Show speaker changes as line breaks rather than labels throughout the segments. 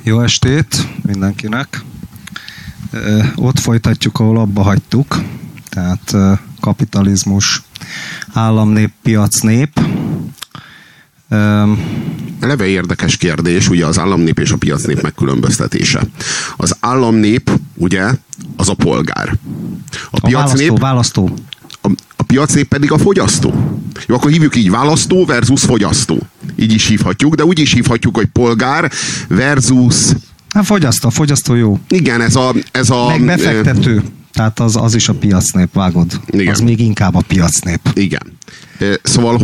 Jó estét mindenkinek! Ott folytatjuk, ahol abba hagytuk. Tehát kapitalizmus, államnép, piacnép.
Eleve érdekes kérdés, ugye az államnép és a piacnép megkülönböztetése. Az államnép, ugye, az a polgár. A piacnép,
választó.
A piacnép pedig a fogyasztó. Jó, akkor hívjuk így választó versus fogyasztó. Így is hívhatjuk, de úgy is hívhatjuk, hogy polgár versus...
Hát fogyasztó jó.
Igen, ez a...
Meg befektető. Tehát az is a piacnép, vágod? Igen. Az még inkább a piacnép.
Igen. Szóval,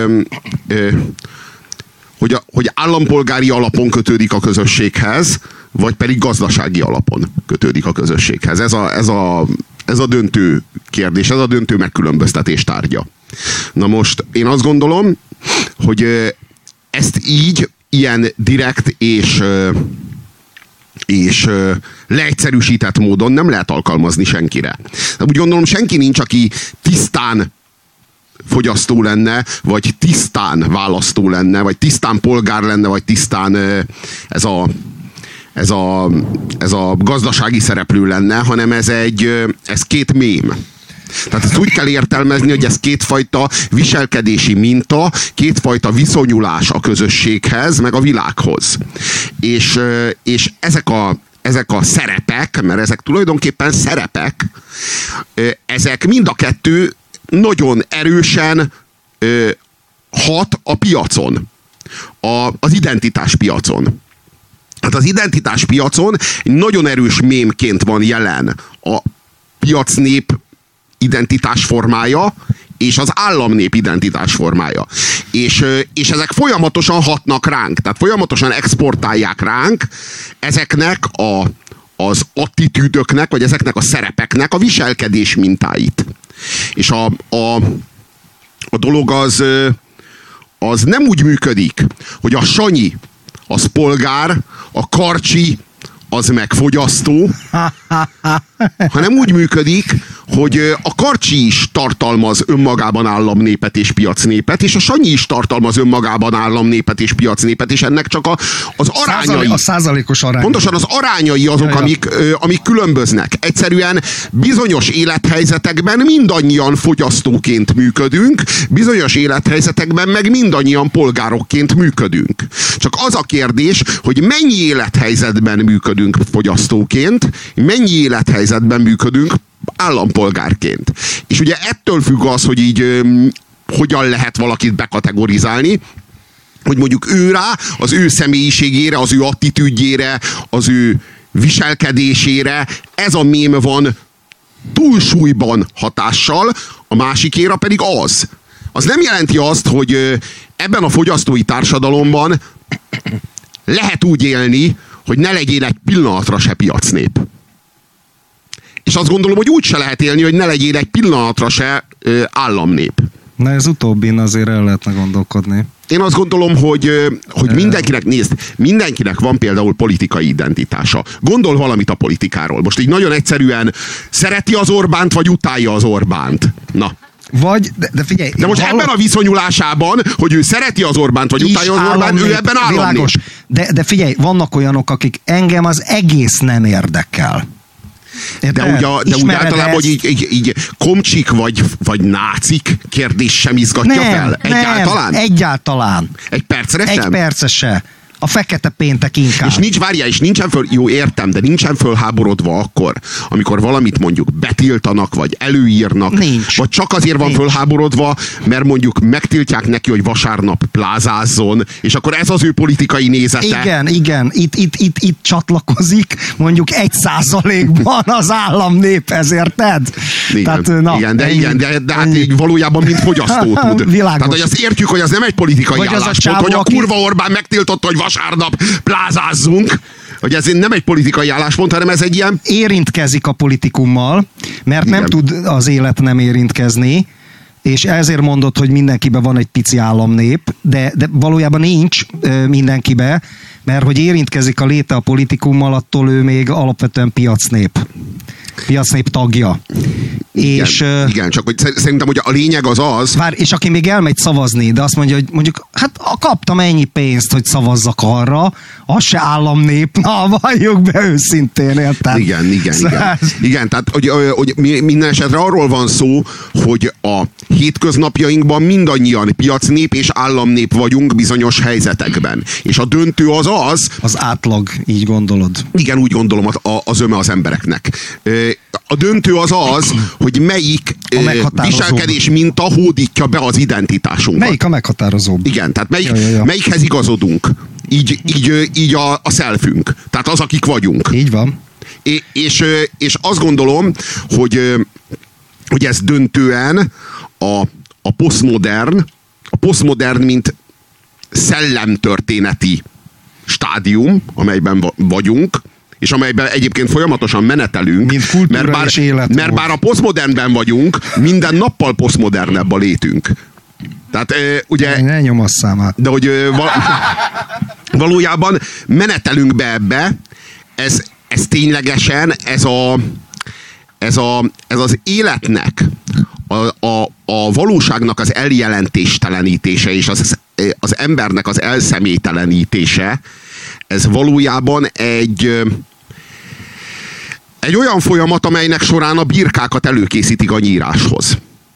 hogy állampolgári alapon kötődik a közösséghez, vagy pedig gazdasági alapon kötődik a közösséghez. Ez a döntő kérdés, ez a döntő megkülönböztetés tárgya. Na most én azt gondolom, hogy ezt ilyen direkt és leegyszerűsített módon nem lehet alkalmazni senkire. Úgy gondolom, senki nincs, aki tisztán fogyasztó lenne, vagy tisztán választó lenne, vagy tisztán polgár lenne, vagy tisztán ez a gazdasági szereplő lenne, hanem ez két mém. Tehát ezt úgy kell értelmezni, hogy ez kétfajta viselkedési minta, kétfajta viszonyulás a közösséghez, meg a világhoz. És ezek a szerepek, mert ezek tulajdonképpen szerepek, ezek mind a kettő nagyon erősen hat a piacon, az identitás piacon. Hát az identitás piacon nagyon erős mémként van jelen a piacnép identitás formája, és az államnép identitás formája. És ezek folyamatosan hatnak ránk, tehát folyamatosan exportálják ránk ezeknek az attitűdöknek, vagy ezeknek a szerepeknek a viselkedés mintáit. És a dolog az nem úgy működik, hogy a Sanyi az polgár, a Karcsi az meg fogyasztó, hanem úgy működik, hogy a Karcsi is tartalmaz önmagában államnépet és piacnépet, és a Sanyi is tartalmaz önmagában államnépet és piacnépet, és ennek csak az arányai.
A százalékos arány.
Pontosan az arányai azok, amik különböznek. Egyszerűen bizonyos élethelyzetekben mindannyian fogyasztóként működünk, bizonyos élethelyzetekben meg mindannyian polgárokként működünk. Csak az a kérdés, hogy mennyi élethelyzetben működünk fogyasztóként, mennyi élethelyzetben működünk állampolgárként. És ugye ettől függ az, hogy így hogyan lehet valakit bekategorizálni, hogy mondjuk ő rá, az ő személyiségére, az ő attitűdjére, az ő viselkedésére ez a mém van túlsúlyban hatással, a másikéra pedig az. Az nem jelenti azt, hogy ebben a fogyasztói társadalomban lehet úgy élni, hogy ne legyél egy pillanatra se piacnép. És azt gondolom, hogy úgy se lehet élni, hogy ne legyél egy pillanatra se államnép.
Na ez utóbbin azért el lehetne gondolkodni.
Én azt gondolom, hogy mindenkinek van például politikai identitása. Gondol valamit a politikáról. Most így nagyon egyszerűen szereti az Orbánt, vagy utálja az Orbánt. Na.
Vagy, de figyelj...
De most ebben a viszonyulásában, hogy ő szereti az Orbánt, vagy utálja az Orbánt, ő ebben államnép.
De figyelj, vannak olyanok, akik engem az egész nem érdekel.
De úgy általában, hogy így komcsik vagy nácik kérdés sem izgatja fel? Egyáltalán?
Nem, egyáltalán.
Egy percre sem?
Egy percre se. A fekete péntek inkább.
És nincsen föl, jó értem, de nincsen fölháborodva akkor, amikor valamit mondjuk betiltanak, vagy előírnak.
Nincs.
Vagy csak azért van fölháborodva, mert mondjuk megtiltják neki, hogy vasárnap plázázzon, és akkor ez az ő politikai nézete.
Igen. Itt csatlakozik mondjuk 1%-ban az államnéphez, érted?
De hát így valójában mint fogyasztó tud. Tehát, hogy azt értjük, hogy az nem egy politikai álláspont, hogy a kurva Orbán megtiltotta, hogy vasárnap plázázzunk, hogy ez nem egy politikai álláspont, hanem ez egy ilyen...
Érintkezik a politikummal, mert igen. Nem tud az élet nem érintkezni, és ezért mondod, hogy mindenkiben van egy pici államnép, de valójában nincs mindenkibe, mert hogy érintkezik a léte a politikummal, attól ő még alapvetően piacnép tagja.
Igen, csak hogy szerintem, hogy a lényeg az...
És aki még elmegy szavazni, de azt mondja, hogy mondjuk, hát kaptam ennyi pénzt, hogy szavazzak arra, az se államnép, na, valljuk be őszintén, érted?
Igen, tehát hogy minden esetre arról van szó, hogy a hétköznapjainkban mindannyian piacnép és államnép vagyunk bizonyos helyzetekben. És a döntő az...
Az átlag, így gondolod?
Igen, úgy gondolom az zöme az embereknek. A döntő az, hogy melyik viselkedés minta hódítja be az identitásunkat.
Melyik a meghatározóbb?
Igen, tehát melyikhez igazodunk. Így a selfünk. Tehát az, akik vagyunk.
Így van.
És azt gondolom, hogy ez döntően a posztmodern, mint szellemtörténeti stádium, amelyben vagyunk, és amelyben egyébként folyamatosan menetelünk, mert bár a posztmodernben vagyunk, minden nappal posztmodernebb a létünk. Tehát ugye...
Ne nyomasszál már.
De hogy valójában menetelünk be ebbe, ez ténylegesen, ez az életnek, a valóságnak az eljelentéstelenítése, és az embernek az elszemélytelenítése, ez valójában egy olyan folyamat, amelynek során a birkákat előkészítik a nyíráshoz.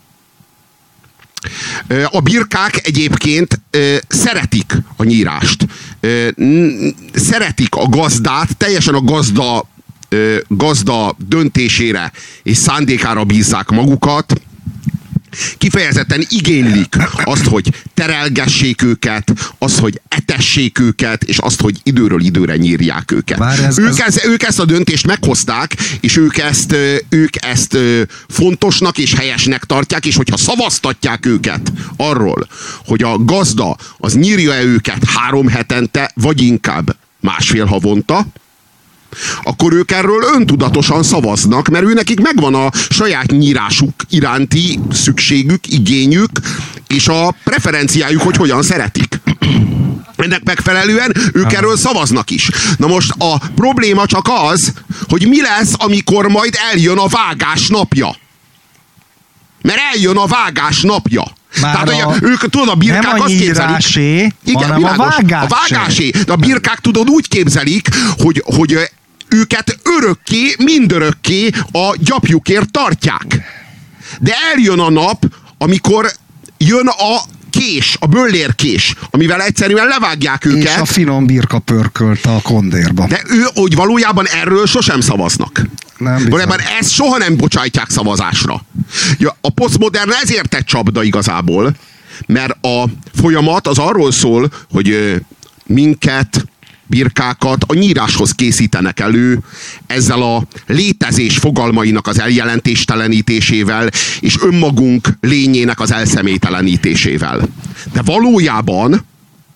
A birkák egyébként szeretik a nyírást. Szeretik a gazdát, teljesen a gazda döntésére és szándékára bízzák magukat. Kifejezetten igénylik azt, hogy terelgessék őket, azt, hogy etessék őket, és azt, hogy időről időre nyírják őket. Ők ezt a döntést meghozták, és ők ezt fontosnak és helyesnek tartják, és hogyha szavaztatják őket arról, hogy a gazda az nyírja őket 3 hetente, vagy inkább 1,5 havonta, akkor ők erről öntudatosan szavaznak, mert őnekik megvan a saját nyírásuk iránti szükségük, igényük, és a preferenciájuk, hogy hogyan szeretik. Ennek megfelelően ők erről szavaznak is. Na most a probléma csak az, hogy mi lesz, amikor majd eljön a vágás napja. Mert eljön a vágás napja. Tehát, ők, tudod, a birkák azt képzelik...
Igen, világos,
a vágásé. De a birkák, tudod, úgy képzelik, hogy őket mindörökké a gyapjukért tartják. De eljön a nap, amikor jön a kés, a böllérkés, amivel egyszerűen levágják őket.
És a finom birka pörkölt a kondérba.
De hogy valójában erről sosem szavaznak. Valójában ezt soha nem bocsájtják szavazásra. Ja, a posztmodern ezért egy csapda igazából, mert a folyamat az arról szól, hogy minket, birkákat a nyíráshoz készítenek elő ezzel a létezés fogalmainak az eljelentéstelenítésével és önmagunk lényének az elszemélytelenítésével. De valójában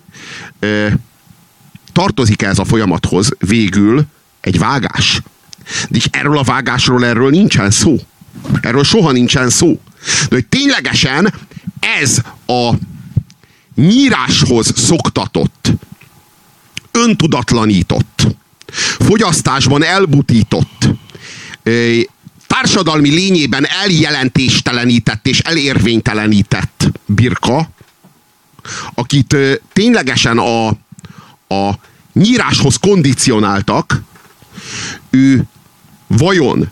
tartozik ez a folyamathoz végül egy vágás. De erről a vágásról nincsen szó. Erről soha nincsen szó. De hogy ténylegesen ez a nyíráshoz szoktatott, öntudatlanított, fogyasztásban elbutított, társadalmi lényében eljelentéstelenített és elérvénytelenített birka, akit ténylegesen a nyíráshoz kondicionáltak, ő vajon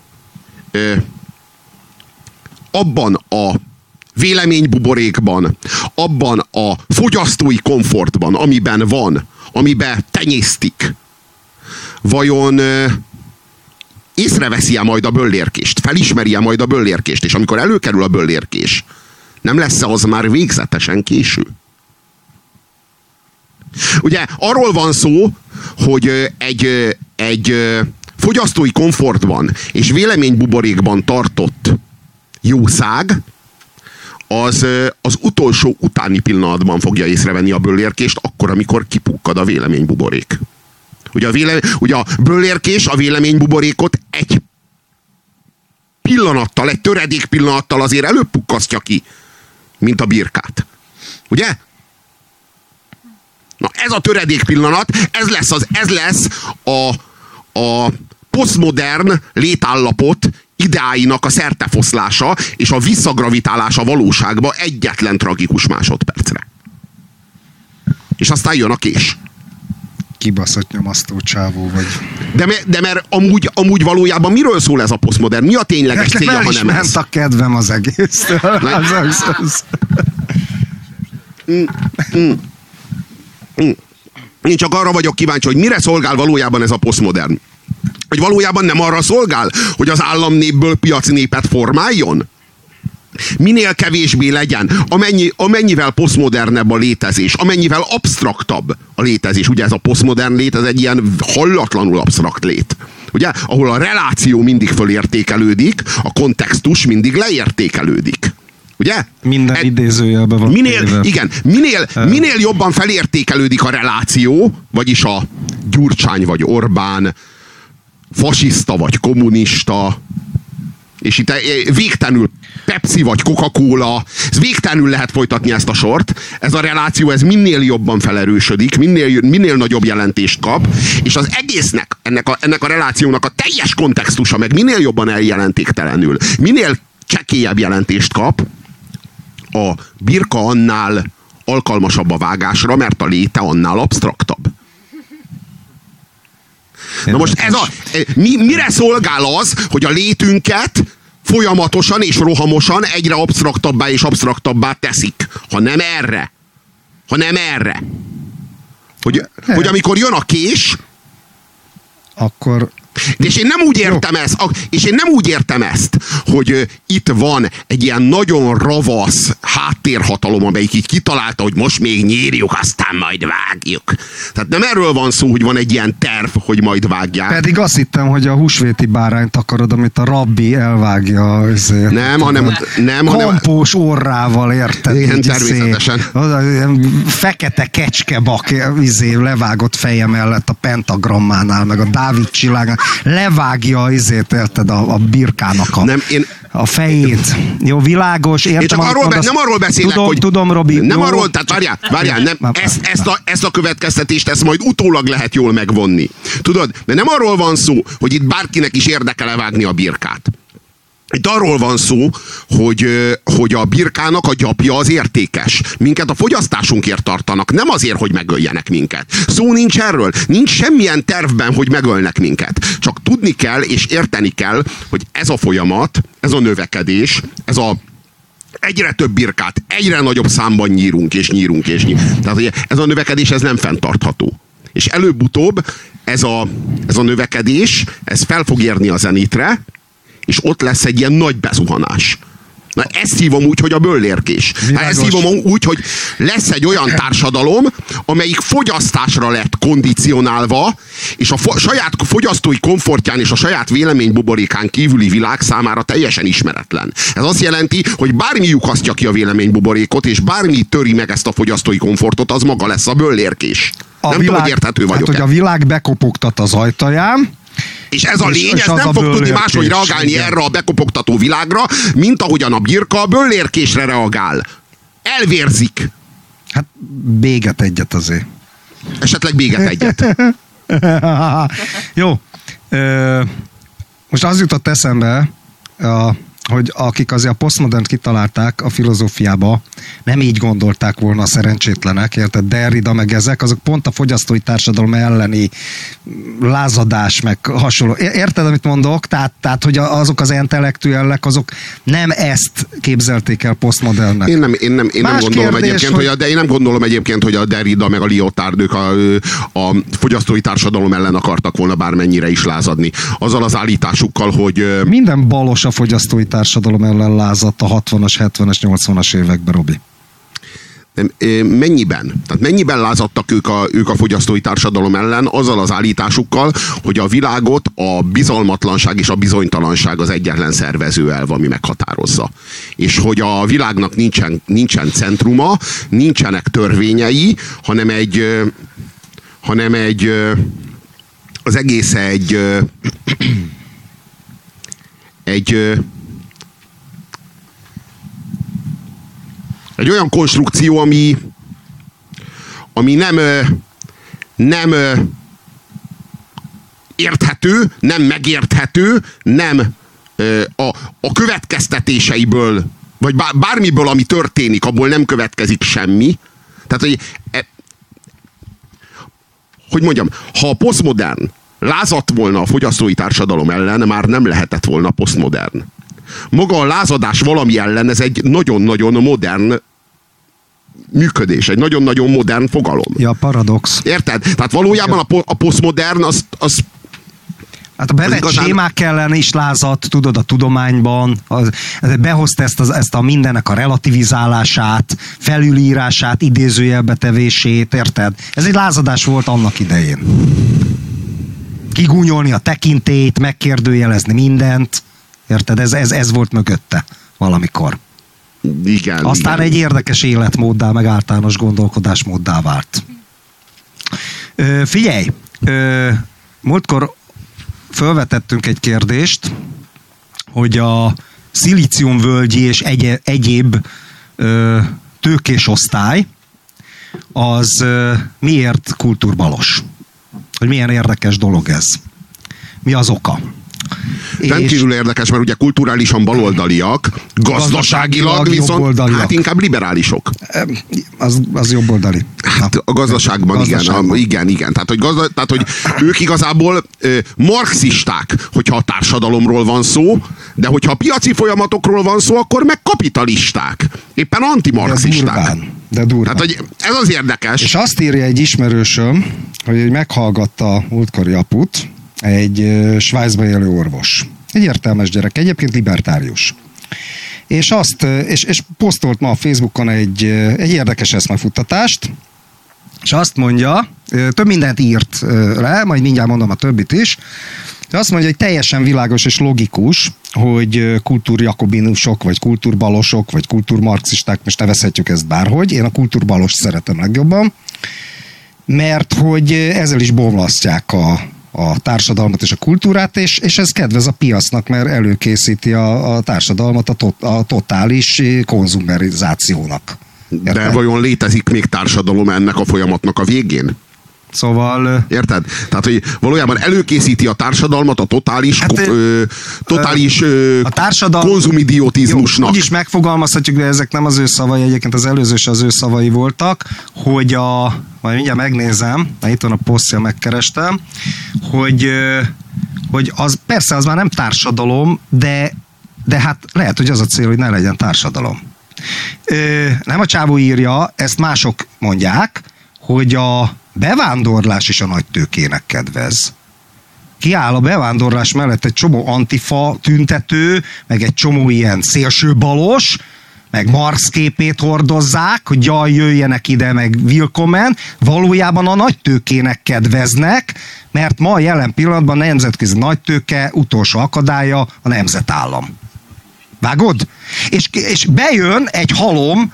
abban a véleménybuborékban, abban a fogyasztói komfortban, amiben van, amiben tenyésztik, vajon észreveszi-e majd a böllérkést, felismeri-e majd a böllérkést, és amikor előkerül a böllérkés, nem lesz-e az már végzetesen késő? Ugye arról van szó, hogy egy fogyasztói komfortban és véleménybuborékban tartott jószág az utolsó utáni pillanatban fogja észrevenni a böllérkést, akkor, amikor kipukkad a véleménybuborék. Ugye a böllérkés a véleménybuborékot egy pillanattal, egy töredék pillanattal azért előbb pukkasztja ki, mint a birkát. Ugye? Na, ez a töredék pillanat, ez lesz a posztmodern létállapot ideáinak a szertefoszlása és a visszagravitálása valóságba egyetlen tragikus másodpercre. És aztán jön a kés.
Kibaszott nyomasztó csávó vagy.
De mert amúgy valójában miről szól ez a posztmodern? Mi a tényleges célja, ha nem ez?
Ment a kedvem az egésztől.
Én csak arra vagyok kíváncsi, hogy mire szolgál valójában ez a posztmodern. Hogy valójában nem arra szolgál, hogy az államnépből piacnépet formáljon? Minél kevésbé legyen, amennyivel posztmodernebb a létezés, amennyivel absztraktabb a létezés. Ugye ez a posztmodern lét, ez egy ilyen hallatlanul absztrakt lét. Ugye, ahol a reláció mindig fölértékelődik, a kontextus mindig leértékelődik. Ugye?
Minden idézőjelben van.
Minél jobban felértékelődik a reláció, vagyis a Gyurcsány vagy Orbán, fasiszta vagy kommunista, és itt végtelenül Pepsi vagy Coca-Cola, ez végtelenül lehet folytatni ezt a sort. Ez a reláció, ez minél jobban felerősödik, minél nagyobb jelentést kap, és az egésznek, ennek a relációnak a teljes kontextusa meg minél jobban eljelentéktelenül, minél csekélyebb jelentést kap, a birka annál alkalmasabb a vágásra, mert a léte annál absztraktabb. Na most mire szolgál az, hogy a létünket folyamatosan és rohamosan egyre absztraktabbá és absztraktabbá teszik, ha nem erre. Hogy amikor jön a kés,
akkor...
És én nem úgy értem ezt, hogy itt van egy ilyen nagyon ravasz háttérhatalom, amelyik így kitalálta, hogy most még nyírjuk, aztán majd vágjuk. Tehát nem erről van szó, hogy van egy ilyen terv, hogy majd vágják.
Pedig azt hittem, hogy a húsvéti bárányt akarod, amit a rabbi elvágja. Azért,
nem,
kampós orrával, érted?
Igen, természetesen.
Fekete kecskebak levágott feje mellett a pentagrammánál, meg a Dávid csillágán. Levágja érted, a birkának a fejét. Jó, világos, értem.
Én csak nem arról beszélek, hogy...
Tudom, Robi.
Nem arról, tehát várjál, nem, ezt a következtetést, ezt majd utólag lehet jól megvonni. Tudod? Mert nem arról van szó, hogy itt bárkinek is érdekel levágni a birkát. Itt arról van szó, hogy a birkának a gyapja az értékes. Minket a fogyasztásunkért tartanak, nem azért, hogy megöljenek minket. Szó nincs erről. Nincs semmilyen tervben, hogy megölnek minket. Csak tudni kell és érteni kell, hogy ez a folyamat, ez a növekedés, ez a egyre több birkát, egyre nagyobb számban nyírunk. Tehát ez a növekedés, ez nem fenntartható. És előbb-utóbb ez a növekedés, ez fel fog érni a zenitre, és ott lesz egy ilyen nagy bezuhanás. Na, ezt hívom úgy, hogy a böllérkés. Ezt hívom úgy, hogy lesz egy olyan társadalom, amelyik fogyasztásra lett kondicionálva, és a saját fogyasztói komfortján és a saját véleménybuborékán kívüli világ számára teljesen ismeretlen. Ez azt jelenti, hogy bármi lyukasztja ki a véleménybuborékot, és bármi töri meg ezt a fogyasztói komfortot, az maga lesz a böllérkés. Nem tudom, hogy érthető vagyok.
Hát, hogy a világ bekopogtat az ajtaján,
és ez a lény, ez nem fog tudni máshogy reagálni erre a bekopogtató világra, mint ahogyan a birka a böllérkésre reagál. Elvérzik.
Hát béget egyet azért.
Esetleg béget egyet.
Jó. Most az jutott eszembe, hogy akik azért a posztmodernt kitalálták a filozófiába, nem így gondolták volna a szerencsétlenek, érted? Derrida meg ezek, azok pont a fogyasztói társadalom elleni lázadás, meg hasonló. Érted, amit mondok? Tehát hogy azok az intellektuellek, azok nem ezt képzelték el posztmodernnek.
Én nem gondolom kérdés, egyébként, de én nem gondolom egyébként, hogy a Derrida meg a Lyotard ők a fogyasztói társadalom ellen akartak volna bármennyire is lázadni. Azzal az állításukkal, hogy...
Minden balos a fogyasztói társadalom ellen lázadt a 60-as, 70-es, 80-as években, Robi.
Mennyiben? Tehát mennyiben lázadtak ők a fogyasztói társadalom ellen azzal az állításukkal, hogy a világot a bizalmatlanság és a bizonytalanság az egyetlen szervezőelv, ami meghatározza. És hogy a világnak nincsen centruma, nincsenek törvényei, hanem az egész egy olyan konstrukció, ami nem érthető, nem megérthető, nem a következtetéseiből, vagy bármiből, ami történik, abból nem következik semmi. Tehát, hogy mondjam, ha a posztmodern lázadt volna a fogyasztói társadalom ellen, már nem lehetett volna posztmodern. Maga a lázadás valami ellen, ez egy nagyon-nagyon modern működés, egy nagyon-nagyon modern fogalom.
Ja, paradox.
Érted? Tehát valójában a posztmodern az
hát a bevett igazán... sémák ellen is lázadt, tudod, a tudományban, behozta ezt a mindennek a relativizálását, felülírását, idézőjelbe tevését, érted? Ez egy lázadás volt annak idején. Kigúnyolni a tekintélyt, megkérdőjelezni mindent, érted? Ez volt mögötte valamikor.
Igen.
Aztán
igen.
egy érdekes életmóddá, meg általános gondolkodásmóddá vált. Figyelj! Múltkor felvetettünk egy kérdést, hogy a szilíciumvölgyi és egyéb tőkés osztály az miért kultúrbalos? Hogy milyen érdekes dolog ez? Mi az oka?
Rendkívül érdekes, mert ugye kulturálisan baloldaliak, gazdaságilag viszont hát inkább liberálisok.
Az jobboldali.
Hát a gazdaságban. Igen. Tehát, hogy ők igazából marxisták, hogyha a társadalomról van szó, de hogyha a piaci folyamatokról van szó, akkor meg kapitalisták. Éppen antimarxisták.
De durván.
Tehát, hogy ez az érdekes.
És azt írja egy ismerősöm, hogy meghallgatta a múltkori aput, egy Svájcban élő orvos. Egy értelmes gyerek, egyébként libertárius. És posztolt ma a Facebookon egy érdekes eszmefuttatást, és azt mondja, több mindent írt le, majd mindjárt mondom a többit is, de azt mondja, hogy teljesen világos és logikus, hogy kultúrjakobinusok, vagy kultúrbalosok, vagy kultúrmarxisták, most nevezhetjük ezt bárhogy, én a kultúrbalos szeretem legjobban, mert hogy ezzel is bomlasztják a társadalmat és a kultúrát, és ez kedvez a piacnak, mert előkészíti a társadalmat a totális konzumerizációnak.
De vajon létezik még társadalom ennek a folyamatnak a végén?
Szóval...
Érted? Tehát, hogy valójában előkészíti a társadalmat a totális konzumidiotizmusnak.
Úgy is megfogalmazhatjuk, de ezek nem az ő szavai, egyébként az előző is az ő szavai voltak, hogy majd mindjárt megnézem, mert itt van a posztja, megkerestem, hogy az persze az már nem társadalom, de hát lehet, hogy az a cél, hogy ne legyen társadalom. Nem a csávó írja, ezt mások mondják, hogy a bevándorlás is a nagy tőkének kedvez. Kiáll a bevándorlás mellett egy csomó antifa tüntető, meg egy csomó ilyen szélsőbalos, meg Marx képét hordozzák, hogy jaj, jöjjenek ide, meg willkommen, valójában a nagy tőkének kedveznek, mert ma jelen pillanatban a nemzetközi nagytőke utolsó akadálya a nemzetállam. Vágod? És bejön egy halom,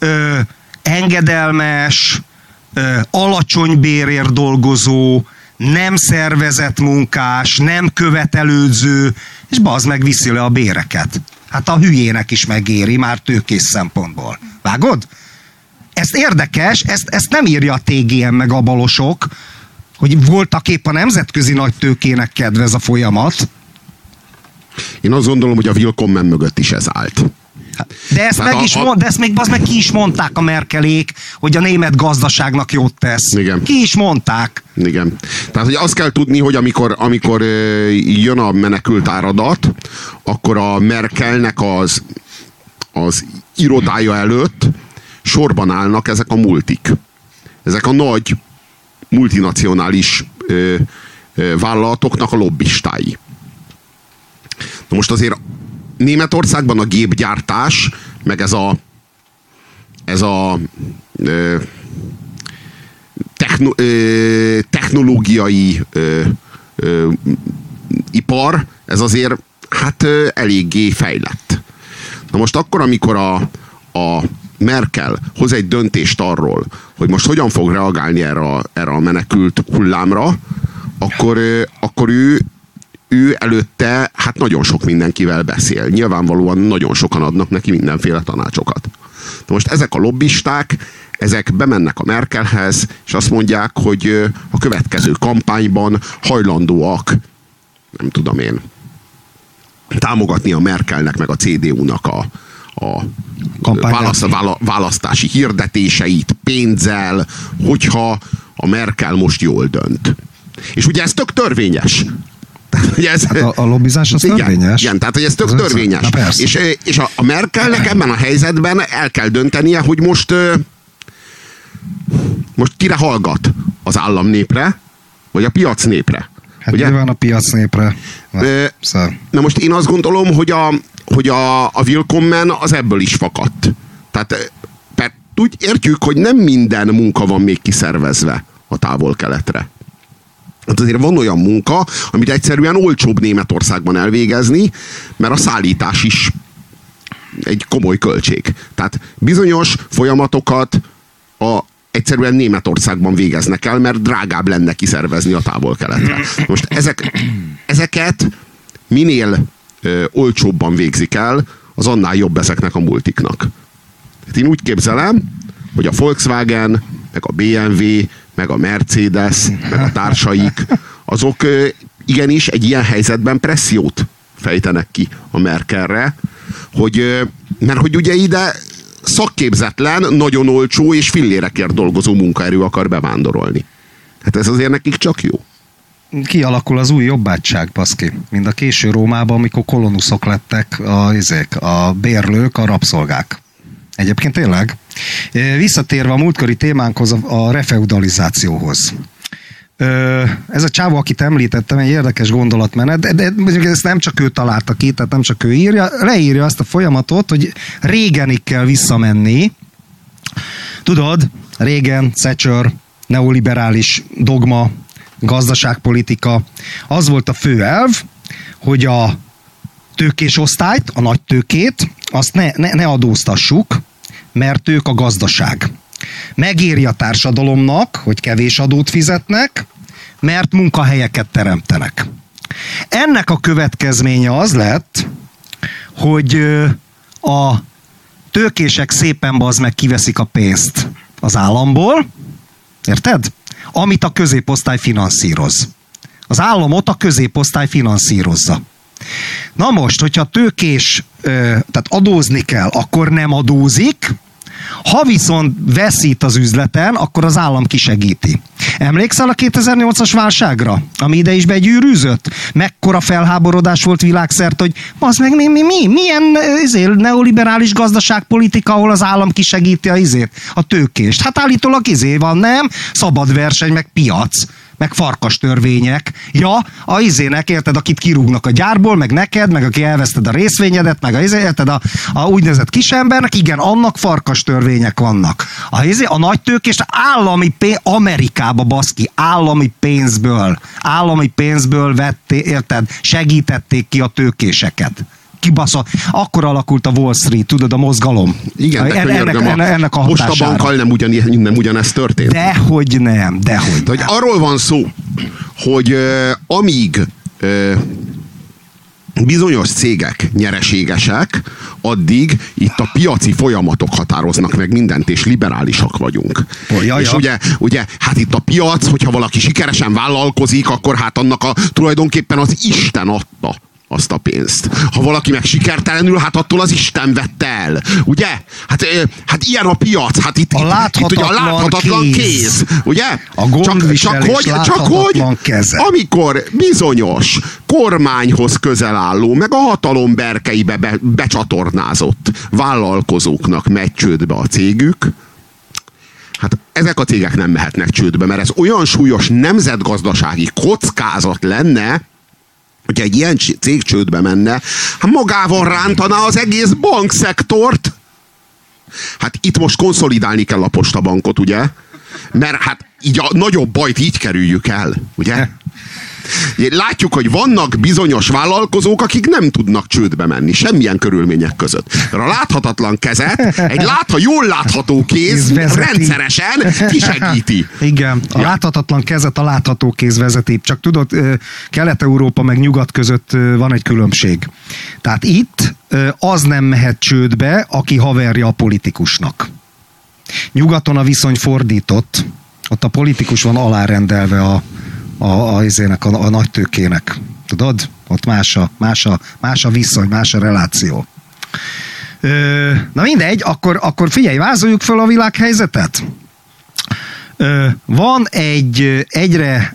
engedelmes, alacsony bérért dolgozó, nem szervezett munkás, nem követelődző, és bazd meg viszi le a béreket. Hát a hülyének is megéri, már tőkés szempontból. Vágod? Ez érdekes, ezt nem írja a TGM meg a balosok, hogy voltak épp a nemzetközi nagy tőkének kedvez a folyamat.
Én azt gondolom, hogy a willkommen mögött is ez állt.
De ezt, de ezt még bazd meg ki is mondták a Merkelék, hogy a német gazdaságnak jót tesz.
Igen.
Ki is mondták.
Igen. Tehát, hogy azt kell tudni, hogy amikor jön a menekült áradat, akkor a Merkelnek az irodája előtt sorban állnak ezek a multik. Ezek a nagy multinacionális vállalatoknak a lobbistái. Na most azért Németországban a gépgyártás, meg ez a technológiai ipar, ez azért hát eléggé fejlett. Na most akkor, amikor a Merkel hoz egy döntést arról, hogy most hogyan fog reagálni erre a menekült hullámra, akkor ő előtte hát nagyon sok mindenkivel beszél. Nyilvánvalóan nagyon sokan adnak neki mindenféle tanácsokat. Na most ezek a lobbisták, ezek bemennek a Merkelhez, és azt mondják, hogy a következő kampányban hajlandóak, nem tudom én, támogatni a Merkelnek meg a CDU-nak a választási hirdetéseit pénzzel, hogyha a Merkel most jól dönt. És ugye ez tök törvényes.
A lobbizás az törvényes?
Igen, tehát hogy ez tök törvényes. És a Merkelnek ebben a helyzetben el kell döntenie, hogy most kire hallgat? Az államnépre, vagy a piacnépre?
Hát nyilván a piacnépre.
Na most én azt gondolom, hogy a Willkommen az ebből is fakadt. Tehát úgy értjük, hogy nem minden munka van még kiszervezve a Távol-Keletre. Hát azért van olyan munka, amit egyszerűen olcsóbb Németországban elvégezni, mert a szállítás is egy komoly költség. Tehát bizonyos folyamatokat egyszerűen Németországban végeznek el, mert drágább lenne kiszervezni a Távol-Keletre. Most ezeket minél olcsóbban végzik el, az annál jobb ezeknek a multiknak. Hát én úgy képzelem, hogy a Volkswagen, meg a BMW, meg a Mercedes, meg a társaik, azok igenis egy ilyen helyzetben pressziót fejtenek ki a Merkelre, mert hogy ugye ide szakképzetlen, nagyon olcsó és fillérekért dolgozó munkaerő akar bevándorolni. Hát ez azért nekik csak jó.
Kialakul az új jobbátság, baszki. Mint a késő Rómában, amikor kolonuszok lettek a bérlők, a rabszolgák. Egyébként tényleg. Visszatérve a múltkori témánkhoz, a refeudalizációhoz. Ez a csávó, akit említettem, egy érdekes gondolatmenet, de ezt nem csak ő találta ki, tehát nem csak ő írja, leírja azt a folyamatot, hogy Reaganig kell visszamenni. Tudod, Reagan, Thatcher, neoliberális dogma, gazdaságpolitika. Az volt a fő elv, hogy a tőkés osztályt, a nagy tőkét, azt ne adóztassuk, mert ők a gazdaság. Megéri a társadalomnak, hogy kevés adót fizetnek, mert munkahelyeket teremtenek. Ennek a következménye az lett, hogy a tőkések szépen bazd meg kiveszik a pénzt az államból, érted? Amit a középosztály finanszíroz. Az államot a középosztály finanszírozza. Na most, hogyha tőkés, tehát adózni kell, akkor nem adózik, ha viszont veszít az üzleten, akkor az állam kisegíti. Emlékszel a 2008-as válságra, ami ide is begyűrűzött? Mekkora felháborodás volt világszerte, hogy az meg milyen neoliberális gazdaságpolitika, ahol az állam kisegíti a tőkést. Hát állítólag van, nem? Szabad verseny, meg piac, meg farkas törvények. Ja, érted, akit kirúgnak a gyárból, meg neked, meg aki elveszted a részvényedet, meg érted, a úgynevezett kisembernek, igen, annak farkas törvények vannak. A nagy tőkést állami Amerikába, baszki, állami pénzből érted, segítették ki a tőkéseket. Kibaszott. Akkor alakult a Wall Street, tudod, a mozgalom.
Igen,
ennek a hatására.
Postabankkal nem ugyanezt történt.
Dehogy nem.
Hogy arról van szó, hogy amíg bizonyos cégek nyereségesek, addig itt a piaci folyamatok határoznak meg mindent, és liberálisak vagyunk. És ugye, hát itt a piac, hogyha valaki sikeresen vállalkozik, akkor hát annak tulajdonképpen az Isten adta azt a pénzt. Ha valaki meg sikertelenül, hát attól az Isten vette el. Ugye? Hát ilyen a piac. Hát itt ugye a láthatatlan kéz. Ugye?
A gondviselés láthatatlan keze.
Amikor bizonyos kormányhoz közel álló, meg a hatalom berkeibe becsatornázott vállalkozóknak megy csődbe a cégük, hát ezek a cégek nem mehetnek csődbe, mert ez olyan súlyos nemzetgazdasági kockázat lenne, hogyha egy ilyen cég csődbe menne, hát magával rántaná az egész bankszektort. Hát itt most konszolidálni kell a postabankot, ugye? Mert hát így a nagyobb bajt így kerüljük el, ugye? Látjuk, hogy vannak bizonyos vállalkozók, akik nem tudnak csődbe menni, semmilyen körülmények között. A láthatatlan kezet, jól látható kéz rendszeresen kisegíti.
Igen, a láthatatlan kezet a látható kéz vezeti. Csak tudod, Kelet-Európa meg Nyugat között van egy különbség. Tehát itt az nem mehet csődbe, aki haverja a politikusnak. Nyugaton a viszony fordított, ott a politikus van alárendelve a nagy tőkének. Tudod? Ott más a viszony, más a reláció. Na mindegy, akkor figyelj, vázoljuk föl a világhelyzetet. Van egy egyre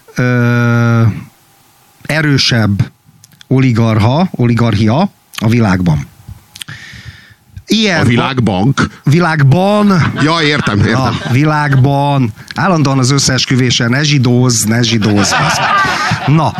erősebb oligarchia a világban. Ilyen
a
világban.
Ja, értem.
A világban. Állandóan az összeesküvésen, ne zsidózz. Na.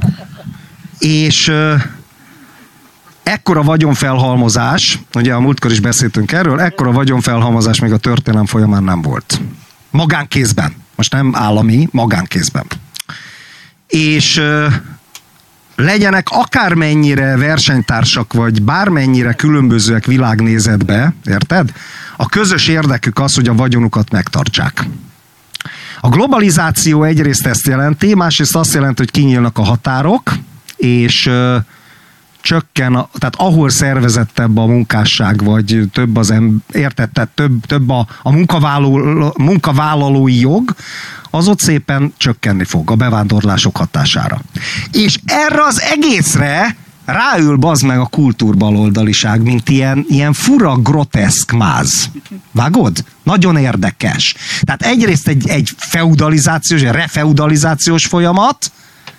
És ekkora vagyonfelhalmozás, ugye a múltkor is beszéltünk erről, ekkora vagyonfelhalmozás még a történelem folyamán nem volt. Magánkézben. Most nem állami, magánkézben. És legyenek akármennyire versenytársak, vagy bármennyire különbözőek világnézetbe, érted? A közös érdekük az, hogy a vagyonukat megtartsák. A globalizáció egyrészt ezt jelenti, másrészt azt jelenti, hogy kinyílnak a határok, és csökken, tehát ahol szervezettebb a munkásság, vagy több az több a munkavállalói jog, az ott szépen csökkenni fog a bevándorlások hatására. És erre az egészre ráül bazd meg a kultúrbaloldaliság, mint ilyen fura, groteszk máz. Vágod? Nagyon érdekes. Tehát egyrészt egy feudalizációs, egy refeudalizációs folyamat,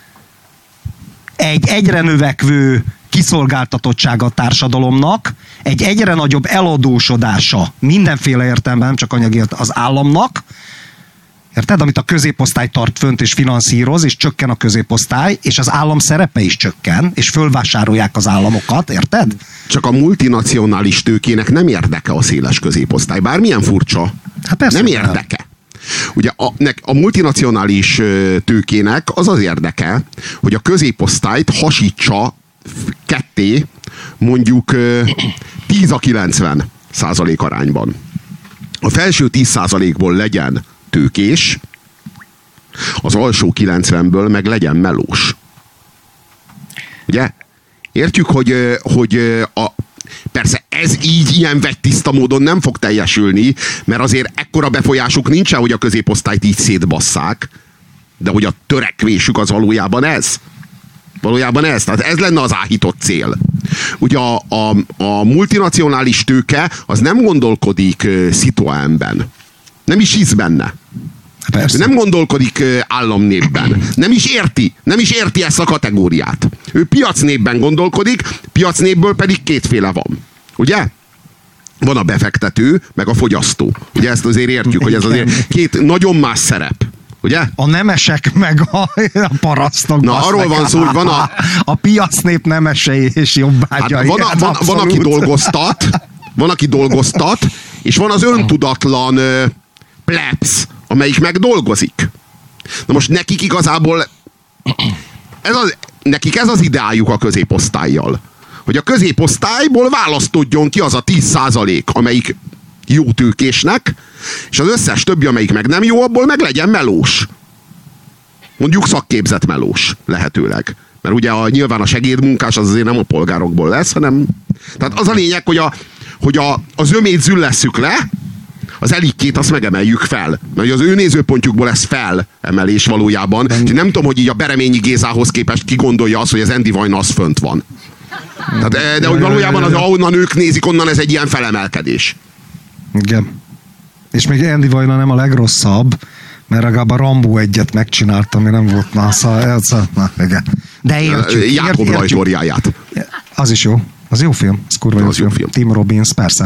egy egyre növekvő kiszolgáltatottsága a társadalomnak, egy egyre nagyobb eladósodása mindenféle értelemben, nem csak anyagi az államnak, érted? Amit a középosztály tart fönt és finanszíroz, és csökken a középosztály, és az állam szerepe is csökken, és fölvásárolják az államokat, érted?
Csak a multinacionális tőkének nem érdeke a széles középosztály. Bármilyen furcsa. Hát persze, nem érdeke. Ugye a multinacionális tőkének az érdeke, hogy a középosztályt hasítsa ketté, mondjuk 10-90% arányban. A felső 10%-ból legyen tőkés, az alsó 90-ből meg legyen melós. Ugye? Értjük, hogy persze ez így ilyen vegytiszta módon nem fog teljesülni, mert azért ekkora befolyásuk nincsen, hogy a középosztályt így szétbasszák, de hogy a törekvésük az valójában ez. Valójában ez. Tehát ez lenne az áhított cél. Ugye a multinacionális tőke az nem gondolkodik Citroenben. Nem is hisz benne. Persze. Nem gondolkodik államnépben. Nem is érti ezt a kategóriát. Ő piacnépben gondolkodik, piacnépből pedig kétféle van. Ugye? Van a befektető, meg a fogyasztó. Ugye ezt azért értjük, hogy ez azért két nagyon más szerep. Ugye?
A nemesek meg a parasztok.
Na, arról van szó, hogy van
a piacnép nemesei és jobbágyai.
Hát van, aki dolgoztat, és van az öntudatlan plebs, amelyik meg dolgozik. Na most nekik igazából nekik ez az ideájuk a középosztállyal. Hogy a középosztályból választódjon ki az a 10%, amelyik jó tőkésnek, és az összes többi, amelyik meg nem jó, abból meg legyen melós. Mondjuk szakképzett melós, lehetőleg. Mert ugye nyilván a segédmunkás az azért nem a polgárokból lesz, hanem... Tehát az a lényeg, hogy a zömét züllesszük le, az elitkét azt megemeljük fel. Mert az ő nézőpontjukból ez felemelés valójában. Nem tudom, hogy így a Bereményi Gézához képest ki gondolja azt, hogy az Andy Vajna az fönt van. Tehát, de hogy valójában ahonnan ők nézik, onnan ez egy ilyen felemelkedés.
Igen. És még Andy Vajna nem a legrosszabb, mert legalább a Rambo 1-et megcsinálta, ami nem volt igen. De értjük.
Jákob rajzsóriáját.
Az is jó. Az jó film. Az kurva jó film. Tim Robbins, persze.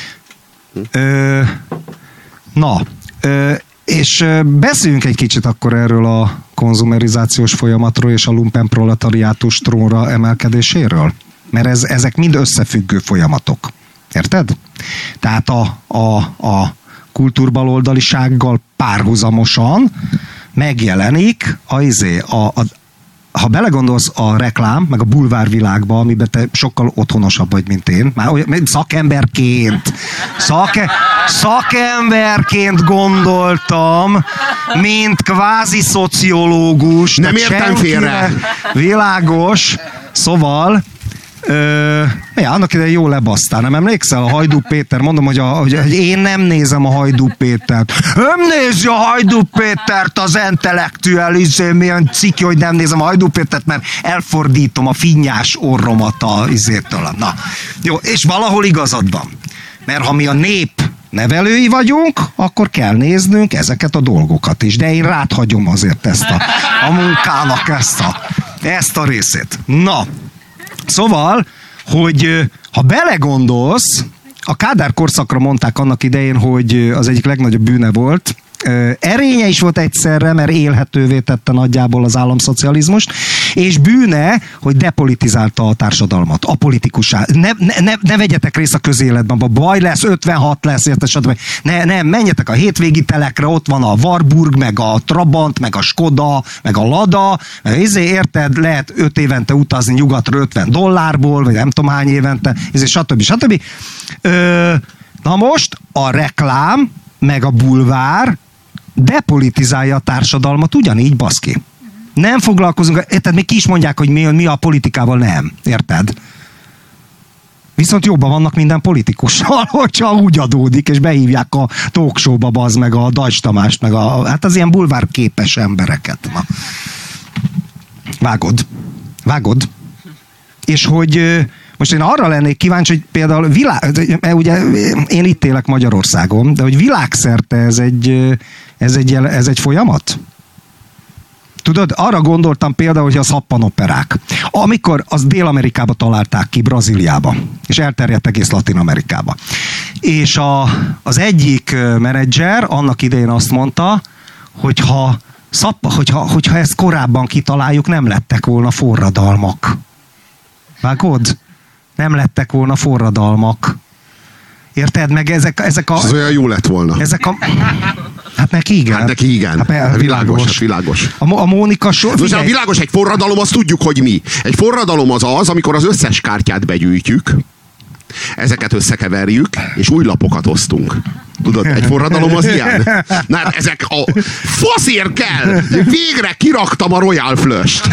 És beszéljünk egy kicsit akkor erről a konzumerizációs folyamatról és a lumpenproletariátus trónra emelkedéséről. Mert ezek mind összefüggő folyamatok. Érted? Tehát a kultúrbaloldalisággal párhuzamosan megjelenik ha belegondolsz a reklám, meg a bulvárvilágba, amiben te sokkal otthonosabb vagy, mint én, már szakemberként gondoltam, mint kvázi szociológus.
Nem értem félre.
Világos. Szóval Annak idején jól lebasztál, nem emlékszel? A Hajdú Péter, mondom, hogy én nem nézem a Hajdú Pétert. Nem nézi a Hajdú Pétert az intellektuális, milyen ciki, hogy nem nézem a Hajdú Pétert, mert elfordítom a finnyás orromat a izétől. Na, jó, és valahol igazad van. Mert ha mi a nép nevelői vagyunk, akkor kell néznünk ezeket a dolgokat is. De én rád hagyom azért ezt a munkának ezt a részét. Na, szóval, hogy ha belegondolsz, a Kádár korszakra mondták annak idején, hogy az egyik legnagyobb bűne volt. Erénye is volt egyszerre, mert élhetővé tette nagyjából az államszocializmust, és bűne, hogy depolitizálta a társadalmat, apolitikussá. Ne vegyetek részt a közéletben, baj lesz, 56 lesz, stb. Nem, menjetek a hétvégi telekre, ott van a Warburg, meg a Trabant, meg a Skoda, meg a Lada, érted, lehet 5 évente utazni nyugatra $50, vagy nem tudom hány évente, stb. Na most a reklám, meg a bulvár depolitizálja a társadalmat ugyanígy, baszki. Nem foglalkozunk, érted, még ki is mondják, hogy mi a politikával, nem. Érted? Viszont jobban vannak minden politikussal, hogyha úgy adódik, és behívják a talk show-ba, bazd meg a Dajcs Tamást, meg hát az ilyen bulvár képes embereket. Na. Vágod. És hogy most én arra lennék kíváncsi, hogy például ugye én itt élek Magyarországon, de hogy világszerte ez egy folyamat? Tudod, arra gondoltam például, hogy a szappanoperák. Amikor az Dél-Amerikába találták ki, Brazíliába, és elterjedt egész Latin-Amerikába. És az egyik menedzser annak idején azt mondta, hogyha ezt korábban kitaláljuk, nem lettek volna forradalmak. Vágod? Nem lettek volna forradalmak. Érted? Meg ezek a...
Ez olyan jó lett volna.
Hát neki igen.
Hát neki igen. Hát világos.
A Mónika
Most a világos, egy forradalom, azt tudjuk, hogy mi. Egy forradalom az, amikor az összes kártyát begyűjtjük, ezeket összekeverjük, és új lapokat osztunk. Tudod, egy forradalom az ilyen. Na, ezek a faszért kell! Végre kiraktam a Royal Flush-t.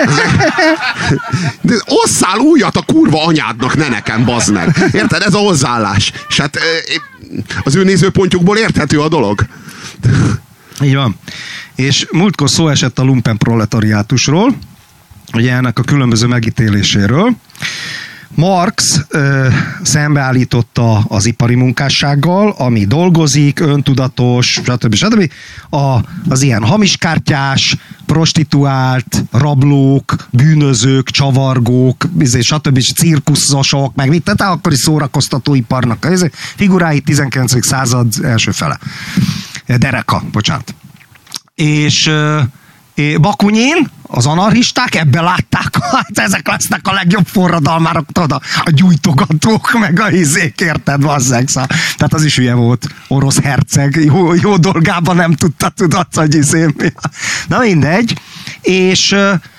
Osszál újat a kurva anyádnak, ne nekem, bazd meg. Érted? Ez a hozzáállás. És hát az ő nézőpontjukból érthető a dolog.
Így van. És múltkor szó esett a lumpenproletariátusról, ugye ennek a különböző megítéléséről. Marx szembeállította az ipari munkássággal, ami dolgozik, öntudatos, stb. Az ilyen hamiskártyás, prostituált, rablók, bűnözők, csavargók, stb. Cirkuszosok, meg mit, tehát akkori szórakoztatóiparnak figurái 19. század első fele. Dereka, bocsánat. És Bakunin, az anarchisták ebben látták, hát ezek lesznek a legjobb forradalmárok, tudod, a gyújtogatók, meg a izék, érted, bazzeg, szóval. Tehát az is hülye volt, orosz herceg, jó dolgában nem tudta, tudod, hogy izém. Na mindegy, és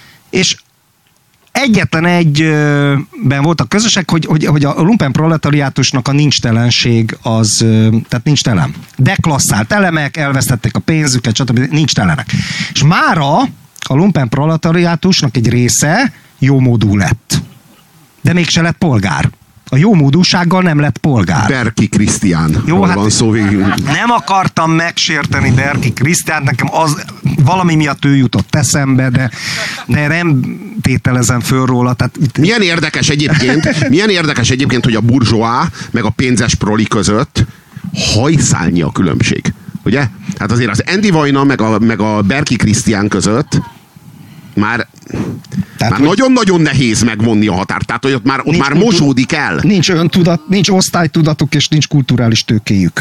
egyetlen egyben voltak közösek, hogy a lumpenproletariátusnak a nincstelenség az, tehát nincs telen. Deklasszált elemek, elvesztették a pénzüket, stb. Nincs telenek. És mára a lumpenproletariátusnak egy része jómódú lett. De mégse lett polgár. A jómódúsággal nem lett polgár.
Berki Krisztián.
Jó, hát
van szó végül.
Nem akartam megsérteni Berki Krisztiánt, nekem az valami miatt ő jutott eszembe, de nem tételezem föl róla. Tehát...
Milyen érdekes egyébként, hogy a burzsóá meg a pénzes proli között hajszálnyi a különbség. Ugye? Hát azért az Andy Vajna meg a Berki Krisztián között már nagyon-nagyon nehéz megvonni a határt. Tehát, hogy ott már mosódik el.
Nincs öntudat, nincs osztálytudatuk, és nincs kulturális tőkéjük.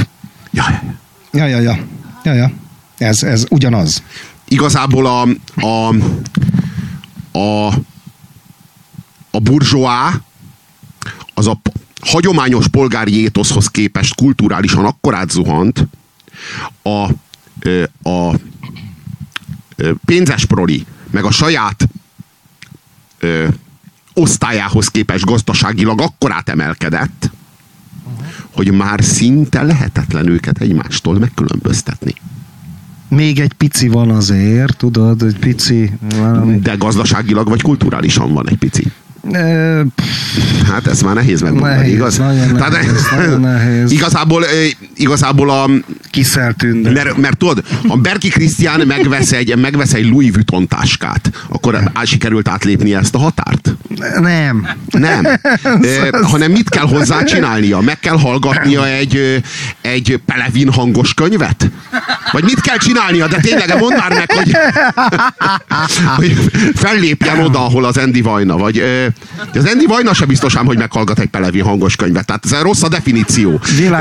Ja. Ez ugyanaz.
Igazából a burzsóá az a hagyományos polgári étoszhoz képest kulturálisan akkorát zuhant, a pénzes proli meg a saját osztályához képest gazdaságilag akkorát emelkedett, hogy már szinte lehetetlen őket egymástól megkülönböztetni.
Még egy pici van azért, tudod, egy pici... Valami.
De gazdaságilag vagy kulturálisan van egy pici. Hát ez már nehéz megmondani,
nehéz,
igaz?
Nagyon nehéz.
Igazából a...
Kiszeltűnde.
Mert tudod, ha Berki Krisztián megvesz egy Louis Vuitton táskát, akkor sikerült átlépni ezt a határt?
Nem.
Hanem mit kell hozzá csinálnia? Meg kell hallgatnia egy Pelevin hangos könyvet? Vagy mit kell csinálnia? De tényleg mondd már meg, hogy fellépjen oda, ahol az Andy Vajna. Vagy az Andy Vajna se biztos ám, hogy meghallgat egy Pelevin hangos könyvet. Tehát ez rossz a definíció.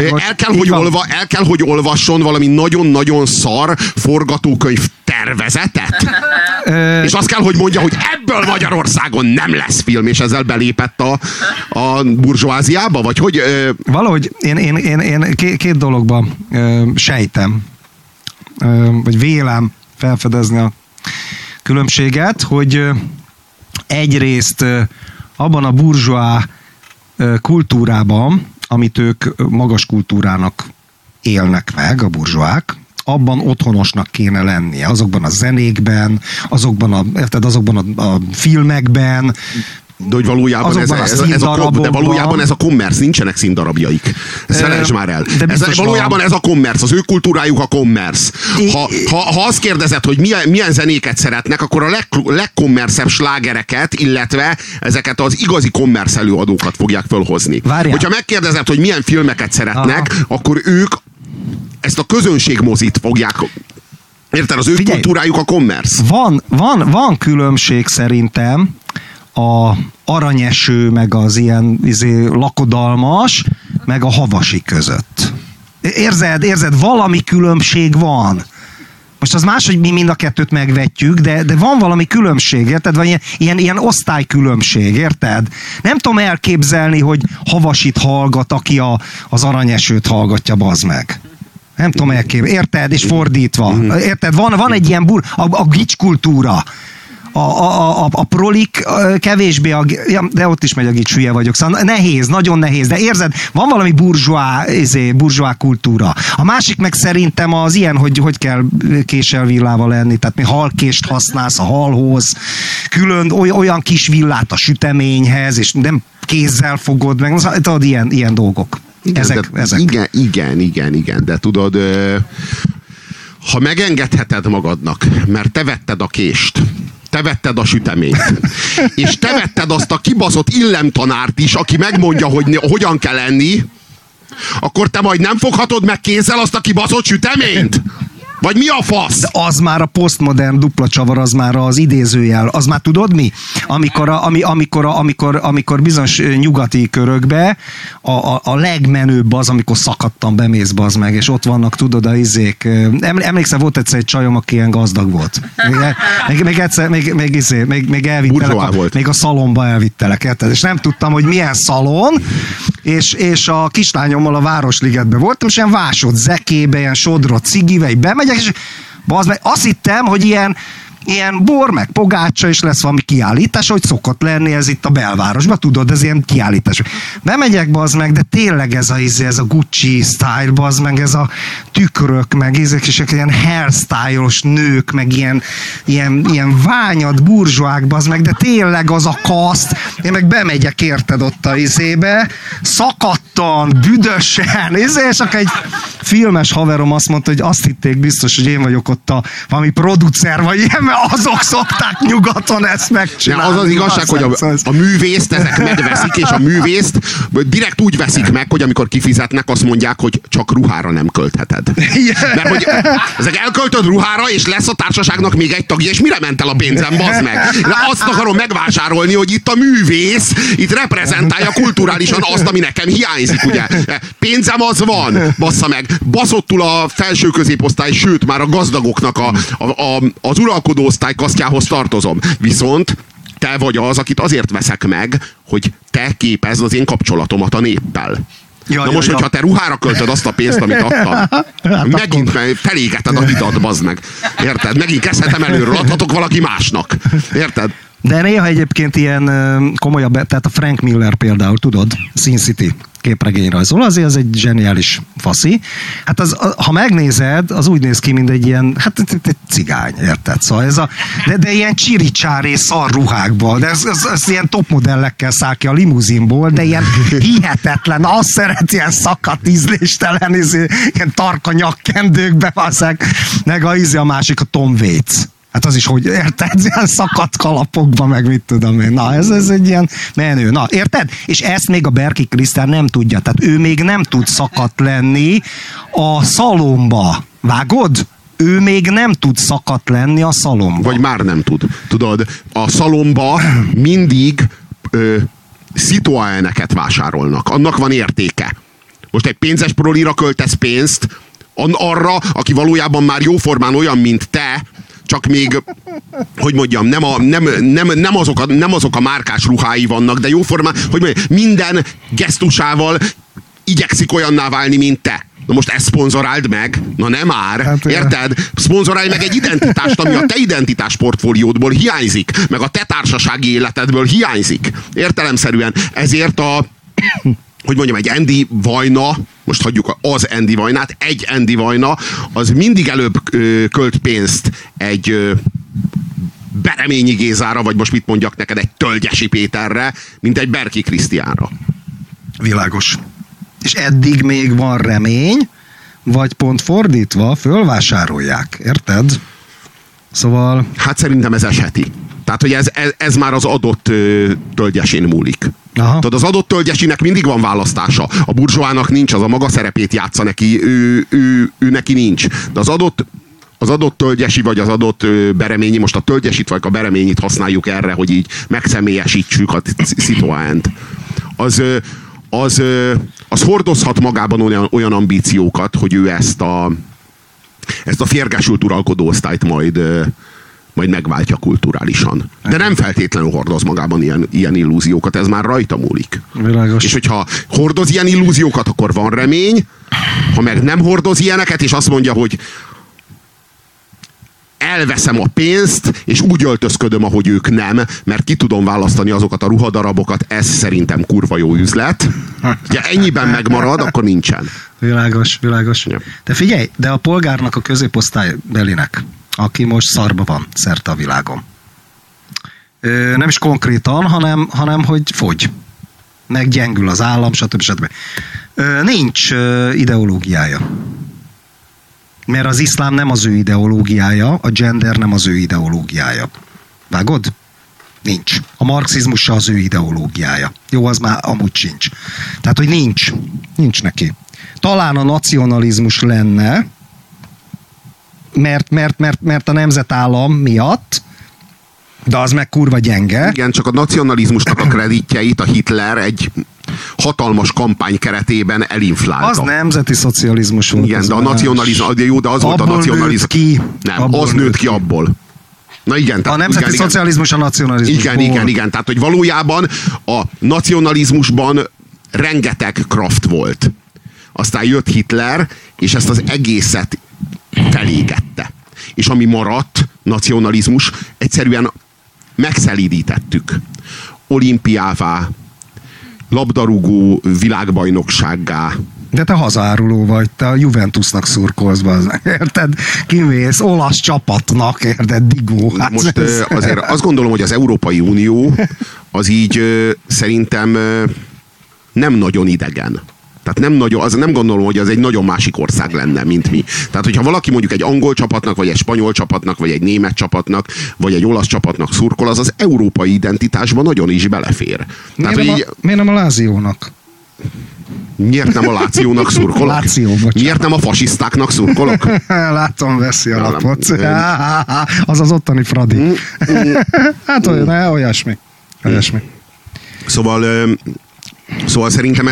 El kell, hogy olvasson valami nagyon-nagyon szar forgatókönyv tervezetet. És azt kell, hogy mondja, hogy ebből Magyarországon nem lesz film, és ezzel belépett a burzsóáziába? Vagy hogy...
Valahogy én két dologban sejtem, vagy vélem felfedezni a különbséget, hogy egyrészt abban a burzsóá kultúrában, amit ők magas kultúrának élnek meg, a burzsóák, abban otthonosnak kéne lennie, azokban a zenékben, azokban a filmekben,
de hogy valójában ez a commerce, nincsenek színdarabjaik. Ezt felejtsd már el. Valójában ez a commerce, az ő kultúrájuk a commerce. Ha azt kérdezed, hogy milyen zenéket szeretnek, akkor a legkommerszebb slágereket, illetve ezeket az igazi commerce előadókat fogják fölhozni.
Várjál.
Hogyha megkérdezed, hogy milyen filmeket szeretnek, akkor ők ezt a közönségmozit fogják... Érted? Az ő kultúrájuk a commerce.
Van különbség szerintem a aranyeső, meg az ilyen lakodalmas, meg a havasi között. Érzed, valami különbség van. Most az más, hogy mi mind a kettőt megvetjük, de van valami különbség, érted? Van ilyen osztálykülönbség, érted? Nem tudom elképzelni, hogy havasit hallgat, aki az aranyesőt hallgatja, bazd meg. Nem tudom elképzelni, érted? És fordítva. Érted? Van egy ilyen a gics kultúra. A prolik kevésbé, de ott is megy a gics, hülye vagyok, szóval nehéz, nagyon nehéz, de érzed, van valami burzsóá kultúra. A másik meg szerintem az ilyen, hogy kell késsel villával lenni, tehát mi halkést használsz a halhoz, külön olyan kis villát a süteményhez, és nem kézzel fogod meg, tudod, ilyen dolgok. Ezek.
Igen, de tudod, ha megengedheted magadnak, mert te vetted a kést, te vetted a süteményt, és te vetted azt a kibaszott illemtanárt is, aki megmondja, hogy hogyan kell enni, akkor te majd nem foghatod meg kézzel azt a kibaszott süteményt? Vagy mi a fasz?
De az már a posztmodern dupla csavar, az már az idézőjel. Az már tudod mi? Amikor bizonyos nyugati körökbe a legmenőbb az, amikor szakadtan bemész, bazd meg, és ott vannak, tudod, a izék. Emlékszel, volt egyszer egy csajom, aki ilyen gazdag volt. Még elvittelek, még a szalomba elvittelek, érted? És nem tudtam, hogy milyen szalon, és a kislányommal a Városligetben voltam, és ilyen vásott zekébe, ilyen sodrott cigivel, így bemegyek, és bazd meg, azt hittem, hogy ilyen bor, meg pogácsa, és lesz valami kiállítás, hogy szokott lenni ez itt a belvárosban, tudod, ez ilyen kiállítás. Bemegyek, bazd meg, de tényleg ez a Gucci style, bazd meg, ez a tükrök, meg ezek is ilyen hairstyle-os nők, meg ilyen ványat burzsóák, bazd meg, de tényleg az a kaszt, én meg bemegyek, érted, ott a izébe, szakadtan, büdösen, és akkor egy filmes haverom azt mondta, hogy azt hitték biztos, hogy én vagyok ott valami producer, vagy ilyen, mert azok szokták nyugaton ezt megcsinálni.
Az igazság, hogy a művészt ezek megveszik, és a művészt direkt úgy veszik meg, hogy amikor kifizetnek, azt mondják, hogy csak ruhára nem költheted. Mert hogy ezek elköltöd ruhára, és lesz a társaságnak még egy tagja, és mire ment el a pénzem, bazd meg? De azt akarom megvásárolni, hogy itt a művész itt reprezentálja kulturálisan azt, ami nekem hiányzik, ugye? Pénzem az van, bassza meg. Baszottul a felső középosztály, sőt már a gazdagoknak az uralkodó osztálykasztjához tartozom. Viszont te vagy az, akit azért veszek meg, hogy te képezd az én kapcsolatomat a néppel. Hogyha te ruhára költöd azt a pénzt, amit adtam, megint felégeted a hidat, bazd meg. Érted? Megint kezdhetem előről, adhatok valaki másnak. Érted?
De néha egyébként ilyen komolyabb, tehát a Frank Miller például, tudod? Sin City. képregényrajzol, azért az egy zseniális faszi. Hát ha megnézed, az úgy néz ki, mint egy ilyen, hát egy cigány, érted? Szóval de ilyen csiricsáré szar ruhákban, de ez ilyen topmodellekkel száll ki a limuzinból, de ilyen hihetetlen, azt szeret ilyen szakadt ízléstelen, ilyen tarka nyakkendőkbe vaszek, meg a másik a Tom Waits. Hát az is, hogy érted, ilyen szakadt kalapokban, meg mit tudom én. Na, ez egy ilyen menő. Na, érted? És ezt még a Berki Krisztián nem tudja. Tehát ő még nem tud szakadt lenni a szalomba. Vágod? Ő még nem tud szakadt lenni a szalomba.
Vagy már nem tud. Tudod, a szalomba mindig Citroeneket vásárolnak. Annak van értéke. Most egy pénzes prolira költesz pénzt arra, aki valójában már jóformán olyan, mint te, csak még, hogy mondjam, nem azok a márkás ruhái vannak, de jóformán, hogy mondjam, minden gesztusával igyekszik olyanná válni, mint te. Na most ezt szponzoráld meg? Na nem már. Hát, érted? Szponzorálj meg egy identitást, ami a te identitás portfóliódból hiányzik, meg a te társasági életedből hiányzik. Értelemszerűen. Ezért hogy mondjam, egy Andy Vajna, most hagyjuk az Andy Vajnát, egy Andy Vajna, az mindig előbb költ pénzt egy Bereményi Gézára, vagy most mit mondjak neked, egy Tölgyesi Péterre, mint egy Berki Krisztiánra.
Világos. És eddig még van remény, vagy pont fordítva, fölvásárolják, érted? Szóval...
Hát szerintem ez eseti. Tehát, hogy ez már az adott tölgyesén múlik.
Aha.
Tudod, az adott tölgyesinek mindig van választása. A burzsóának nincs, az a maga szerepét játsza neki, ő neki nincs. De az adott tölgyesi, vagy az adott bereményi, most a tölgyesit vagy a bereményit használjuk erre, hogy így megszemélyesítsük a Citroent. Az hordozhat magában olyan ambíciókat, hogy ő ezt a férgesült uralkodó osztályt majd megváltja kulturálisan. De nem feltétlenül hordoz magában ilyen illúziókat, ez már rajta múlik.
Világos.
És hogyha hordoz ilyen illúziókat, akkor van remény, ha meg nem hordoz ilyeneket, és azt mondja, hogy elveszem a pénzt, és úgy öltözködöm, ahogy ők nem, mert ki tudom választani azokat a ruhadarabokat, ez szerintem kurva jó üzlet. Ha ennyiben megmarad, akkor nincsen.
Világos. Ja. De figyelj, de a polgárnak, a középosztálybelinek, aki most szarba van szerte a világon. Nem is konkrétan, hanem hogy fogy. Meggyengül az állam, stb. Nincs ideológiája. Mert az iszlám nem az ő ideológiája, a gender nem az ő ideológiája. Vágod? Nincs. A marxizmus se az ő ideológiája. Jó, az már amúgy sincs. Tehát, hogy nincs neki. Talán a nacionalizmus lenne, mert a nemzetállam miatt, de az meg kurva gyenge.
Igen, csak a nacionalizmusnak a kreditjeit a Hitler egy hatalmas kampány keretében elinflálta.
Az nemzeti szocializmus volt.
Igen, de a nacionalizmus, jó, de az volt a nacionalizmus. Nem, az nőtt ki abból. Na igen.
A nemzeti szocializmus a nacionalizmus.
Igen. Tehát, hogy valójában a nacionalizmusban rengeteg kraft volt. Aztán jött Hitler, és ezt az egészet felégette. És ami maradt, nacionalizmus, egyszerűen megszelídítettük. Olimpiává, labdarúgó világbajnoksággá.
De te hazáruló vagy, te a Juventusnak szurkolsz, érted? Kimész olasz csapatnak, érted? Digó. Hát
most azért azt gondolom, hogy az Európai Unió az így szerintem nem nagyon idegen. Tehát nem gondolom, hogy az egy nagyon másik ország lenne, mint mi. Tehát, hogyha valaki mondjuk egy angol csapatnak, vagy egy spanyol csapatnak, vagy egy német csapatnak, vagy egy olasz csapatnak szurkol, az európai identitásban nagyon is belefér.
Miért nem a Láziónak?
Miért nem a Lációnak szurkolok? Miért nem a fasisztáknak szurkolok?
Látom, veszi a lapot. Az az ottani Fradi. Hát olyasmi.
Szóval szerintem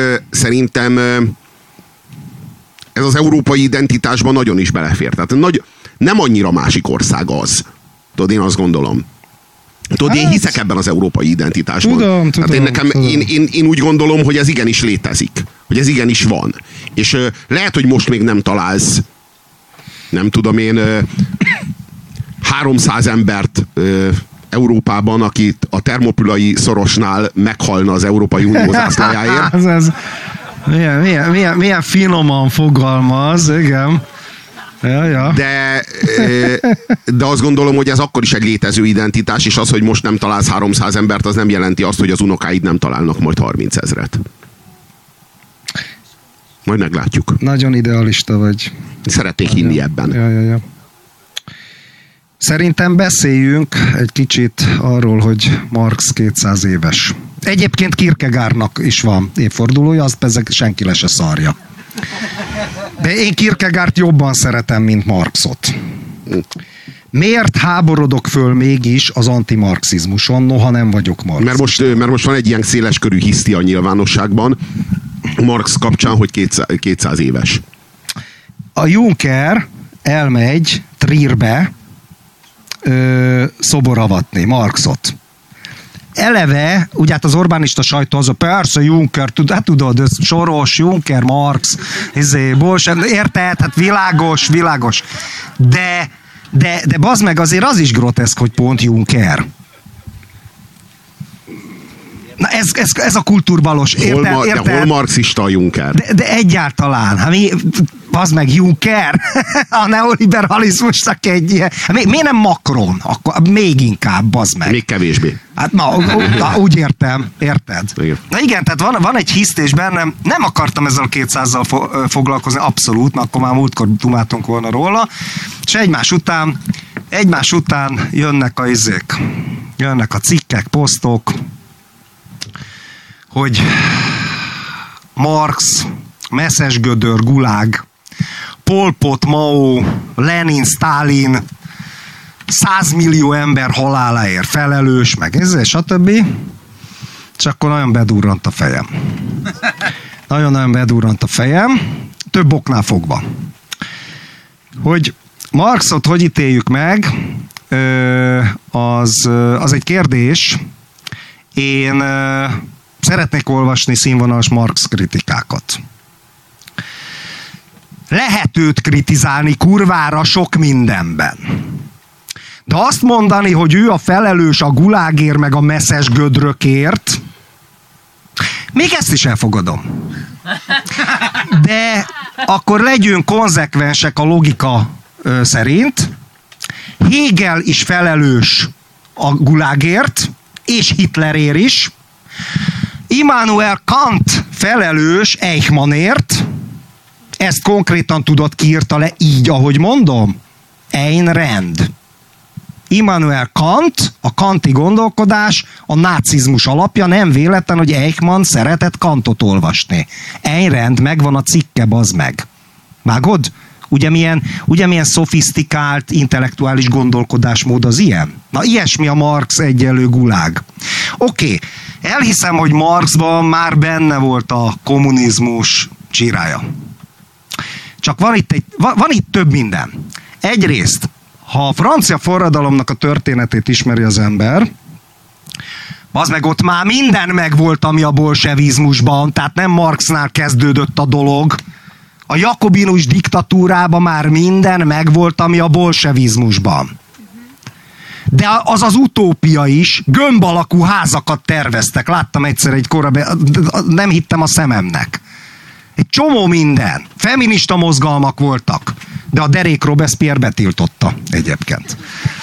ez az európai identitásban nagyon is belefér. Tehát nem annyira másik ország az. Tudod, én azt gondolom. Tudod, én hiszek ebben az európai identitásban.
Tudom.
Én úgy gondolom, hogy ez igenis létezik. Hogy ez igenis van. És lehet, hogy most még nem találsz, nem tudom én, 300 embert Európában, akit a Termopülai szorosnál meghalna az Európai Unió zászlajáért.
Milyen finoman fogalmaz, igen. Ja.
De azt gondolom, hogy ez akkor is egy létező identitás, és az, hogy most nem találsz 300 embert, az nem jelenti azt, hogy az unokáid nem találnak majd 30 000-et. Majd meglátjuk.
Nagyon idealista vagy.
Szeretnék hinni ebben.
Ja. Szerintem beszéljünk egy kicsit arról, hogy Marx 200 éves. Egyébként Kierkegaardnak is van évfordulója, azt persze senki le se szarja. De én Kierkegaardt jobban szeretem, mint Marxot. Miért háborodok föl mégis az antimarxizmuson, noha nem vagyok marxista?
Mert most van egy ilyen széleskörű hiszti a nyilvánosságban Marx kapcsán, hogy 200 éves.
A Juncker elmegy Trierbe szoboravatni Marxot. Eleve, ugye hát az Orbánista sajtó az persze Juncker, tudod, Soros, Juncker, Marx, érted? Hát világos. De bazd meg, azért az is groteszk, hogy pont Juncker. Na ez a kultúrbalos. Érted?
De hol marxista a Juncker?
De egyáltalán. Hát bazd meg, Juncker, a neoliberalizmusnak egy ilyen. Miért nem Macron? Akkor még inkább, bazd meg.
Még kevésbé.
Hát úgy értem, érted?
Igen.
Na igen, tehát van egy hisztés bennem, nem akartam ezzel a 200-zal foglalkozni, abszolút, mert akkor már múltkor dumáltunk volna róla, és egymás után jönnek a izék, jönnek a cikkek, posztok, hogy Marx, Messzesgödör, Gulág, Pol Pot, Mao, Lenin, Sztálin, 100 millió ember haláláért felelős, meg ezzel, stb. És akkor nagyon bedurrant a fejem. Nagyon bedurrant a fejem, több oknál fogva. Hogy Marxot hogy ítéljük meg, az egy kérdés. Én szeretnék olvasni színvonalas Marx kritikákat. Lehet őt kritizálni kurvára sok mindenben. De azt mondani, hogy ő a felelős a gulágért meg a Messzesgödrökért, még ezt is elfogadom. De akkor legyünk konzekvensek a logika szerint. Hegel is felelős a gulágért, és Hitlerért is. Immanuel Kant felelős Eichmannért. Ezt konkrétan tudod, kiírta le így, ahogy mondom? Ayn Rand. Immanuel Kant, a kanti gondolkodás a nácizmus alapja, nem véletlen, hogy Eichmann szeretett Kantot olvasni. Ayn Rand, megvan a cikke, bazd meg. Vágod? Ugye milyen szofisztikált, intellektuális gondolkodásmód az ilyen? Na, ilyesmi a Marx egyenlő Gulág. Oké, elhiszem, hogy Marxban már benne volt a kommunizmus csirája. Csak van itt több minden. Egyrészt, ha a francia forradalomnak a történetét ismeri az ember, az meg ott már minden megvolt, ami a bolsevizmusban, tehát nem Marxnál kezdődött a dolog. A jakobinus diktatúrában már minden megvolt, ami a bolsevizmusban. De az utópia is, gömb alakú házakat terveztek. Láttam egyszer egy korábbi, nem hittem a szememnek. Egy csomó minden. Feminista mozgalmak voltak. De a derék Robespierre betiltotta egyébként.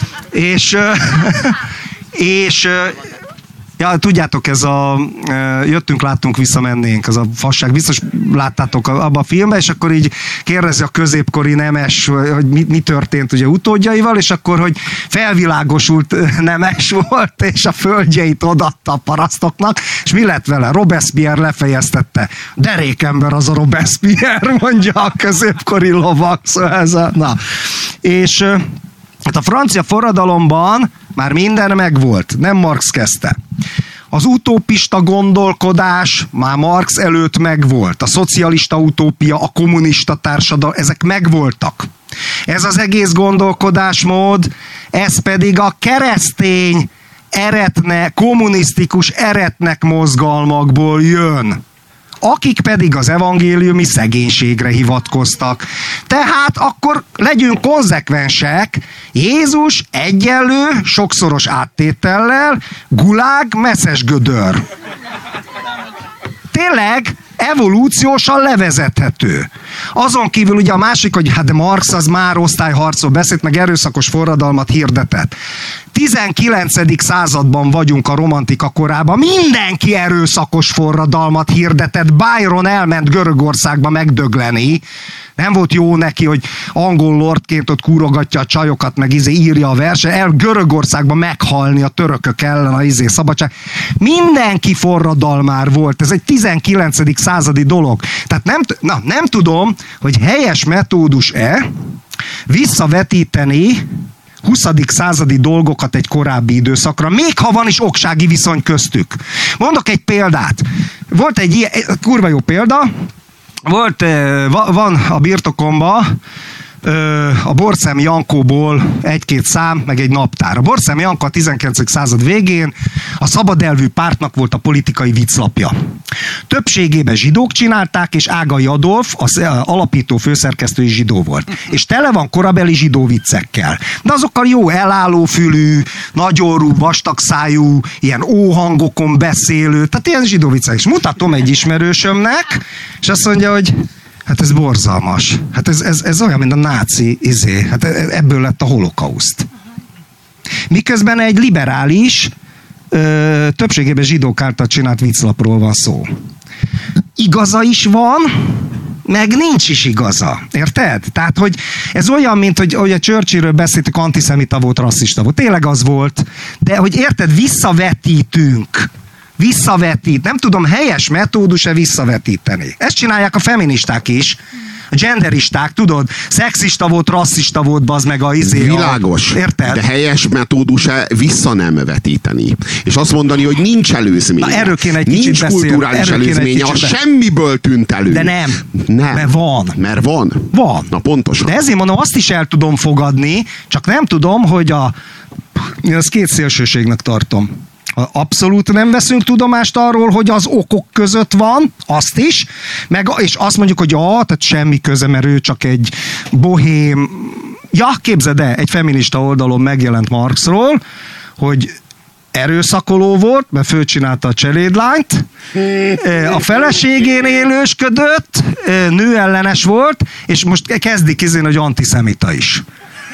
És ja, tudjátok, ez a jöttünk, láttunk, visszamennénk, ez a fasság, biztos láttátok abban a filmben, és akkor így kérdezi a középkori nemes, hogy mi történt ugye utódjaival, és akkor, hogy felvilágosult nemes volt, és a földjeit odaadta a parasztoknak, és mi lett vele? Robespierre lefejeztette. Derékember az a Robespierre, mondja a középkori lovag. Szóval ez na. És hát a francia forradalomban már minden megvolt, nem Marx kezdte. Az utópista gondolkodás már Marx előtt megvolt. A szocialista utópia, a kommunista társadalom, ezek megvoltak. Ez az egész gondolkodásmód, ez pedig a keresztény kommunisztikus eretnek mozgalmakból jön. akik pedig az evangéliumi szegénységre hivatkoztak. Tehát akkor legyünk konzekvensek, Jézus egyenlő, sokszoros áttétellel, gulág, messzes gödör. Tényleg evolúciósan levezethető. Azon kívül ugye a másik, hogy hát de Marx az már osztályharcról beszélt, meg erőszakos forradalmat hirdetett. 19. században vagyunk a romantika korában, mindenki erőszakos forradalmat hirdetett, Byron elment Görögországba megdögleni, nem volt jó neki, hogy angol lordként ott kúrogatja a csajokat, meg írja a verset, el Görögországba meghalni a törökök ellen a szabadság. Mindenki forradalmár volt, ez egy 19. századi dolog. Tehát nem tudom, hogy helyes metódus-e visszavetíteni 20. századi dolgokat egy korábbi időszakra, még ha van is oksági viszony köztük. Mondok egy példát. Volt egy ilyen, kurva jó példa, van a birtokomban a Borszem Jankóból egy-két szám, meg egy naptár. A Borszem Janka a 19. század végén a szabadelvű pártnak volt a politikai vicclapja. Többségében zsidók csinálták, és Ágai Adolf, az alapító főszerkesztő is zsidó volt. És tele van korabeli zsidó viccekkel. De azokkal jó elállófülű, nagyorrú, vastagszájú, ilyen óhangokon beszélő, tehát ilyen zsidó viccek. És mutatom egy ismerősömnek, és azt mondja, hogy hát ez borzalmas. Hát ez olyan, mint a náci hát ebből lett a holokauszt. Miközben egy liberális, többségében zsidók által csinált vicclapról van szó. Igaza is van, meg nincs is igaza. Érted? Tehát, hogy ez olyan, mint hogy a Churchillről beszéltük, antiszemita volt, rasszista volt. Tényleg az volt. De hogy érted, visszavetítünk. Nem tudom, helyes metódus-e visszavetíteni. Ezt csinálják a feministák is. A genderisták, tudod, szexista volt, rasszista volt, bazd meg a
Világos.
Érted?
De helyes metódus-e vissza nem vetíteni. És azt mondani, hogy nincs előzménye.
Na, erről kéne egy kicsit
nincs kulturális előzménye, a semmiből tűnt elő.
De nem. Mert van.
Mert van?
Van.
Na pontosan.
De ezért mondom, azt is el tudom fogadni, csak nem tudom, hogy ezt két szélsőségnek tartom. Abszolút nem veszünk tudomást arról, hogy az okok között van, azt is, és azt mondjuk, hogy tehát semmi köze, mert ő csak egy bohém. Ja, képzeld el, egy feminista oldalon megjelent Marxról, hogy erőszakoló volt, mert fölcsinálta a cselédlányt, a feleségén élősködött, nőellenes volt, és most kezdik hogy antiszemita is.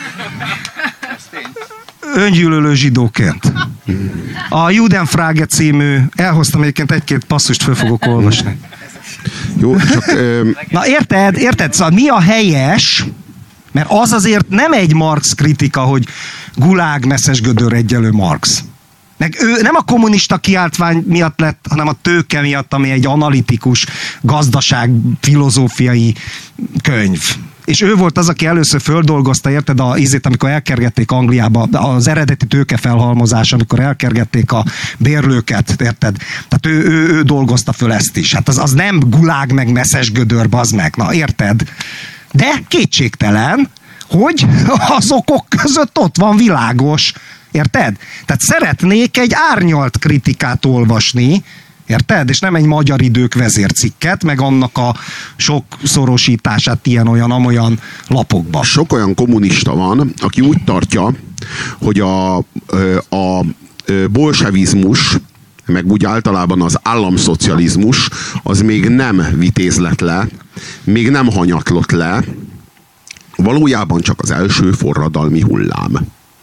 Öngyűlölő zsidóként. A Judenfrage című, elhoztam egyébként egy-két passzust, föl fogok olvasni.
Jó, csak...
Na érted? Szóval mi a helyes, mert az azért nem egy Marx kritika, hogy gulág, messzes gödör egyenlő Marx. Meg ő nem a kommunista kiáltvány miatt lett, hanem a tőke miatt, ami egy analitikus, gazdaság, filozófiai könyv. És ő volt az, aki először földolgozta, érted, amikor elkergették Angliába, az eredeti tőkefelhalmozás, amikor elkergették a bérlőket, érted? Tehát ő dolgozta föl ezt is. Hát az nem gulág meg messzes gödör, bazd meg, na érted? De kétségtelen, hogy az okok között ott van világos, érted? Tehát szeretnék egy árnyalt kritikát olvasni, érted? És nem egy Magyar Idők vezércikket, meg annak a sokszorosítását ilyen-olyan lapokban.
Sok olyan kommunista van, aki úgy tartja, hogy a bolsevizmus, meg úgy általában az államszocializmus, az még nem vitézlet le, még nem hanyatlott le, valójában csak az első forradalmi hullám.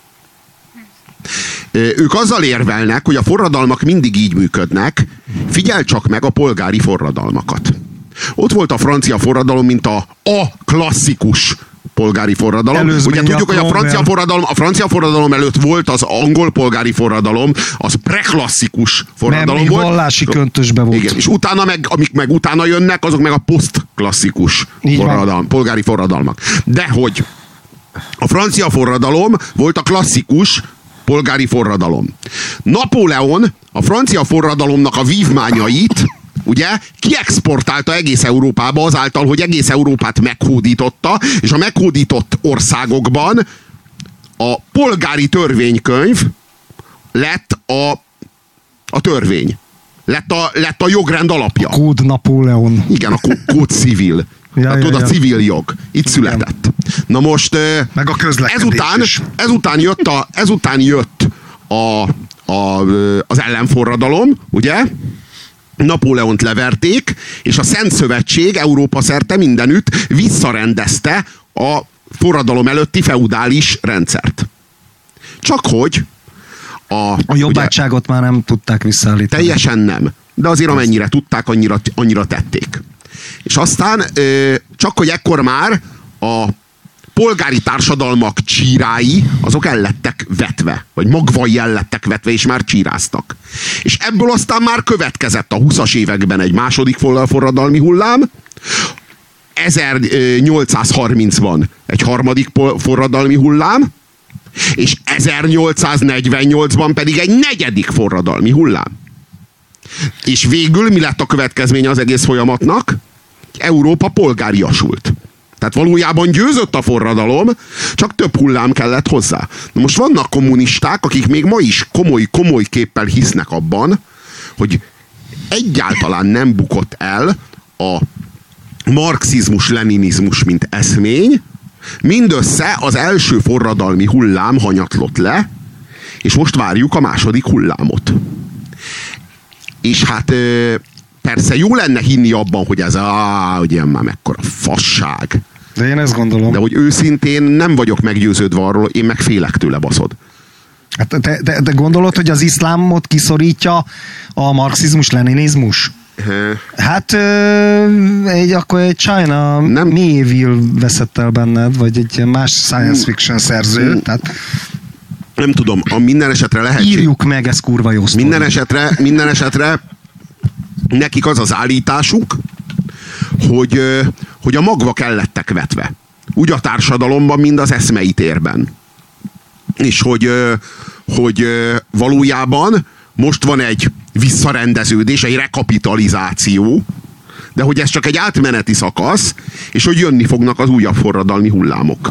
Ők azzal érvelnek, hogy a forradalmak mindig így működnek, figyelj csak meg a polgári forradalmakat. Ott volt a francia forradalom, mint a klasszikus polgári forradalom. Ugye tudjuk, hogy a francia forradalom előtt volt az angol polgári forradalom, az preklasszikus forradalom
nem,
volt.
Nem, vallási köntösbe volt.
Igen, és utána amik meg utána jönnek, azok meg a posztklasszikus polgári forradalmak. De hogy a francia forradalom volt a klasszikus polgári forradalom. Napóleon a francia forradalomnak a vívmányait ugye kiexportálta egész Európába azáltal, hogy egész Európát meghódította, és a meghódított országokban a polgári törvénykönyv lett a törvény. lett a jogrend alapja.
A kód Napóleon.
Igen, a kód civil. A civil jog. Itt született. Na most
meg a közlekedés
ezután jött az ellenforradalom, ugye? Napóleont leverték, és a Szent Szövetség Európa szerte mindenütt visszarendezte a forradalom előtti feudális rendszert. Csak hogy
a jobbátságot már nem tudták visszaállítani.
Teljesen nem. De azért amennyire tudták, annyira tették. És aztán csak hogy ekkor már a polgári társadalmak csírái, azok el lettek vetve, vagy magvai el lettek vetve, és már csíráztak. És ebből aztán már következett a 20-as években egy második forradalmi hullám, 1830-ban egy harmadik forradalmi hullám, és 1848-ban pedig egy negyedik forradalmi hullám. És végül mi lett a következménye az egész folyamatnak? Európa polgáriasult. Tehát valójában győzött a forradalom, csak több hullám kellett hozzá. Na most vannak kommunisták, akik még ma is komoly képpel hisznek abban, hogy egyáltalán nem bukott el a marxizmus-leninizmus, mint eszmény, mindössze az első forradalmi hullám hanyatlott le, és most várjuk a második hullámot. És hát persze jó lenne hinni abban, hogy ez hogy ilyen már mekkora fasság.
De én ezt gondolom.
De hogy őszintén nem vagyok meggyőződve arról, én meg félek tőle, baszod.
Hát de gondolod, hogy az iszlámot kiszorítja a marxizmus-leninizmus? Hát akkor egy China Mayville veszett el benned, vagy egy más science fiction szerző. Tehát
nem tudom, minden esetre lehetséges.
Írjuk meg, ez kurva jó sztori.
Minden esetre nekik az az állításuk, hogy a magvak el lettek vetve. Úgy a társadalomban, mind az eszmei térben. És hogy valójában most van egy visszarendeződés, egy rekapitalizáció, de hogy ez csak egy átmeneti szakasz, és hogy jönni fognak az újabb forradalmi hullámok.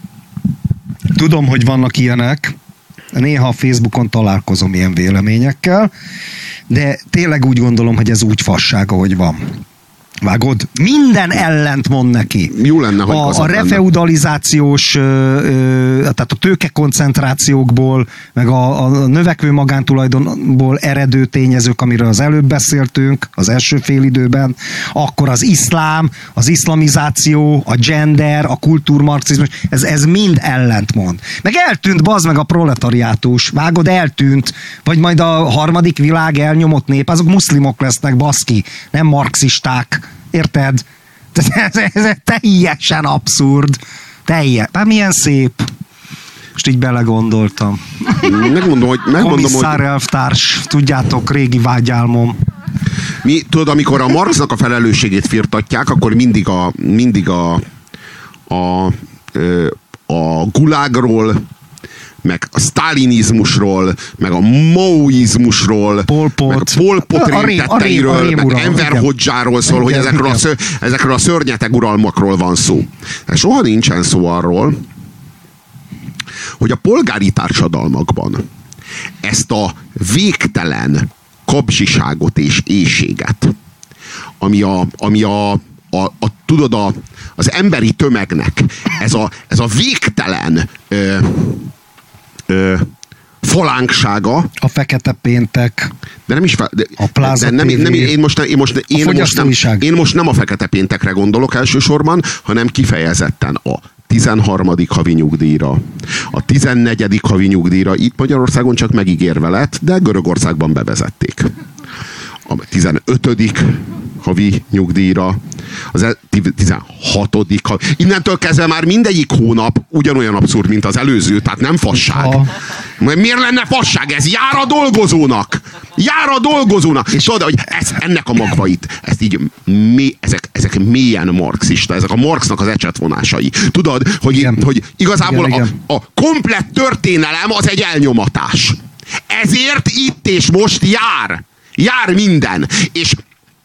Tudom, hogy vannak ilyenek, néha a Facebookon találkozom ilyen véleményekkel, de tényleg úgy gondolom, hogy ez úgy fasság, ahogy van. Vágod? Minden ellent mond neki.
Jó lenne, hogy
a refeudalizációs, tehát a tőkekoncentrációkból, meg a növekvő magántulajdonból eredő tényezők, amiről az előbb beszéltünk, az első félidőben, akkor az iszlám, az iszlamizáció, a gender, a kultúrmarxizmus, ez mind ellentmond. Meg eltűnt, bazd meg, a proletariátus. Vágod, eltűnt. Vagy majd a harmadik világ elnyomott nép, azok muszlimok lesznek, baszki, nem marxisták. Érted? Ez teljesen abszurd. Bár milyen szép. Most így belegondoltam.
Megmondom, hogy
Komisszár elvtárs, tudjátok, régi vágyálmom.
Tudod, amikor a Marxnak a felelősségét firtatják, akkor mindig a gulágról, meg a sztálinizmusról, meg a maoizmusról,
Pol Pot.
meg a Pol Pot rémtetteiről, meg Enver Hodzsáról szól, hogy ezekről a szörnyeteg uralmakról van szó. De soha nincsen szó arról, hogy a polgári társadalmakban ezt a végtelen kapzsiságot és éhséget, ami tudod, az emberi tömegnek ez a végtelen falánksága.
A fekete péntek.
De nem is
a Plaza TV.
Én most nem a fekete péntekre gondolok elsősorban, hanem kifejezetten a 13. havi nyugdíjra, a 14. havi nyugdíjra. Itt Magyarországon csak megígérve lett, de Görögországban bevezették. A 15. havi nyugdíjra, az 16. havi. Innentől kezdve már mindegyik hónap ugyanolyan abszurd, mint az előző, tehát nem fasság. Miért lenne fasság? Ez jár a dolgozónak! Jár a dolgozónak! És tudod, hogy ennek a magvait, ezek mélyen marxista, ezek a Marxnak az ecsetvonásai. Tudod, hogy igazából a komplett történelem az egy elnyomatás. Ezért itt és most jár minden. És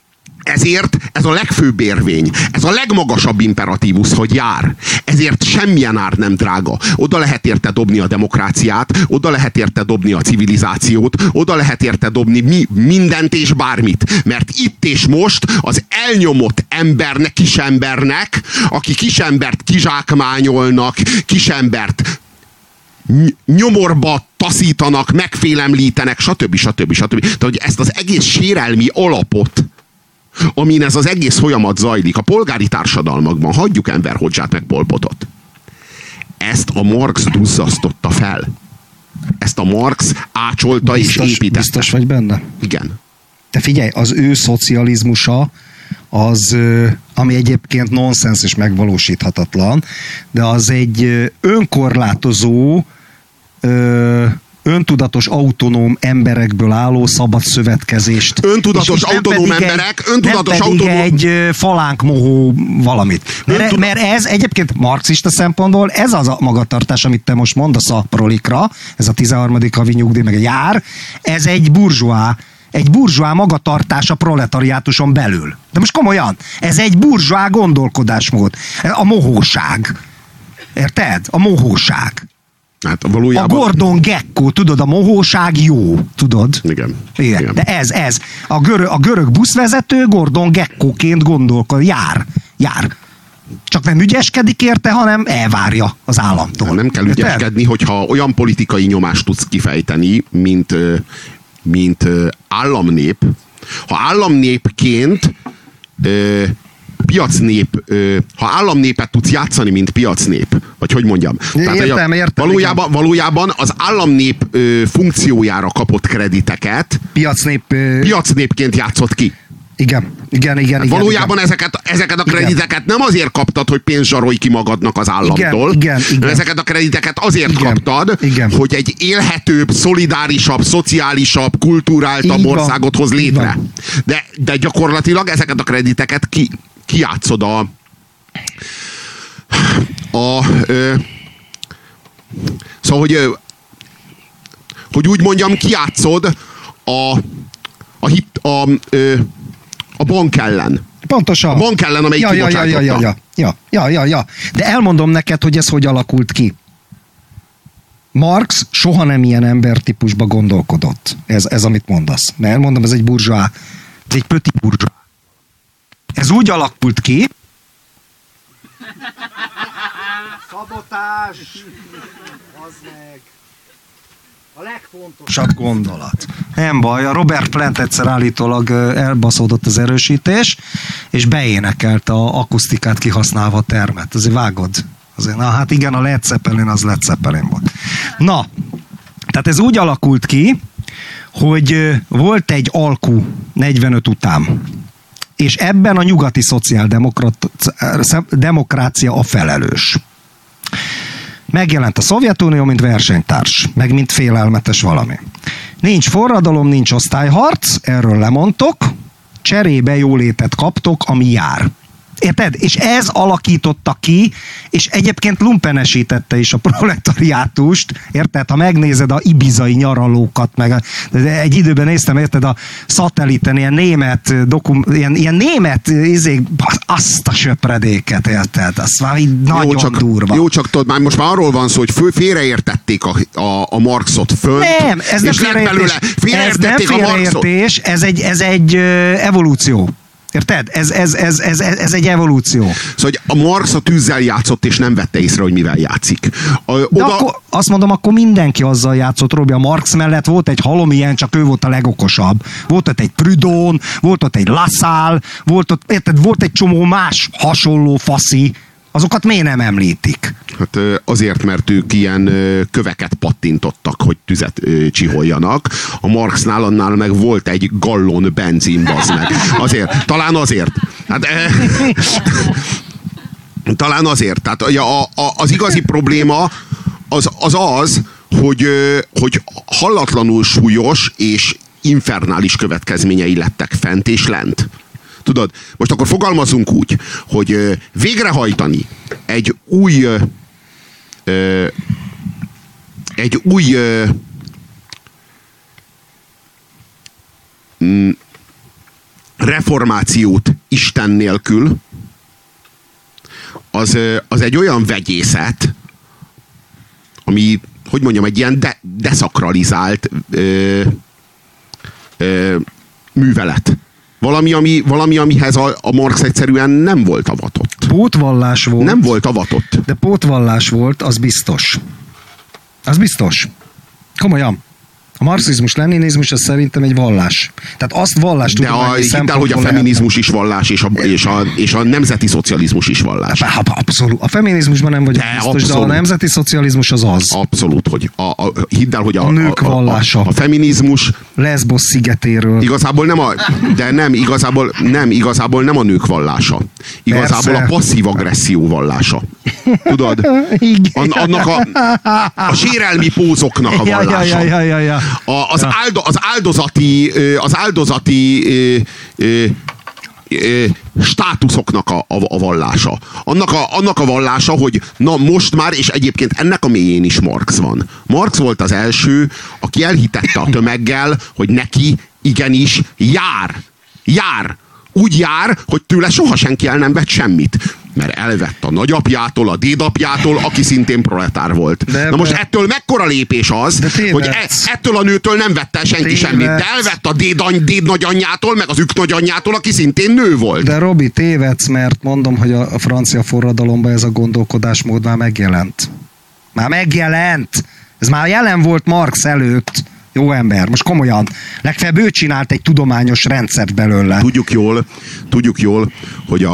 Ezért ez a legfőbb érvény, ez a legmagasabb imperatívus, hogy jár. Ezért semmilyen ár nem drága. Oda lehet érte dobni a demokráciát, oda lehet érte dobni a civilizációt, oda lehet érte dobni mindent és bármit. Mert itt és most az elnyomott embernek, kisembernek, aki kisembert kizsákmányolnak, kisembert nyomorba taszítanak, megfélemlítenek, stb. Tehát, hogy ezt az egész sérelmi alapot, amin ez az egész folyamat zajlik, a polgári társadalmakban, hagyjuk Enver Hodzsát meg Pol Potot. Ezt a Marx duzzasztotta fel. Ezt a Marx ácsolta és építette.
Biztos vagy benne?
Igen.
Te figyelj, az ő szocializmusa az, ami egyébként nonsens és megvalósíthatatlan, de az egy önkorlátozó, öntudatos, autonóm emberekből álló szabad szövetkezést.
Öntudatos, autonóm emberek, öntudatos, autonóm...
egy falánkmohó valamit. Mert ez egyébként marxista szempontból, ez az a magatartás, amit te most mondasz a prolikra, ez a 13. havi nyugdíj, meg jár, ez egy burzsóá magatartás a proletariátuson belül. De most komolyan, ez egy burzsóá gondolkodásmód. A mohóság. Érted? A mohóság.
Hát valójában...
A Gordon Gekko, tudod, a mohóság jó, tudod?
Igen.
Igen. De ez. A görög buszvezető Gordon Gekkóként gondolkod, jár. Csak nem ügyeskedik érte, hanem elvárja az államtól.
Nem kell ügyeskedni, hogyha olyan politikai nyomást tudsz kifejteni, mint államnép. Ha államnépként piacnép, ha államnépet tudsz játszani, mint piacnép, vagy hogy mondjam.
Értem.
Valójában az államnép funkciójára kapott krediteket piacnépként játszott ki.
Igen.
Valójában ezeket a krediteket nem azért kaptad, hogy pénzt zsarolj ki magadnak az államtól. Igen. Ezeket a krediteket azért kaptad, hogy egy élhetőbb, szolidárisabb, szociálisabb, kulturáltabb országot hoz létre. De gyakorlatilag ezeket a krediteket kijátszod szóval, hogy úgy mondjam, kijátszod a bank ellen.
Pontosan.
A bank ellen, amelyik kibocsátotta.
Ja. De elmondom neked, hogy ez hogy alakult ki. Marx soha nem ilyen embertípusba gondolkodott. Ez amit mondasz. Mert elmondom, ez egy burzsóá. Ez egy petit burzsóá. Ez úgy alakult ki. Szabotás! Az meg... A legfontosabb gondolat. Nem baj, a Robert Plant egyszer állítólag elbaszódott az erősítés, és beénekelt a akusztikát kihasználva a termet. Azért vágod. Azért, na hát igen, a Led Zeppelin az Led Zeppelin volt. Na, tehát ez úgy alakult ki, hogy volt egy alku 45 után. És ebben a nyugati szociáldemokrácia a felelős. Megjelent a Szovjetunió, mint versenytárs, meg mint félelmetes valami. Nincs forradalom, nincs osztályharc, erről lemondtok, cserébe jólétet kaptok, ami jár. Érted? És ez alakította ki, és egyébként lumpenesítette is a proletariátust, érted? Ha megnézed a ibizai nyaralókat, meg egy időben néztem, érted, a szatelliten ilyen német ilyen német azt a söpredéket, érted? Az már így nagyon durva.
Jó, csak tudod, most már arról van szó, hogy félreértették a Marxot fönt.
Nem, ez nem félreértés, ez egy evolúció. Érted? Ez egy evolúció.
Szóval a Marx a tűzzel játszott, és nem vette észre, hogy mivel játszik.
Akkor, azt mondom, akkor mindenki azzal játszott, Robi. A Marx mellett volt egy halom ilyen, csak ő volt a legokosabb. Volt ott egy Proudhon, volt ott egy Lassalle, volt egy csomó más hasonló faszi. Azokat miért nem említik?
Hát azért, mert ők ilyen köveket pattintottak, hogy tüzet csiholjanak. A Marxnál annál meg volt egy gallon benzin, bazd meg. Azért, talán azért. Hát, talán azért. Tehát az igazi probléma az, hogy hallatlanul súlyos és infernális következményei lettek fent és lent. Tudod, most akkor fogalmazunk úgy, hogy végrehajtani egy új reformációt Isten nélkül, az egy olyan vegyészet, ami, hogy mondjam, egy ilyen deszakralizált művelet. Valami, amihez a Marx egyszerűen nem volt avatott.
Pótvallás volt.
Nem volt avatott.
De pótvallás volt, az biztos. Az biztos. Komolyan. A marxizmus, leninizmus az szerintem egy vallás. Tehát azt vallás
de hidd el, hogy a feminizmus is vallás, és a nemzeti szocializmus is vallás.
Abszolút. A feminizmusban nem vagyok biztos, abszolút. De a nemzeti szocializmus az az.
Abszolút, hogy hidd el, hogy
a nők vallása.
A feminizmus
Lesbos szigetéről.
Igazából igazából nem a nők vallása. Igazából persze. A passzív agresszió vallása. Tudod? Annak a sérelmi pózoknak a vallása. Az áldozati státuszoknak a vallása. Annak a vallása, hogy na most már, és egyébként ennek a mélyén is Marx van. Marx volt az első, aki elhitette a tömeggel, hogy neki igenis jár. Úgy jár, hogy tőle soha senki el nem vett semmit. Mert elvett a nagyapjától, a dédapjától, aki szintén proletár volt. Na most ettől mekkora lépés az, hogy ettől a nőtől nem vette el senki semmit, de elvett a déd nagyanyjától, meg az ők nagyanyjától, aki szintén nő volt.
De Robi, tévedsz, mert mondom, hogy a francia forradalomban ez a gondolkodásmód már megjelent. Ez már jelen volt Marx előtt. Jó ember, most komolyan. Legfeljebb ő csinált egy tudományos rendszert belőle.
Tudjuk jól, hogy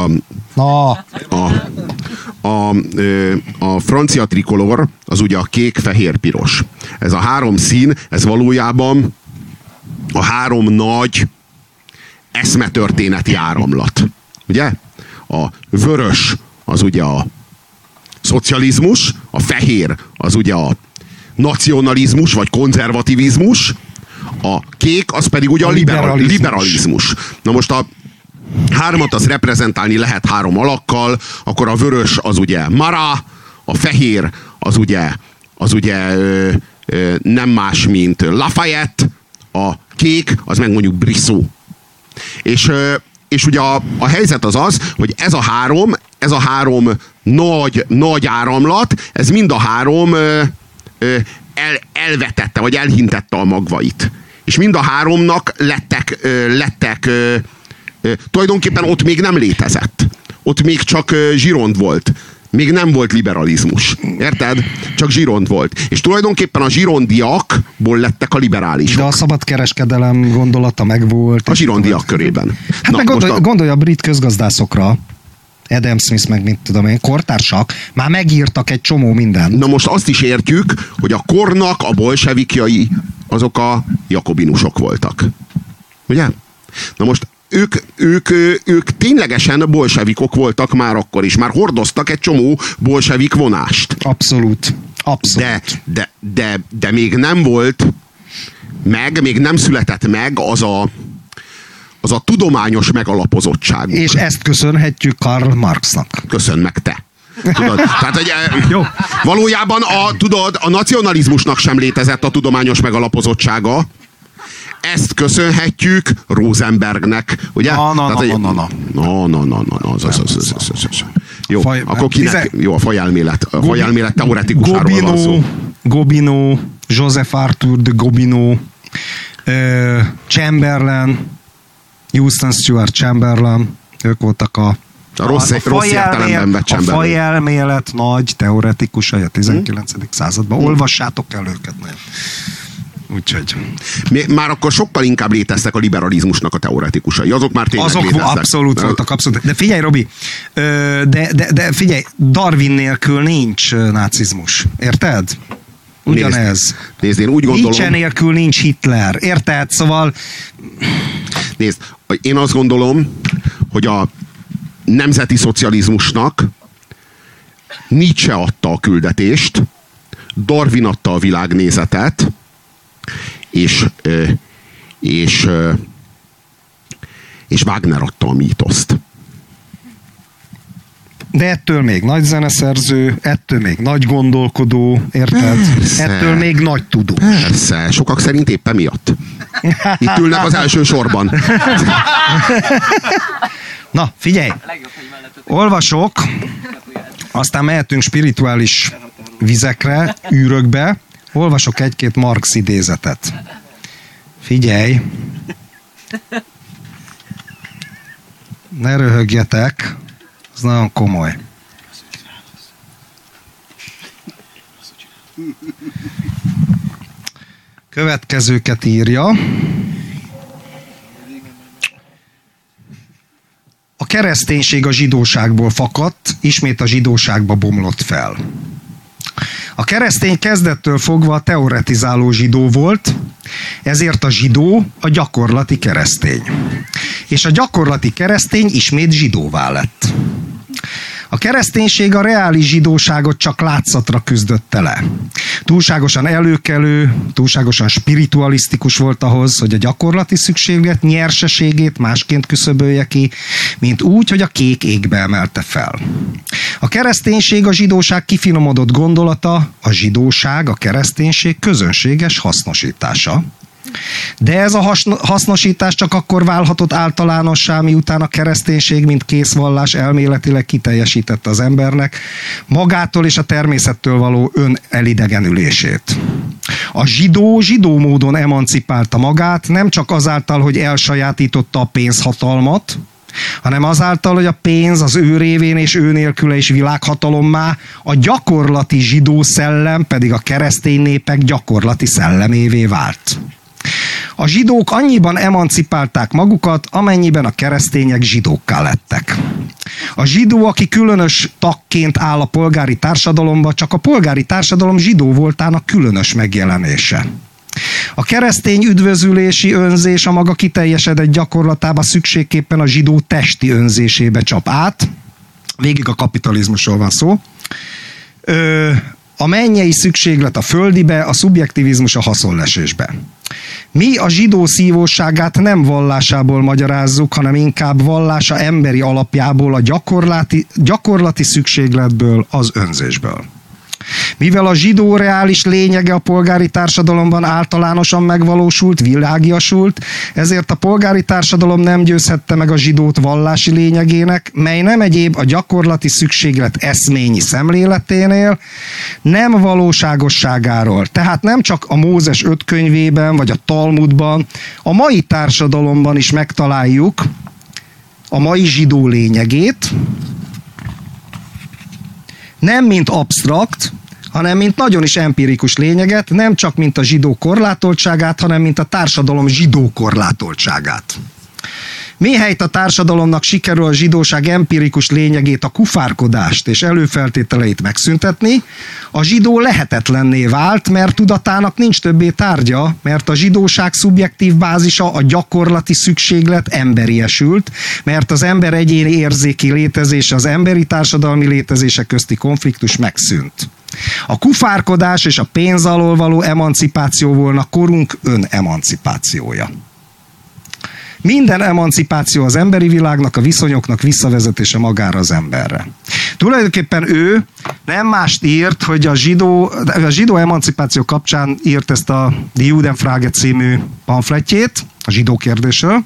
a francia trikolor az ugye a kék, fehér, piros. Ez a három szín, ez valójában a három nagy eszmetörténeti áramlat. Ugye? A vörös az ugye a szocializmus, a fehér az ugye a nacionalizmus, vagy konzervativizmus, a kék az pedig ugye a liberalizmus. Na most a hármat az reprezentálni lehet három alakkal, akkor a vörös az ugye Marat, a fehér az ugye nem más, mint Lafayette, a kék az meg mondjuk Brissot. És ugye a helyzet az, hogy ez a három nagy áramlat, ez mind a három elvetette, vagy elhintette a magvait. És mind a háromnak lettek tulajdonképpen ott még nem létezett. Ott még csak zsirond volt. Még nem volt liberalizmus. Érted? Csak zsirond volt. És tulajdonképpen a zsirondiakból lettek a liberálisok.
De a szabadkereskedelem gondolata megvolt.
A zsirondiak körében.
Hát gondolj a brit közgazdászokra. Adam Smith, meg mit tudom én, kortársak, már megírtak egy csomó mindent.
Na most azt is értjük, hogy a kornak a bolsevikjai azok a jakobinusok voltak. Ugye? Na most ők ténylegesen bolsevikok voltak már akkor is. Már hordoztak egy csomó bolsevik vonást.
Abszolút.
De még nem volt még nem született meg az a tudományos megalapozottság.
És ezt köszönhetjük Karl Marxnak.
Köszön meg te. Tudod? Tehát, hogy jó. Valójában a nacionalizmusnak sem létezett a tudományos megalapozottsága. Ezt köszönhetjük Rosenbergnek, ugye? Jó, akkor kinek? Jó, a fajelmélet. A fajelmélet teoretikusáról van szó.
Gobineau, Joseph Arthur de Gobineau, Chamberlain, Houston Stuart Chamberlain, ők voltak a
rossz értelemben vett Chamberlain.
A fajelmélet nagy teoretikusai a 19. században. Olvassátok el őket. Úgyhogy.
Már akkor sokkal inkább léteztek a liberalizmusnak a teoretikusai. Azok már tényleg léteztek.
Abszolút voltak, abszolút. De figyelj, Robi, de figyelj, Darwin nélkül nincs nácizmus. Érted? Ugyanez.
Nézd, én úgy gondolom...
Nietzsche nélkül nincs Hitler. Érted? Szóval...
Nézd, én azt gondolom, hogy a nemzeti szocializmusnak Nietzsche adta a küldetést, Darwin adta a világnézetet, és Wagner adta a mítoszt.
De ettől még nagy zeneszerző, ettől még nagy gondolkodó, érted? Persze. Ettől még nagy tudós.
Persze, sokak szerint éppen miatt. Itt ülnek az első sorban.
Na, figyelj! Olvasok, aztán mehetünk spirituális vizekre, űrökbe. Olvasok egy-két Marx idézetet. Figyelj! Ne röhögjetek, ez nagyon komoly. Következőket írja. A kereszténység a zsidóságból fakadt, ismét a zsidóságba bomlott fel. A keresztény kezdettől fogva a teoretizáló zsidó volt, ezért a zsidó a gyakorlati keresztény. És a gyakorlati keresztény ismét zsidóvá lett. A kereszténység a reális zsidóságot csak látszatra küzdötte le. Túlságosan előkelő, túlságosan spiritualisztikus volt ahhoz, hogy a gyakorlati szükséglet nyerseségét másként küszöbölje ki, mint úgy, hogy a kék égbe emelte fel. A kereszténység a zsidóság kifinomodott gondolata, a zsidóság, a kereszténység közönséges hasznosítása. De ez a hasznosítás csak akkor válhatott általánossá, miután a kereszténység, mint készvallás elméletileg kiteljesítette az embernek magától és a természettől való önelidegenülését. A zsidó módon emancipálta magát, nem csak azáltal, hogy elsajátította a pénzhatalmat, hanem azáltal, hogy a pénz az ő révén és ő nélküle is világhatalommá, a gyakorlati zsidó szellem pedig a keresztény népek gyakorlati szellemévé vált. A zsidók annyiban emancipálták magukat, amennyiben a keresztények zsidókká lettek. A zsidó, aki különös tagként áll a polgári társadalomba, csak a polgári társadalom zsidó voltának különös megjelenése. A keresztény üdvözülési önzés a maga kiteljesedett gyakorlatába szükségképpen a zsidó testi önzésébe csap át. Végig a kapitalizmusról van szó. A mennyei szükséglet a földibe, a szubjektivizmus a haszonlesésbe. Mi a zsidó szívóságát nem vallásából magyarázzuk, hanem inkább vallása emberi alapjából, a gyakorlati szükségletből, az önzésből. Mivel a zsidó reális lényege a polgári társadalomban általánosan megvalósult, világiasult, ezért a polgári társadalom nem győzhette meg a zsidót vallási lényegének, mely nem egyéb a gyakorlati szükséglet eszményi szemléleténél, nem valóságosságáról. Tehát nem csak a Mózes 5 könyvében, vagy a Talmudban, a mai társadalomban is megtaláljuk a mai zsidó lényegét, nem mint absztrakt, hanem mint nagyon is empirikus lényeget, nem csak mint a zsidó korlátoltságát, hanem mint a társadalom zsidó korlátoltságát. Mihelyt a társadalomnak sikerül a zsidóság empirikus lényegét, a kufárkodást és előfeltételeit megszüntetni, a zsidó lehetetlenné vált, mert tudatának nincs többé tárgya, mert a zsidóság szubjektív bázisa, a gyakorlati szükséglet emberiesült, mert az ember egyéni érzéki létezése, az emberi társadalmi létezése közti konfliktus megszűnt. A kufárkodás és a pénz alól való emancipáció volna korunk önemancipációja. Minden emancipáció az emberi világnak, a viszonyoknak visszavezetése magára az emberre. Tulajdonképpen ő nem mást írt, hogy a zsidó emancipáció kapcsán írt ezt a Die Judenfrage című pamfletjét, a zsidó kérdésről,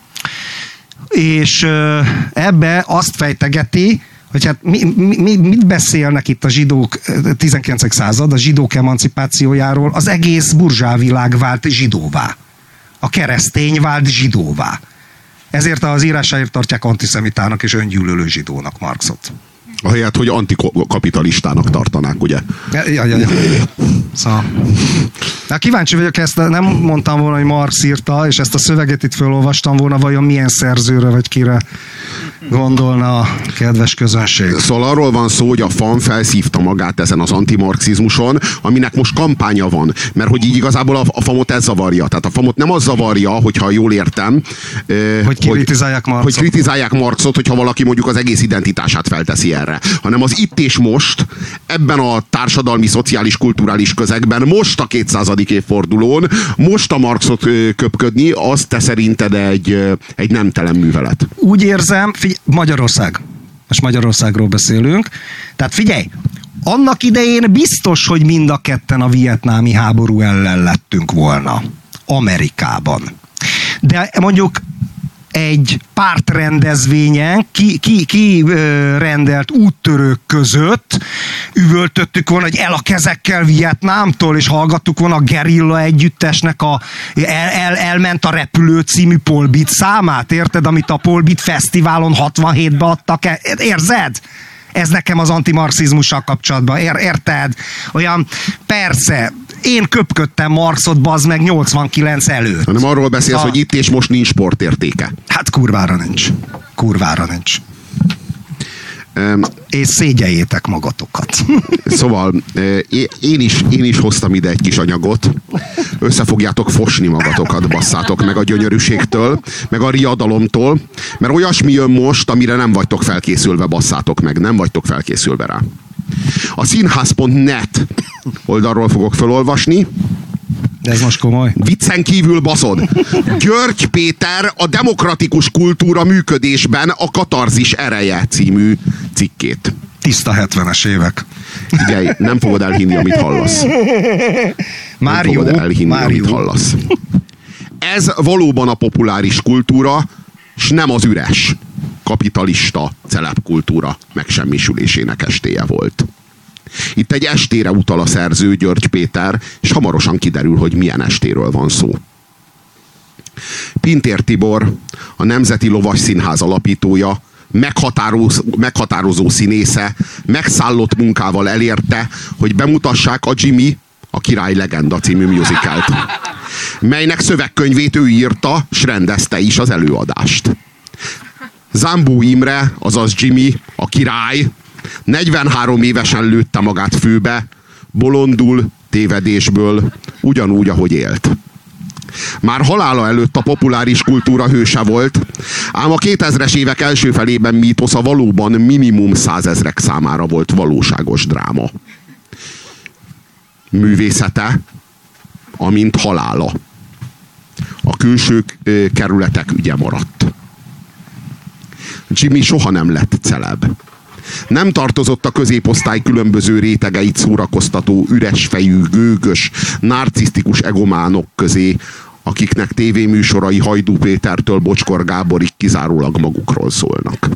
és ebbe azt fejtegeti, hogy hát mit beszélnek itt a zsidók 19. század, a zsidók emancipációjáról, az egész burzsá világ vált zsidóvá. A keresztény vált zsidóvá. Ezért az írásáért tartják antiszemitának és öngyűlölő zsidónak Marxot.
Ahelyett, hogy antikapitalistának tartanák, ugye?
Ja. Szóval. Na, kíváncsi vagyok, ezt nem mondtam volna, hogy Marx írta, és ezt a szöveget itt felolvastam volna, vajon milyen szerzőre vagy kire gondolna a kedves közönség.
Szóval arról van szó, hogy a FAM felszívta magát ezen az antimarxizmuson, aminek most kampánya van, mert hogy így igazából a FAM-ot ez zavarja. Tehát a FAM-ot nem az zavarja, hogyha jól értem,
hogy
kritizálják Marxot, hogyha valaki mondjuk az egész identitását felteszi erre, hanem az itt és most, ebben a társadalmi, szociális, kulturális közegben, most a 200. évfordulón, most a Marxot köpködni, az te szerinted egy nemtelen művelet?
Úgy érzem, Magyarország. Most Magyarországról beszélünk. Tehát figyelj, annak idején biztos, hogy mind a ketten a vietnámi háború ellen lettünk volna. Amerikában. De mondjuk egy pártrendezvényen ki rendelt úttörők között üvöltöttük volna, hogy el a kezekkel Vietnámtól, és hallgattuk volna a Gerilla együttesnek elment a repülő című Paul Beat számát, érted? Amit a Paul Beat Fesztiválon 67-ben adtak el. Érzed? Ez nekem az antimarxizmussal kapcsolatban, érted? Olyan, persze, én köpködtem Marxot, bazd meg 89 előtt.
Hanem arról beszélsz, hogy itt és most nincs sportértéke.
Hát kurvára nincs. Kurvára nincs. És szégyeljétek magatokat.
Szóval én is hoztam ide egy kis anyagot. Össze fogjátok fosni magatokat, basszátok meg a gyönyörűségtől, meg a riadalomtól, mert olyasmi jön most, amire nem vagytok felkészülve, basszátok meg. Nem vagytok felkészülve rá. A színház.net oldalról fogok felolvasni.
De ez most komoly.
Viccen kívül, baszod. György Péter a demokratikus kultúra működésben a katarzis ereje című cikkét.
Tiszta 70-es évek.
Figyelj, nem fogod elhinni, amit hallasz. Nem fogod elhinni, amit hallasz. Ez valóban a populáris kultúra, s nem az üres, kapitalista celebkultúra megsemmisülésének estéje volt. Itt egy estére utal a szerző, György Péter, és hamarosan kiderül, hogy milyen estéről van szó. Pintér Tibor, a Nemzeti Lovasszínház alapítója, meghatározó színésze, megszállott munkával elérte, hogy bemutassák a Jimmy, a Király legenda című musicalt, melynek szövegkönyvét ő írta, s rendezte is az előadást. Zambó Imre, azaz Jimmy, a Király, 43 évesen lőtte magát főbe, bolondul, tévedésből, ugyanúgy, ahogy élt. Már halála előtt a populáris kultúra hőse volt, ám a 2000-es évek első felében mítosza valóban minimum 100 000 számára volt valóságos dráma. Művészete, amint halála. A külső kerületek ügye maradt. Jimmy soha nem lett celeb. Nem tartozott a középosztály különböző rétegeit szórakoztató, üresfejű, gőgös, narcisztikus egománok közé, akiknek tévéműsorai Hajdú Pétertől Bocskor Gáborig kizárólag magukról szólnak.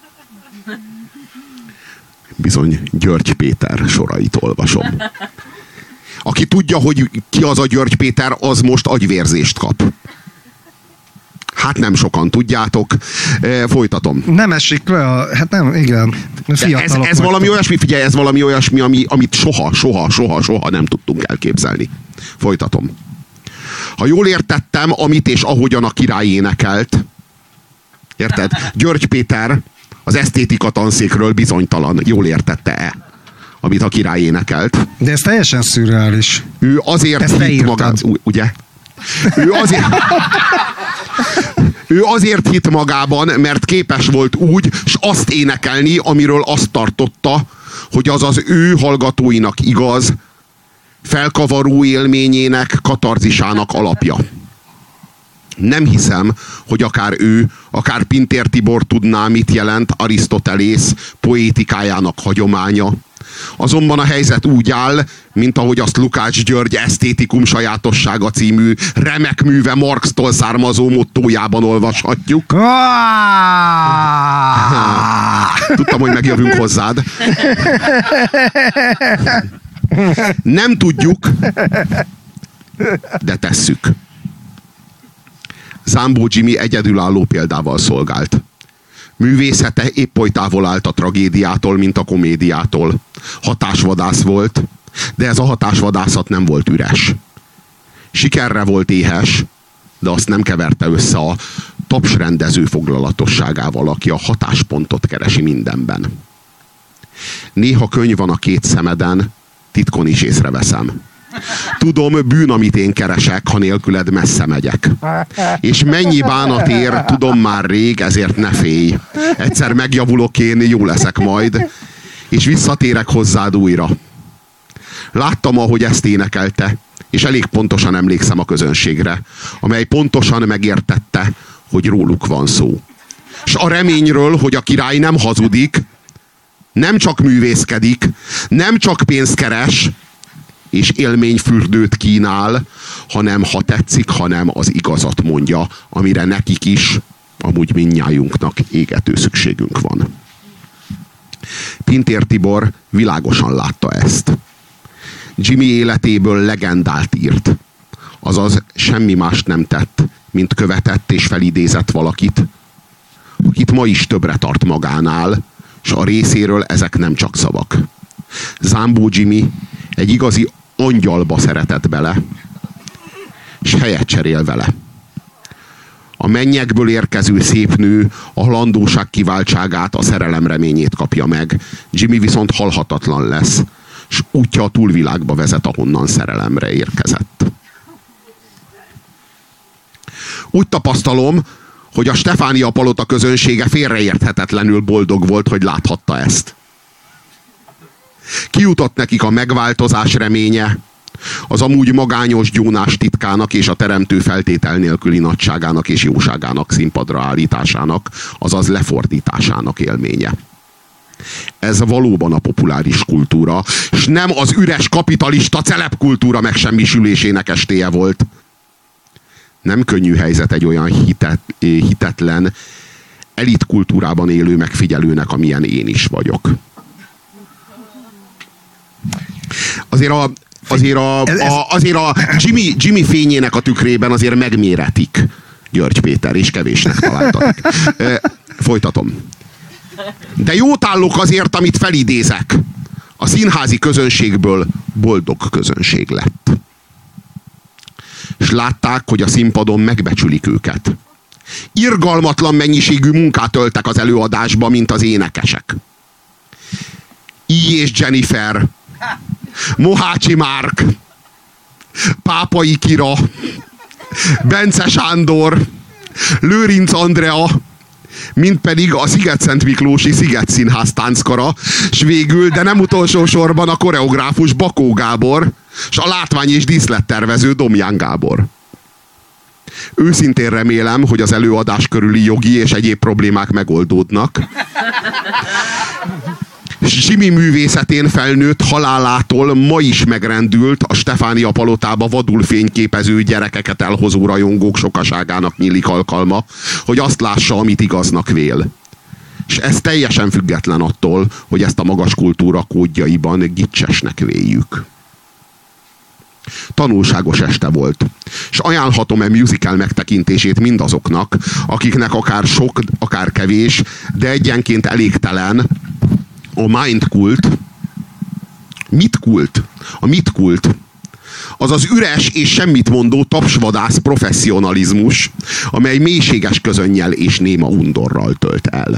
Bizony, György Péter sorait olvasom. Aki tudja, hogy ki az a György Péter, az most agyvérzést kap. Hát nem sokan tudjátok. Folytatom.
Nem esik le hát nem, igen.
Ez valami olyasmi, figyelj, ez valami olyasmi, amit soha nem tudtunk elképzelni. Folytatom. Ha jól értettem, amit és ahogyan a Király énekelt, érted? György Péter az esztétika tanszékről bizonytalan. Jól értette-e, amit a Király énekelt?
De ez teljesen szürreális.
Ő azért hitt magát, ugye? Ő azért hitt magában, mert képes volt úgy, s azt énekelni, amiről azt tartotta, hogy az az ő hallgatóinak igaz, felkavaró élményének, katarzisának alapja. Nem hiszem, hogy akár ő, akár Pintér Tibor tudná, mit jelent Arisztotelész poétikájának hagyománya. Azonban a helyzet úgy áll, mint ahogy azt Lukács György Esztétikum sajátossága című remek műve Marxtól származó mottójában olvashatjuk. Tudtam, hogy megjövünk hozzád. Nem tudjuk, de tesszük. Zambó Jimmy egyedülálló példával szolgált. Művészete épp oly távol állt a tragédiától, mint a komédiától. Hatásvadász volt, de ez a hatásvadászat nem volt üres. Sikerre volt éhes, de azt nem keverte össze a tapsrendező foglalatosságával, aki a hatáspontot keresi mindenben. Néha könny van a két szemeden, titkon is észreveszem. Tudom, bűn, amit én keresek, ha nélküled messze megyek. És mennyi bánat ér, tudom már rég, ezért ne félj. Egyszer megjavulok én, jó leszek majd, és visszatérek hozzád újra. Láttam, ahogy ezt énekelte, és elég pontosan emlékszem a közönségre, amely pontosan megértette, hogy róluk van szó. És a reményről, hogy a király nem hazudik, nem csak művészkedik, nem csak pénzt keres, és élményfürdőt kínál, hanem ha tetszik, hanem az igazat mondja, amire nekik is, amúgy mindnyájunknak égető szükségünk van. Pintér Tibor világosan látta ezt. Jimmy életéből legendát írt. Azaz semmi mást nem tett, mint követett és felidézett valakit, akit ma is többre tart magánál, és a részéről ezek nem csak szavak. Zámbó Jimmy egy igazi angyalba szeretett bele, és helyet cserél vele. A mennyekből érkező szép nő a halandóság kiváltságát, a szerelem reményét kapja meg. Jimmy viszont halhatatlan lesz, és útja a túlvilágba vezet, ahonnan szerelemre érkezett. Úgy tapasztalom, hogy a Stefánia Palota közönsége félreérthetetlenül boldog volt, hogy láthatta ezt. Kijutott nekik a megváltozás reménye, az amúgy magányos gyónás titkának és a teremtő feltétel nélküli nagyságának és jóságának színpadra állításának, azaz lefordításának élménye. Ez valóban a populáris kultúra, és nem az üres kapitalista celebkultúra megsemmisülésének estéje volt. Nem könnyű helyzet egy olyan hitetlen, elitkultúrában élő megfigyelőnek, amilyen én is vagyok. Azért a Jimmy fényének a tükrében azért megméretik György Péter, és kevésnek találtatik. Folytatom. De jót állok azért, amit felidézek. A színházi közönségből boldog közönség lett. És látták, hogy a színpadon megbecsülik őket. Irgalmatlan mennyiségű munkát öltek az előadásba, mint az énekesek. És Jennifer, Mohácsi Márk, Pápai Kira, Bence Sándor, Lőrinc Andrea, mint pedig a Sziget-Szent Miklósi Sziget Színház tánckara, s végül, de nem utolsó sorban a koreográfus Bakó Gábor, és a látvány- és díszlettervező Domján Gábor. Őszintén remélem, hogy az előadás körüli jogi és egyéb problémák megoldódnak. Jimmy művészetén felnőtt halálától ma is megrendült, a Stefánia Palotába vadul fényképező gyerekeket elhozó rajongók sokaságának nyílik alkalma, hogy azt lássa, amit igaznak vél. És ez teljesen független attól, hogy ezt a magas kultúra kódjaiban gicsesnek véljük. Tanulságos este volt, és ajánlhatom musical megtekintését mindazoknak, akiknek akár sok, akár kevés, de egyenként elégtelen a mind kult. Mit kult? A mit kult? Az az üres és semmit mondó tapsvadász professzionalizmus, amely mélységes közönnyel és néma undorral tölt el.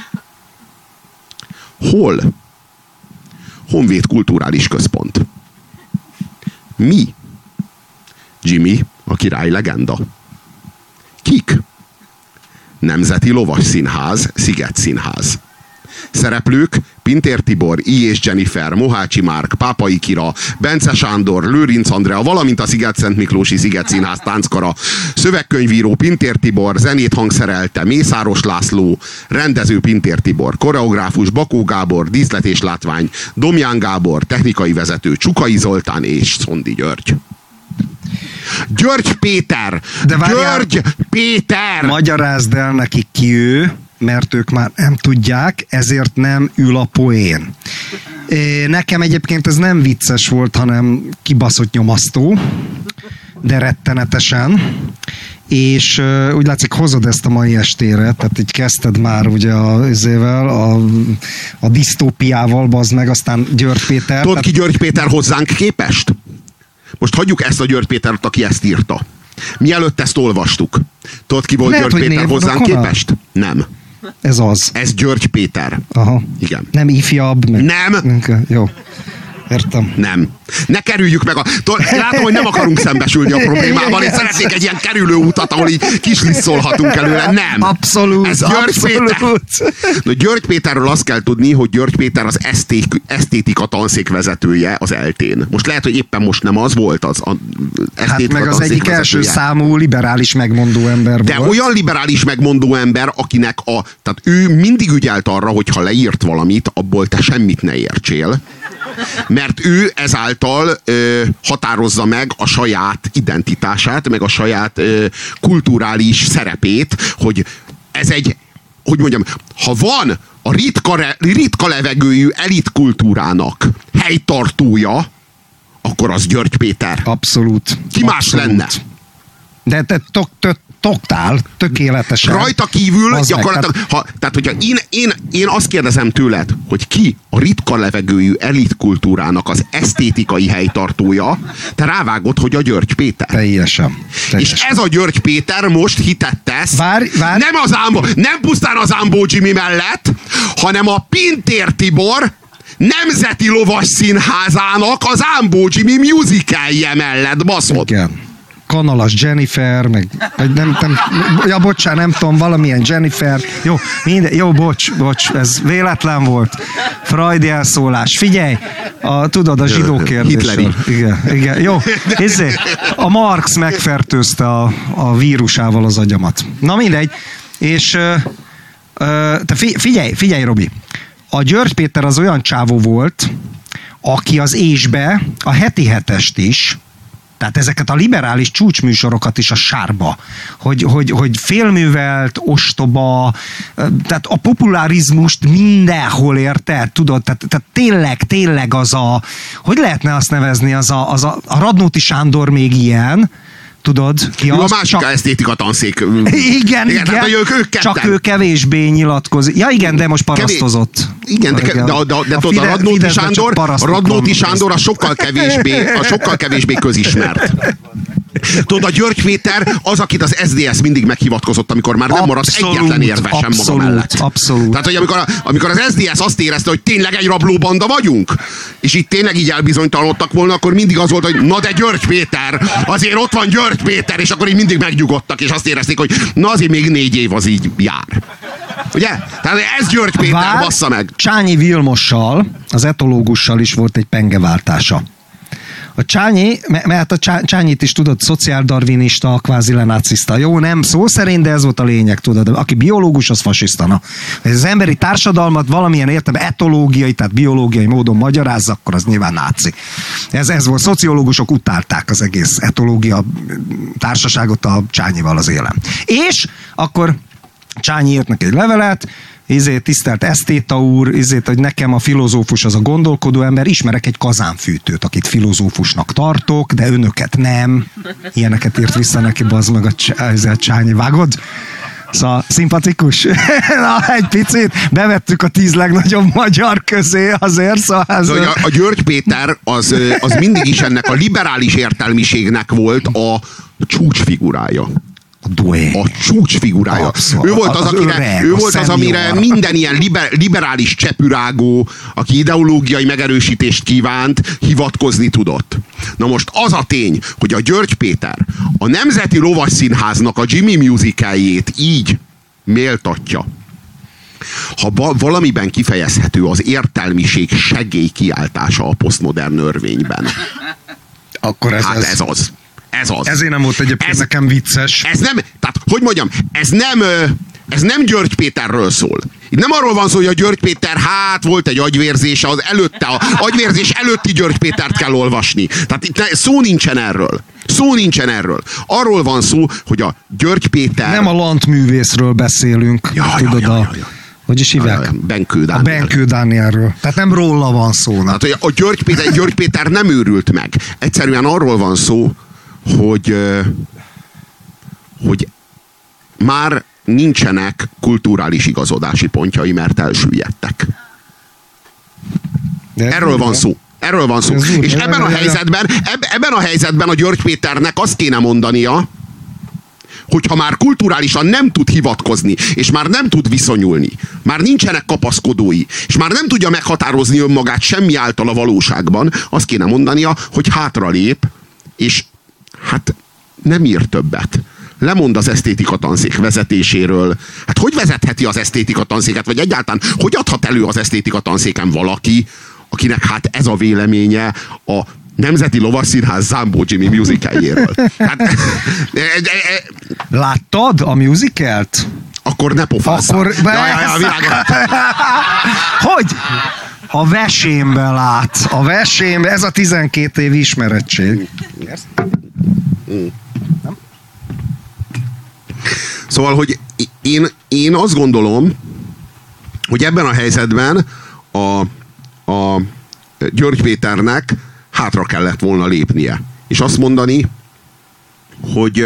Hol? Honvéd Kulturális Központ. Mi? Jimmy, a király legenda. Kik? Nemzeti Lovas Színház, Sziget Színház. Szereplők: Pintér Tibor, és Jennifer, Mohácsi Márk, Pápai Kira, Bence Sándor, Lőrinc Andrea, valamint a Sziget-Szent Miklósi Sziget Színház tánckara. Szövegkönyvíró Pintér Tibor, zenét hangszerelte Mészáros László, rendező Pintér Tibor, koreográfus Bakó Gábor, díszlet és látvány Domján Gábor, technikai vezető Csukai Zoltán és Szondi György. György Péter! György Péter!
Magyarázd el nekik, ki ő, mert ők már nem tudják, ezért nem ül a poén. Nekem egyébként ez nem vicces volt, hanem kibaszott nyomasztó, de rettenetesen. És úgy látszik, hozod ezt a mai estére, tehát így kezdted már ugye a disztópiával, bazd meg, aztán György Péter.
Tudod ki György Péter hozzánk képest? Most hagyjuk ezt a György Pétert, aki ezt írta. Mielőtt ezt olvastuk. Tudod ki volt György Péter hozzánk képest? Nem.
Ez az.
Ez György Péter.
Aha.
Igen.
Nem ifjabb.
Nem.
Jó. Értem.
Nem. Ne kerüljük meg látom, hogy nem akarunk szembesülni a problémával, és szeretnék egy ilyen kerülő utat, ahol így kislisszolhatunk előle. Nem.
Abszolút.
Ez György Péter. No, György Péterről azt kell tudni, hogy György Péter az esztétika tanszék vezetője az ELTÉN. Most lehet, hogy éppen most nem az volt az
esztétika meg az egyik első számú liberális megmondó ember volt.
De olyan liberális megmondó ember, akinek tehát ő mindig ügyelt arra, hogy ha leírt valamit, abból te semmit ne értsél. Mert ő ezáltal által határozza meg a saját identitását, meg a saját kulturális szerepét, hogy ez egy, hogy mondjam, ha van a ritka levegőjű elitkultúrának helytartója, akkor az György Péter.
Abszolút.
Ki más lenne?
De te tökéletesen.
Rajta kívül gyakorlatilag, tehát hogyha én azt kérdezem tőled, hogy ki a ritka levegőjű elitkultúrának az esztétikai helytartója, te rávágod, hogy a György Péter.
Teljesen.
És ez a György Péter most hitet tesz,
várj.
Nem pusztán az Ámbó Jimmy mellett, hanem a Pintér Tibor Nemzeti Lovas Színházának az Ámbó Jimmy musicalje mellett, baszod.
Igen. Kanalas Jennifer, meg nem, ja, bocsánat, nem tudom, valamilyen Jennifer. Jó, bocs, ez véletlen volt. Freudi elszólás. Figyelj, tudod, a zsidó kérdésről. Igen, jó. A Marx megfertőzte a vírusával az agyamat. Na mindegy. És te figyelj, Robi. A György Péter az olyan csávó volt, aki az ésbe a heti hetest is, tehát ezeket a liberális csúcsműsorokat is a sárba, hogy félművelt, ostoba, tehát a popularizmust mindenhol érte, tudod, tehát tényleg az a, hogy lehetne azt nevezni, az a Radnóti Sándor még ilyen, tudod?
Ki az? A másik esztétika tanszék.
Igen. Hát, csak ő kevésbé nyilatkozik. Ja igen, de most parasztozott.
Igen, de tudod, a Radnóti Sándor a sokkal kevésbé közismert. Tudod, a György Péter az, akit az SZDSZ mindig meghivatkozott, amikor már nem maradt egyetlen érve sem maga mellett.
Abszolút.
Tehát, hogy amikor az SZDSZ azt érezte, hogy tényleg egy rablóbanda vagyunk, és itt tényleg így elbizonytalanodtak volna, akkor mindig az volt, hogy na de György Péter, azért ott van György Péter, és akkor így mindig megnyugodtak, és azt érezték, hogy na azért még 4 év az így jár. Ugye? Tehát ez György Péter, bassza meg.
Csányi Vilmossal, az etológussal is volt egy pengeváltása. A Csányi, mert a Csányit is tudod, szociáldarwinista, kvázi lenáciszta. Jó, nem szó szerint, de ez volt a lényeg, tudod. Aki biológus, az fasisztana. Ha az emberi társadalmat valamilyen értelemben etológiai, tehát biológiai módon magyarázza, akkor az nyilván náci. Ez volt. Szociológusok utálták az egész etológia társaságot a Csányival az élen. És akkor Csányi írt neki egy levelet, tisztelt esztéta úr, hogy nekem a filozófus az a gondolkodó ember, ismerek egy kazánfűtőt, akit filozófusnak tartok, de önöket nem. Ilyeneket írt vissza neki, bazd meg a Csányi, vágod? Szóval szimpatikus. Na, egy picit bevettük a 10 legnagyobb magyar közé azért. Szóval
a György Péter az mindig is ennek a liberális értelmiségnek volt a csúcsfigurája. A csúcsfigurája.
Abszolút.
Ő volt az, amire minden ilyen liberális csepürágó, aki ideológiai megerősítést kívánt, hivatkozni tudott. Na most az a tény, hogy a György Péter a Nemzeti Lovas Színháznak a Jimmy musicaljét így méltatja, ha valamiben kifejezhető az értelmiség segélykiáltása a posztmodern örvényben,
akkor ez
az. Ez az.
Ezért nem volt egyébként nekem vicces.
Ez nem, tehát, hogy mondjam, ez nem György Péterről szól. Itt nem arról van szó, hogy a György Péter, volt egy agyvérzése, az agyvérzés előtti György Pétert kell olvasni. Tehát itt szó nincsen erről. Arról van szó, hogy a György Péter...
Nem a lantművészről beszélünk. Hogy is hívják?
Benkő Dániel.
A Benkő Dánielről. Tehát nem róla van szó.
Tehát, hogy a György Péter nem őrült meg. Egyszerűen arról van szó, hogy már nincsenek kulturális igazodási pontjai, mert elsüllyedtek. Erről van szó. És ebben a helyzetben a György Péternek azt kéne mondania, hogyha már kulturálisan nem tud hivatkozni, és már nem tud viszonyulni, már nincsenek kapaszkodói, és már nem tudja meghatározni önmagát semmi által a valóságban, azt kéne mondania, hogy hátralép, és hát nem ír többet. Lemond az esztétika tanszék vezetéséről. Hát hogy vezetheti az esztétika tanszéket, vagy egyáltalán hogy adhat elő az esztétika tanszéken valaki, akinek hát ez a véleménye a Nemzeti Lovas Színház Zámbó Jimmy musicaljéről. Hát,
láttad a musicalt?
Akkor ne pofázzál.
Hogy? A vesémbe lát. A vesémbe, ez a 12 év ismerettség.
Szóval, hogy én azt gondolom, hogy ebben a helyzetben a György Péternek hátra kellett volna lépnie. És azt mondani, hogy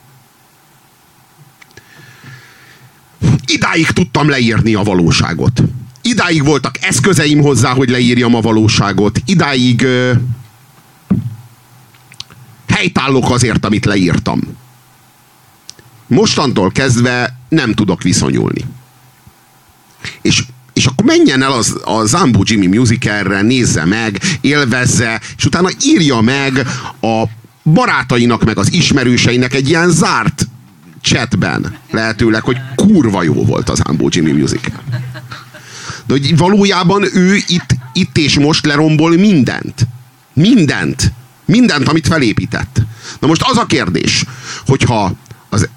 idáig tudtam leírni a valóságot. Idáig voltak eszközeim hozzá, hogy leírjam a valóságot. Idáig helytállok azért, amit leírtam. Mostantól kezdve nem tudok viszonyulni. És akkor menjen el a Zambó Jimmy musicalre, nézze meg, élvezze, és utána írja meg a barátainak, meg az ismerőseinek egy ilyen zárt chatben lehetőleg, hogy kurva jó volt az Zambó Jimmy musical. De hogy valójában ő itt és most lerombol mindent. Mindent, amit felépített. Na most az a kérdés, hogyha az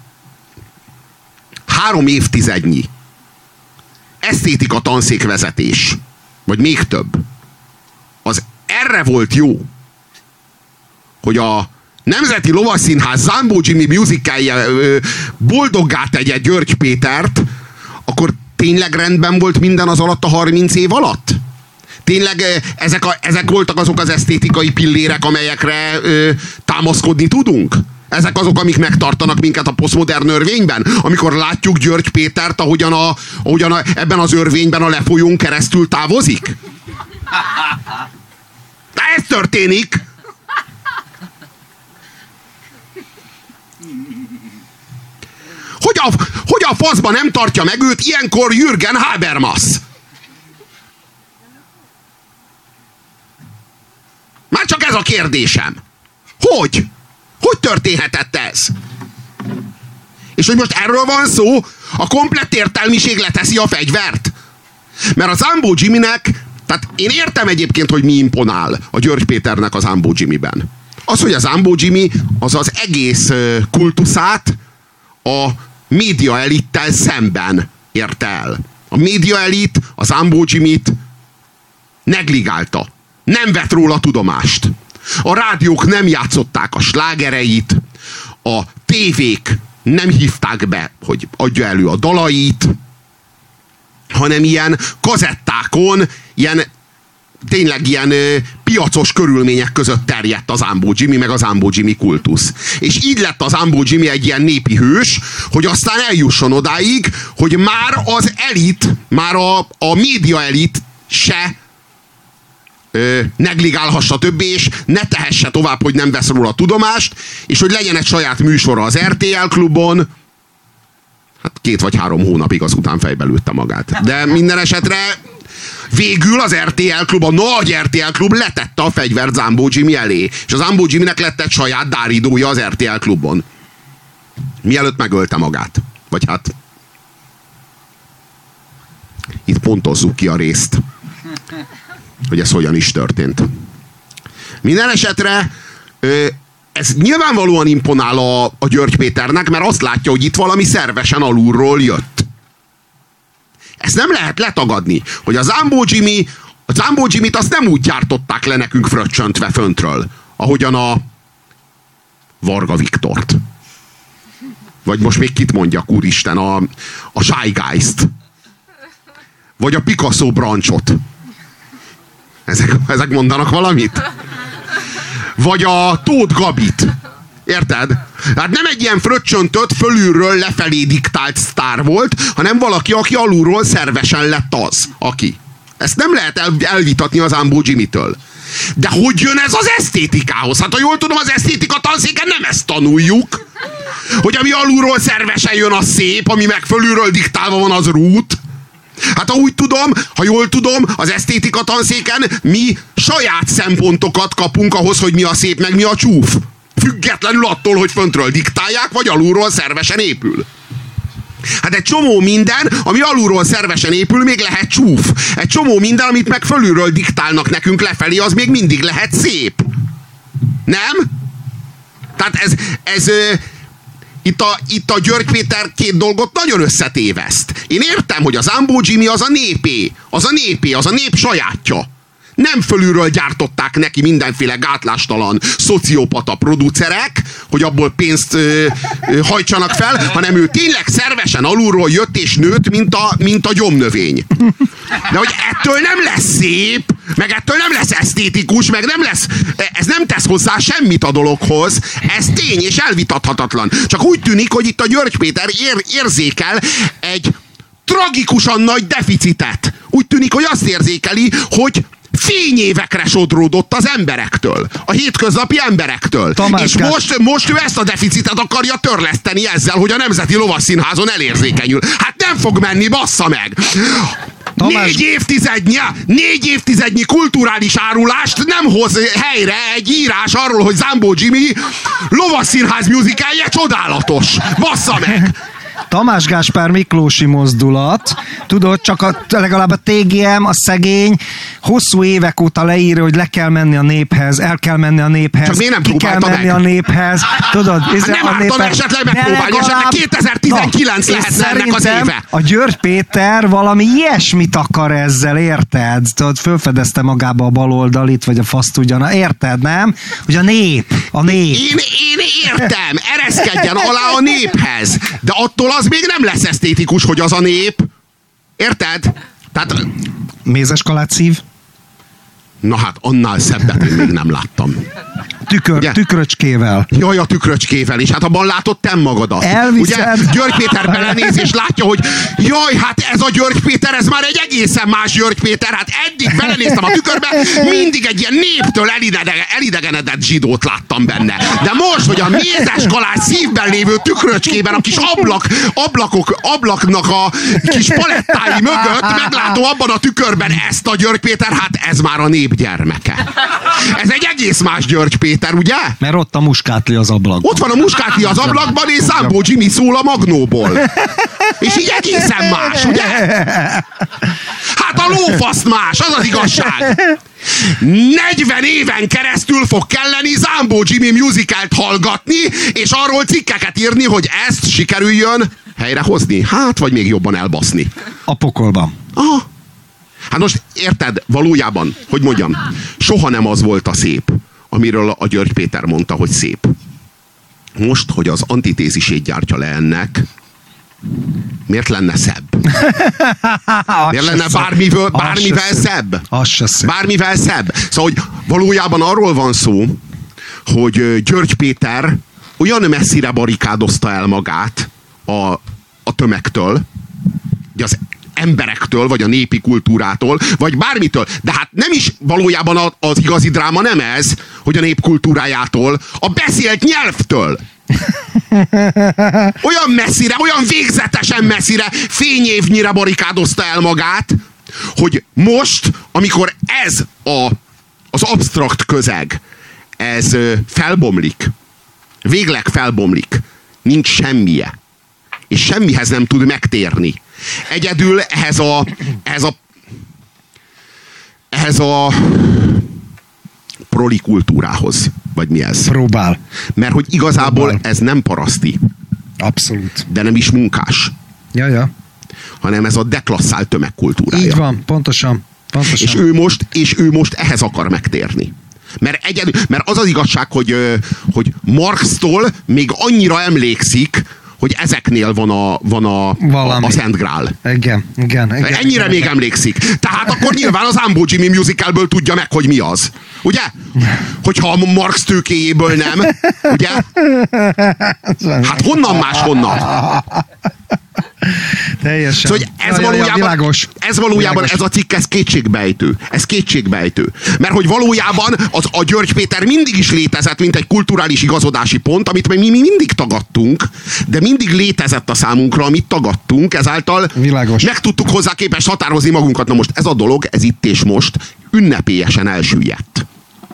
3 évtizednyi esztétika tanszékvezetés, vagy még több, az erre volt jó, hogy a Nemzeti Lovasszínház Zambó Jimmy musicalje boldoggá tegye György Pétert, akkor tényleg rendben volt minden az alatt a 30 év alatt? Tényleg ezek voltak azok az esztétikai pillérek, amelyekre támaszkodni tudunk? Ezek azok, amik megtartanak minket a posztmodern örvényben? Amikor látjuk György Pétert, ahogyan ebben az örvényben a lefolyón keresztül távozik? De ez történik! Hogy a faszba nem tartja meg őt ilyenkor Jürgen Habermas? Már csak ez a kérdésem. Hogy? Hogy történhetett ez? És hogy most erről van szó, a komplett értelmiség leteszi a fegyvert? Mert a Zambó Jimmynek, tehát én értem egyébként, hogy mi imponál a György Péternek a Zambó Jimmyben. Az, hogy a Zambó Jimmy az egész kultuszát a média elittel szemben érte el. A média elit a Zambó Jimmyt negligálta. Nem vett róla tudomást. A rádiók nem játszották a slágereit, a tévék nem hívták be, hogy adja elő a dalait, hanem ilyen kazettákon, tényleg ilyen piacos körülmények között terjedt a Zambó Jimmy, meg a Zambó Jimmy kultusz. És így lett a Zambó Jimmy egy ilyen népi hős, hogy aztán eljusson odáig, hogy már az elit, már a média elit se negligálhassa többé, és ne tehesse tovább, hogy nem vesz róla tudomást, és hogy legyen egy saját műsora az RTL klubon. Hát 2 vagy 3 hónapig azután fejbe lőtte magát. De minden esetre végül az RTL klub, a nagy RTL klub letette a fegyvert Zambó Jimmy elé. És a Zambó Jimmynek lett egy saját dáridója az RTL klubon. Mielőtt megölte magát. Vagy hát itt pontozzuk ki a részt, hogy ez hogyan is történt. Minden esetre ez nyilvánvalóan imponál a György Péternek, mert azt látja, hogy itt valami szervesen alulról jött. Ezt nem lehet letagadni, hogy a Zambó Jimmyt azt nem úgy gyártották le nekünk fröccsöntve föntről, ahogyan a Varga Viktort. Vagy most még kit mondjak, úristen, a Shy Guys-t. Vagy a Picasso Branchot. Ezek mondanak valamit? Vagy a Tóth Gabit. Érted? Hát nem egy ilyen fröccsöntött, fölülről lefelé diktált sztár volt, hanem valaki, aki alulról szervesen lett az, aki. Ezt nem lehet elvitatni az Zambó Jimmytől. De hogy jön ez az esztétikához? Hát ha jól tudom, az esztétika tanszéken nem ezt tanuljuk. Hogy ami alulról szervesen jön, az szép, ami meg fölülről diktálva van, az rút. Hát ha jól tudom, az esztétika tanszéken mi saját szempontokat kapunk ahhoz, hogy mi a szép, meg mi a csúf. Függetlenül attól, hogy föntről diktálják, vagy alulról szervesen épül. Hát egy csomó minden, ami alulról szervesen épül, még lehet csúf. Egy csomó minden, amit meg fölülről diktálnak nekünk lefelé, az még mindig lehet szép. Nem? Tehát itt a György Péter két dolgot nagyon összetéveszt. Én értem, hogy a Zambó Jimmy az a népé. Az a népé, az a nép sajátja. Nem fölülről gyártották neki mindenféle gátlástalan szociopata producerek, hogy abból pénzt hajtsanak fel, hanem ő tényleg szervesen alulról jött és nőtt, mint a gyomnövény. De hogy ettől nem lesz szép, meg ettől nem lesz esztétikus, meg nem lesz, ez nem tesz hozzá semmit a dologhoz, ez tény és elvitathatatlan. Csak úgy tűnik, hogy itt a György Péter érzékel egy tragikusan nagy deficitet. Úgy tűnik, hogy azt érzékeli, hogy fényévekre sodródott az emberektől. A hétköznapi emberektől.
Tamás,
és most ő ezt a deficitet akarja törleszteni ezzel, hogy a Nemzeti Lovasszínházon elérzékenyül. Hát nem fog menni, bassza meg! Tamás... 4 évtizednyi kulturális árulást nem hoz helyre egy írás arról, hogy Zambó Jimmy Lovasszínház musicalje csodálatos. Bassza meg!
Tamás Gáspár Miklósi mozdulat, tudod, csak legalább a TGM, a szegény, hosszú évek óta leírja, hogy le kell menni a néphez, el kell menni a néphez,
csak miért nem
ki kell menni
meg?
A néphez, tudod?
Hát nem ártan esetleg megpróbálni, esetleg 2019 lehetne ennek az éve.
A György Péter valami ilyesmit akar ezzel, érted? Tudod, fölfedezte magába a baloldalit, vagy a fasztudjana, érted, nem? Hogy a nép.
Én értem, ereszkedjen alá a néphez, de attól az még nem lesz esztétikus, hogy az a nép. Érted? Tehát...
Mézes kalátszív?
Na hát, annál szebbet én még nem láttam.
Tükröcskével.
Jaj, a tükröcskével, és hát abban látod te magadat.
Elviszed.
Ugye György Péter belenéz, és látja, hogy jaj, hát ez a György Péter, ez már egy egészen más György Péter, hát eddig belenéztem a tükörbe, mindig egy ilyen néptől elidegenedett zsidót láttam benne. De most, hogy a mézes kalács szívben lévő tükröcskében a kis ablaknak a kis palettái mögött meglátó abban a tükörben ezt a György Péter, hát ez már a nép gyermeke. Ez egy egész más György Péter, ugye?
Mert ott a muskátli az ablakban.
Ott van a muskátli az ablakban, és Zambó Jimmy szól a Magnóból. És így egészen más, ugye? Hát a lófaszt más, az az igazság. 40 éven keresztül fog kelleni Zambó Jimmy musicalt hallgatni, és arról cikkeket írni, hogy ezt sikerüljön helyrehozni. Hát, vagy még jobban elbaszni.
A pokolban.
Aha. Hát most érted, valójában, hogy mondjam, soha nem az volt a szép, amiről a György Péter mondta, hogy szép. Most, hogy az antitézisét gyártja le ennek, miért lenne szebb? Miért lenne bármivel szebb? Bármivel szebb. Szóval, hogy valójában arról van szó, hogy György Péter olyan messzire barikádozta el magát a tömegtől, hogy az emberektől, vagy a népi kultúrától, vagy bármitől. De hát nem is valójában az igazi dráma nem ez, hogy a nép kultúrájától, a beszélt nyelvtől. Olyan messzire, olyan végzetesen messzire, fényévnyire barikádozta el magát, hogy most, amikor ez az absztrakt közeg, ez felbomlik, végleg felbomlik, nincs semmije, és semmihez nem tud megtérni. Egyedül ehhez a prolikultúrához, vagy mi ez?
Próbál.
Mert hogy igazából ez nem paraszti.
Abszolút.
De nem is munkás.
Ja.
Hanem ez a deklasszált tömegkultúrája.
Így van, pontosan.
És ő most ehhez akar megtérni. Mert az az igazság, hogy Marxtól még annyira emlékszik, hogy ezeknél van a Szent Grál.
Igen.
Ennyire még emlékszik. Tehát akkor nyilván az Zambó Jimmy musicalből tudja meg, hogy mi az. Ugye? Hogyha a Marx tőkéjéből nem. Ugye? Hát honnan máshonnan?
Teljesen.
Szóval ez valójában ez a cikk, ez kétségbejtő. Mert hogy valójában a György Péter mindig is létezett, mint egy kulturális igazodási pont, amit mi mindig tagadtunk, de mindig létezett a számunkra, amit tagadtunk, ezáltal meg tudtuk hozzá képest határozni magunkat. Na most ez a dolog, ez itt és most ünnepélyesen elsüllyedt.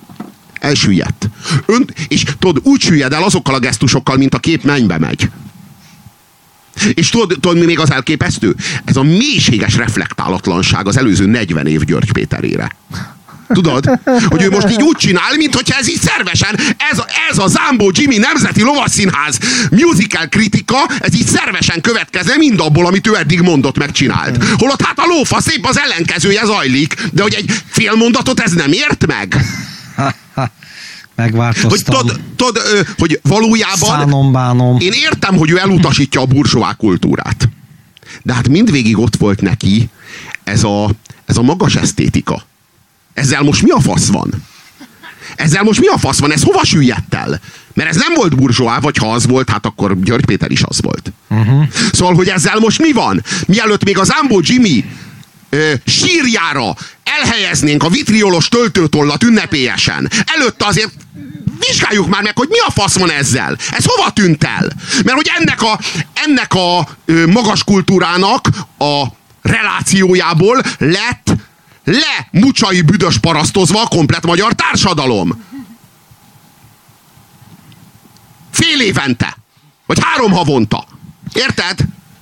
És tudod, úgy süllyed el azokkal a gesztusokkal, mint a kép mennybe megy. És tudod, mi még az elképesztő? Ez a mélységes reflektálatlanság az előző 40 év György Péterére. Tudod? Hogy ő most így úgy csinál, mintha ez így szervesen, ez a Zámbó Jimmy Nemzeti Lovasszínház musical kritika, ez így szervesen következne mind abból, amit ő eddig mondott, megcsinált. Holott hát a lófasz épp az ellenkezője zajlik, de hogy egy fél mondatot ez nem ért meg.
Megváltoztam.
Hogy tudod, hogy valójában
Szánom-bánom.
én értem, hogy ő elutasítja a burzsóá kultúrát. De hát mindvégig ott volt neki ez a magas esztétika. Ezzel most mi a fasz van? Ezzel most mi a fasz van? Ez hova süllyedt el? Mert ez nem volt burzsóá, vagy ha az volt, hát akkor György Péter is az volt. Szóval, hogy ezzel most mi van? Mielőtt még az Zámbó Jimmy sírjára elhelyeznénk a vitriolos töltőtollat ünnepélyesen, előtte azért vizsgáljuk már meg, hogy mi a fasz van ezzel. Ez hova tűnt el? Mert hogy ennek a magas kultúrának a relációjából lett mucsai büdös parasztozva a komplett magyar társadalom. Fél évente. Vagy 3 havonta. Érted?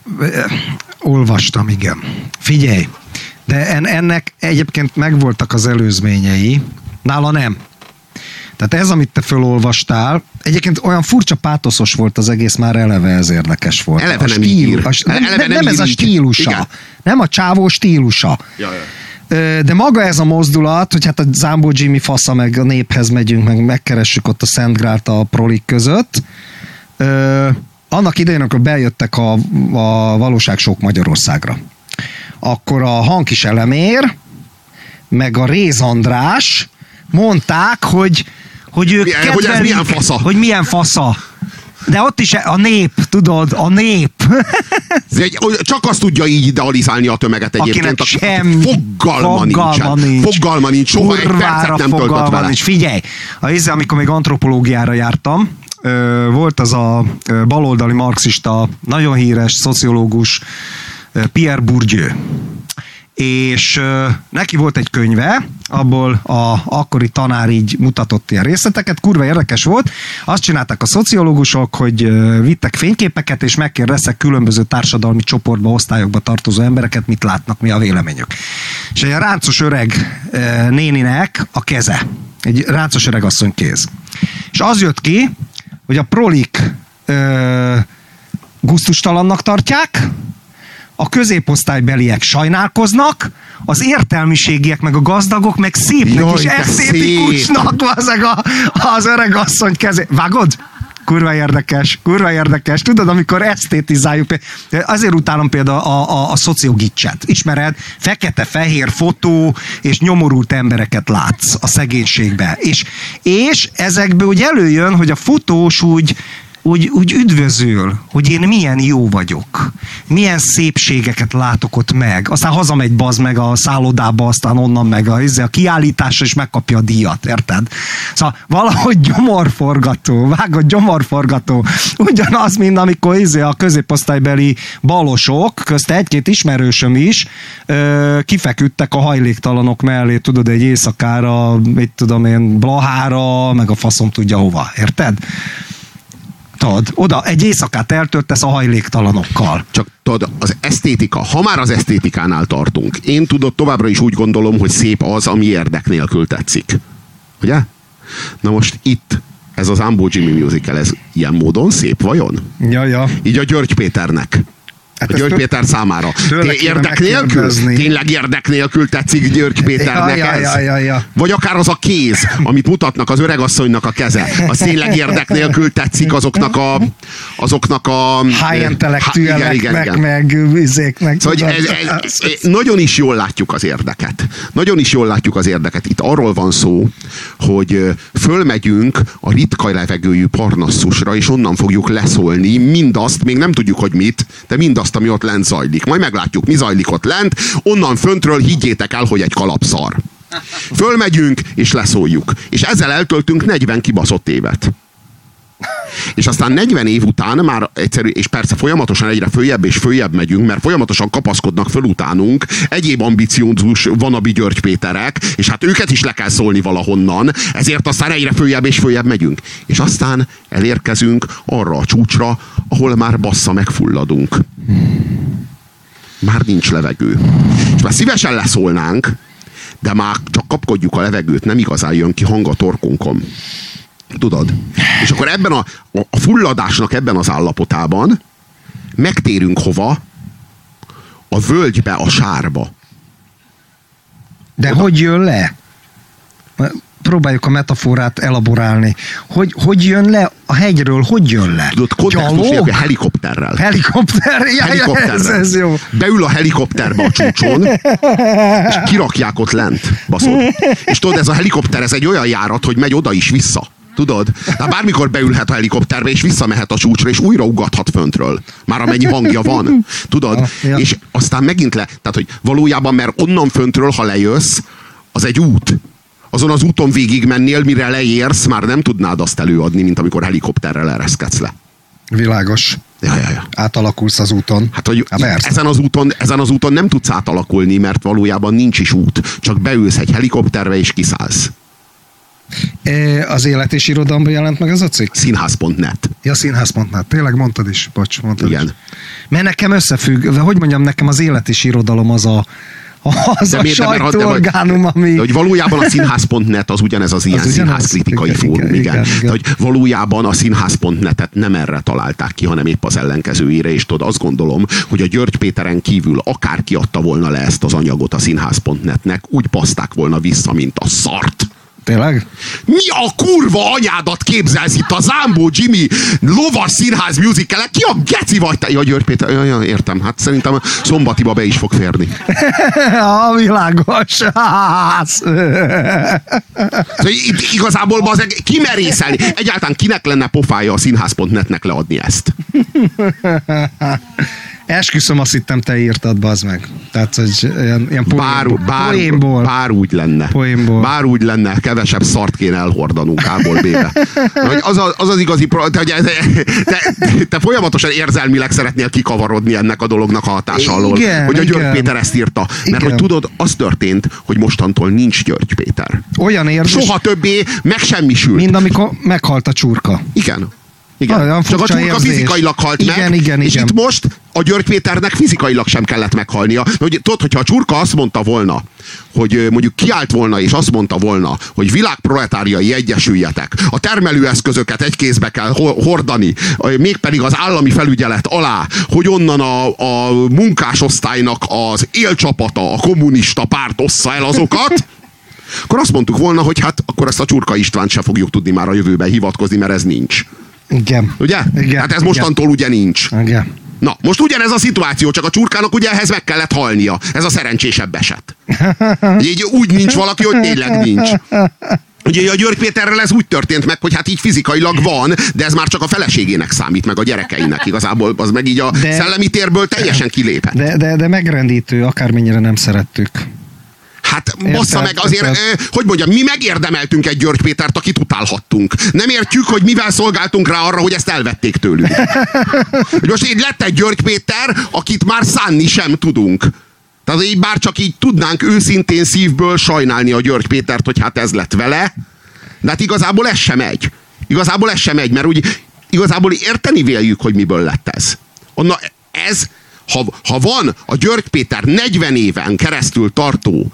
Olvastam, igen. Figyelj, de ennek egyébként megvoltak az előzményei. Nála nem. Tehát ez, amit te felolvastál, egyébként olyan furcsa pátoszos volt az egész, már eleve ez érdekes volt.
Eleve nem ír.
Nem ez a stílusa. Igen. Nem a csávó stílusa.
Ja.
De maga ez a mozdulat, hogy hát a Zámbó Jimmy fasza, meg a Néphez megyünk, meg megkeressük ott a Szent Grált a prolik között. Annak idején, amikor bejöttek a valóságsók Magyarországra, akkor a Hankis Elemér, meg a Réz András mondták, hogy ők kedvelik,
hogy ez milyen fasza.
Hogy milyen fasza. De ott is a nép, tudod, a nép.
Csak azt tudja így idealizálni a tömeget egyébként.
Akinek semmi
fogalma nincs. Soha egy percet nem töltött vele.
Figyelj, amikor még antropológiára jártam, volt az a baloldali marxista, nagyon híres szociológus, Pierre Bourdieu. És neki volt egy könyve, abból a akkori tanár így mutatott ilyen részleteket, kurva érdekes volt. Azt csinálták a szociológusok, hogy vittek fényképeket, és megkérdeztek különböző társadalmi csoportba, osztályokba tartozó embereket, mit látnak, mi a véleményük. És egy ráncos öreg néninek a keze, egy ráncos öreg asszony kéz. És az jött ki, hogy a prolik gusztustalannak tartják, a középosztálybeliek sajnálkoznak, az értelmiségiek meg a gazdagok meg szépnek és esztétikusnak az öreg asszony kezé. Vágod? Kurva érdekes. Tudod, amikor esztétizáljuk, azért utálom például a szociogicset. Ismered? Fekete-fehér fotó, és nyomorult embereket látsz a szegénységbe. És ezekből úgy előjön, hogy a fotós úgy üdvözöl, hogy én milyen jó vagyok. Milyen szépségeket látok ott meg. Aztán hazamegy bazd meg a szállodába, aztán onnan meg a kiállításra, és megkapja a díjat, érted? Szóval valahogy gyomorforgató. Ugyanaz, mint amikor a középosztálybeli balosok, közt egy-két ismerősöm is, kifeküdtek a hajléktalanok mellé, tudod, egy éjszakára, mit tudom én, Blahára, meg a faszom tudja hova, érted? Tudod, oda egy éjszakát eltöltesz a hajléktalanokkal.
Csak tudod, az esztétika, ha már az esztétikánál tartunk, én tudod, továbbra is úgy gondolom, hogy szép az, ami érdek nélkül tetszik. Ugye? Na most itt, ez az Zámbó Jimmy musical, ez ilyen módon szép vajon?
Ja.
Így a György Péternek. Hát György Péter számára. Tényleg érdek nélkül tetszik György Péternek ez?
Ja.
Vagy akár az a kéz, amit mutatnak az öregasszonynak a keze. Az tényleg érdek nélkül tetszik azoknak a
high intellectualeknek, meg izéknek.
Szóval nagyon is jól látjuk az érdeket. Itt arról van szó, hogy fölmegyünk a ritka levegőjű Parnasszusra, és onnan fogjuk leszólni mindazt, még nem tudjuk, hogy mit, de mindazt, ami ott lent zajlik. Majd meglátjuk, mi zajlik ott lent. Onnan föntről higgyétek el, hogy egy kalapszar. Fölmegyünk, és leszóljuk. És ezzel eltöltünk 40 kibaszott évet. És aztán 40 év után már egyszerű, és persze folyamatosan egyre följebb és följebb megyünk, mert folyamatosan kapaszkodnak föl utánunk egyéb ambiciózus vanabi György Péterek, és hát őket is le kell szólni valahonnan, ezért aztán egyre följebb és följebb megyünk. És aztán elérkezünk arra a csúcsra, ahol már bassza megfulladunk. Már nincs levegő. És már szívesen leszólnánk, de már csak kapkodjuk a levegőt, nem igazán jön ki hang a torkunkon. Tudod? És akkor ebben a fulladásnak ebben az állapotában megtérünk hova? A völgybe, a sárba.
De oda. Hogy jön le? Próbáljuk a metaforát elaborálni. Hogy jön le a hegyről? Hogy jön le?
Tudod, kontextus nélkül helikopterrel.
Helikopterrel. Ez jó.
Beül a helikopterbe a csúcson, és kirakják ott lent. Baszod. És tudod, ez a helikopter, ez egy olyan járat, hogy megy oda is vissza. Tudod? De bármikor beülhet a helikopterbe, és visszamehet a csúcsra, és újra ugathat föntről. Már amennyi hangja van. Tudod?
Ja.
És aztán megint tehát, hogy valójában, mert onnan föntről, ha lejössz, az egy út. Azon az úton végig mennél, mire leérsz, már nem tudnád azt előadni, mint amikor helikopterrel ereszkedsz le.
Világos.
Ja.
Átalakulsz az úton.
Hát, hogy ezen az úton nem tudsz átalakulni, mert valójában nincs is út. Csak beülsz egy helikopterbe, és kiszállsz.
Az Élet és Irodalomban jelent meg ez a cikk?
Színház.net.
Ja, Színház.net. Tényleg mondtad is. Bocs, mondtad
igen.
Is. Mert nekem összefügg, de hogy mondjam, nekem az Élet és Irodalom az a sajtóorgánum, ami...
De hogy valójában a Színház.net az ugyanez az ilyen színházkritikai fórum. Igen. De hogy valójában a Színház.netet nem erre találták ki, hanem épp az ellenkezőjére, és tudod, azt gondolom, hogy a György Péteren kívül akárki adta volna le ezt az anyagot a Színház.netnek, úgy baszták volna vissza, mint a szart.
Tényleg?
Mi a kurva anyádat képzelsz itt a Zámbó Jimmy lovas színház musical-e? Ki a geci vagy te? Ja, György Péter, ja, értem. Hát szerintem Szombatiba be is fog férni.
Világos.
Szóval itt igazából kimerészelni. Egyáltalán kinek lenne pofája a Színház.netnek leadni ezt?
Esküszöm, azt hittem, te írtad, bazd meg. Tehát, hogy ilyen
poénból. Bár úgy lenne.
Poénból.
Bár úgy lenne, kevesebb szart kéne elhordanunk A-ból B-be. Az igazi te folyamatosan érzelmileg szeretnél kikavarodni ennek a dolognak a hatása alól. Hogy a György Péter ezt írta. Mert hogy tudod, az történt, hogy mostantól nincs György Péter.
Olyan érzés.
Soha többé megsemmisült.
Mint amikor meghalt a csurka.
Igen. Csak a csurka fizikailag halt meg,
igen.
És itt most a György Péternek fizikailag sem kellett meghalnia. Tudod, hogyha a csurka azt mondta volna, hogy mondjuk kiállt volna, és azt mondta volna, hogy világproletáriai egyesüljetek, a termelőeszközöket egy kézbe kell hordani, mégpedig az állami felügyelet alá, hogy onnan a munkásosztálynak az élcsapata, a kommunista párt ossza el azokat, akkor azt mondtuk volna, hogy hát akkor ezt a Csurka Istvánt se fogjuk tudni már a jövőben hivatkozni, mert ez nincs.
Igen.
Ugye?
Igen.
Hát ez mostantól ugye nincs.
Igen.
Na, most ugyanez a szituáció, csak a csurkának ugye ehhez meg kellett halnia. Ez a szerencsésebb eset. Így úgy nincs valaki, hogy tényleg nincs. Ugye a György Péterrel ez úgy történt meg, hogy hát így fizikailag van, de ez már csak a feleségének számít, meg a gyerekeinek igazából. Az meg így a szellemi térből teljesen kilépett.
De megrendítő, akármennyire nem szerettük.
Hát bassza meg azért, hogy mondjam, mi megérdemeltünk egy György Pétert, akit utálhattunk. Nem értjük, hogy mivel szolgáltunk rá arra, hogy ezt elvették tőlünk. Most így lett egy György Péter, akit már szánni sem tudunk. Tehát így bár csak így tudnánk őszintén szívből sajnálni a György Pétert, hogy hát ez lett vele, de hát igazából ez sem megy. Igazából ez sem megy, mert úgy igazából érteni véljük, hogy miből lett ez. Ez, ha van a György Péter 40 éven keresztül tartó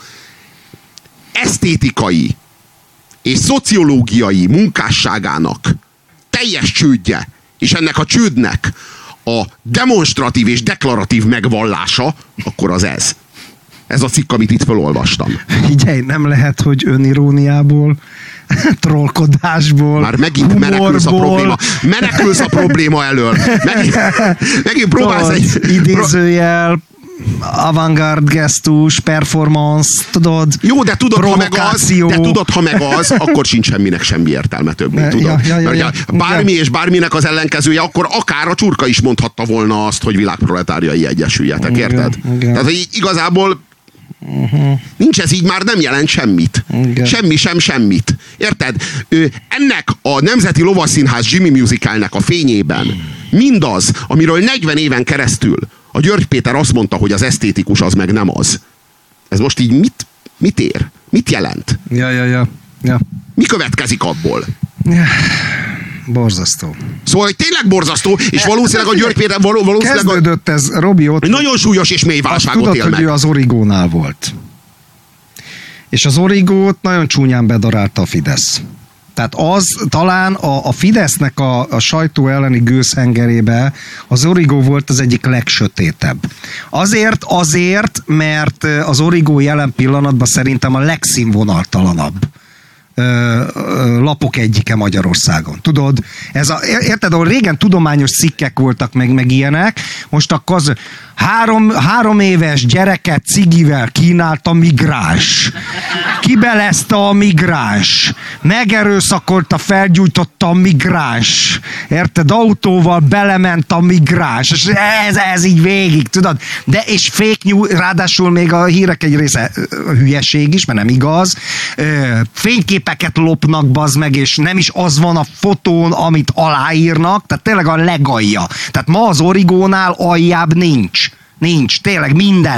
esztétikai és szociológiai munkásságának teljes csődje, és ennek a csődnek a demonstratív és deklaratív megvallása, akkor az ez. Ez a cikk, amit itt felolvastam.
Figyelj, nem lehet, hogy öniróniából, trollkodásból,
már megint menekülsz a probléma elől. Megint próbálsz egy...
Idézőjel, avantgárd gesztus, performance, tudod?
Jó, de tudod, ha meg az, akkor sincs semminek semmi értelme többé, tudod? Bármi és bárminek az ellenkezője, akkor akár a Csurka is mondhatta volna azt, hogy világproletáriai egyesüljetek, érted? Tehát igazából nincs, ez így már nem jelent semmit. Semmi sem semmit. Érted? Ennek a Nemzeti Lovasszínház Jimmy Musicalnek a fényében mindaz, amiről 40 éven keresztül a György Péter azt mondta, hogy az esztétikus az meg nem az. Ez most így mit ér? Mit jelent?
Ja.
Mi következik abból?
Borzasztó.
Szóval, hogy tényleg borzasztó, és valószínűleg a György Péter
kezdődött ez, Robi, ott...
Nagyon súlyos és mély válságot
tudod,
él meg.
hogy ő az Origónál volt. És az Origót nagyon csúnyán bedarálta a Fidesz. Tehát az talán a Fidesznek a sajtó elleni gőzhengerébe az Origó volt az egyik legsötétebb. Azért, mert az Origó jelen pillanatban szerintem a legszínvonaltalanabb lapok egyike Magyarországon. Tudod, érted, ahol régen tudományos cikkek voltak, meg ilyenek, most akkor az 3 éves gyereket cigivel kínált a migráns. Kibelezte a migráns. Megerőszakolta, felgyújtotta a migráns. Érted? Autóval belement a migráns. És ez így végig, tudod? De és fake news, ráadásul még a hírek egy része hülyeség is, mert nem igaz. Fényképeket lopnak, bazd meg, és nem is az van a fotón, amit aláírnak, tehát tényleg a legalja. Tehát ma az Origónál aljább nincs, tényleg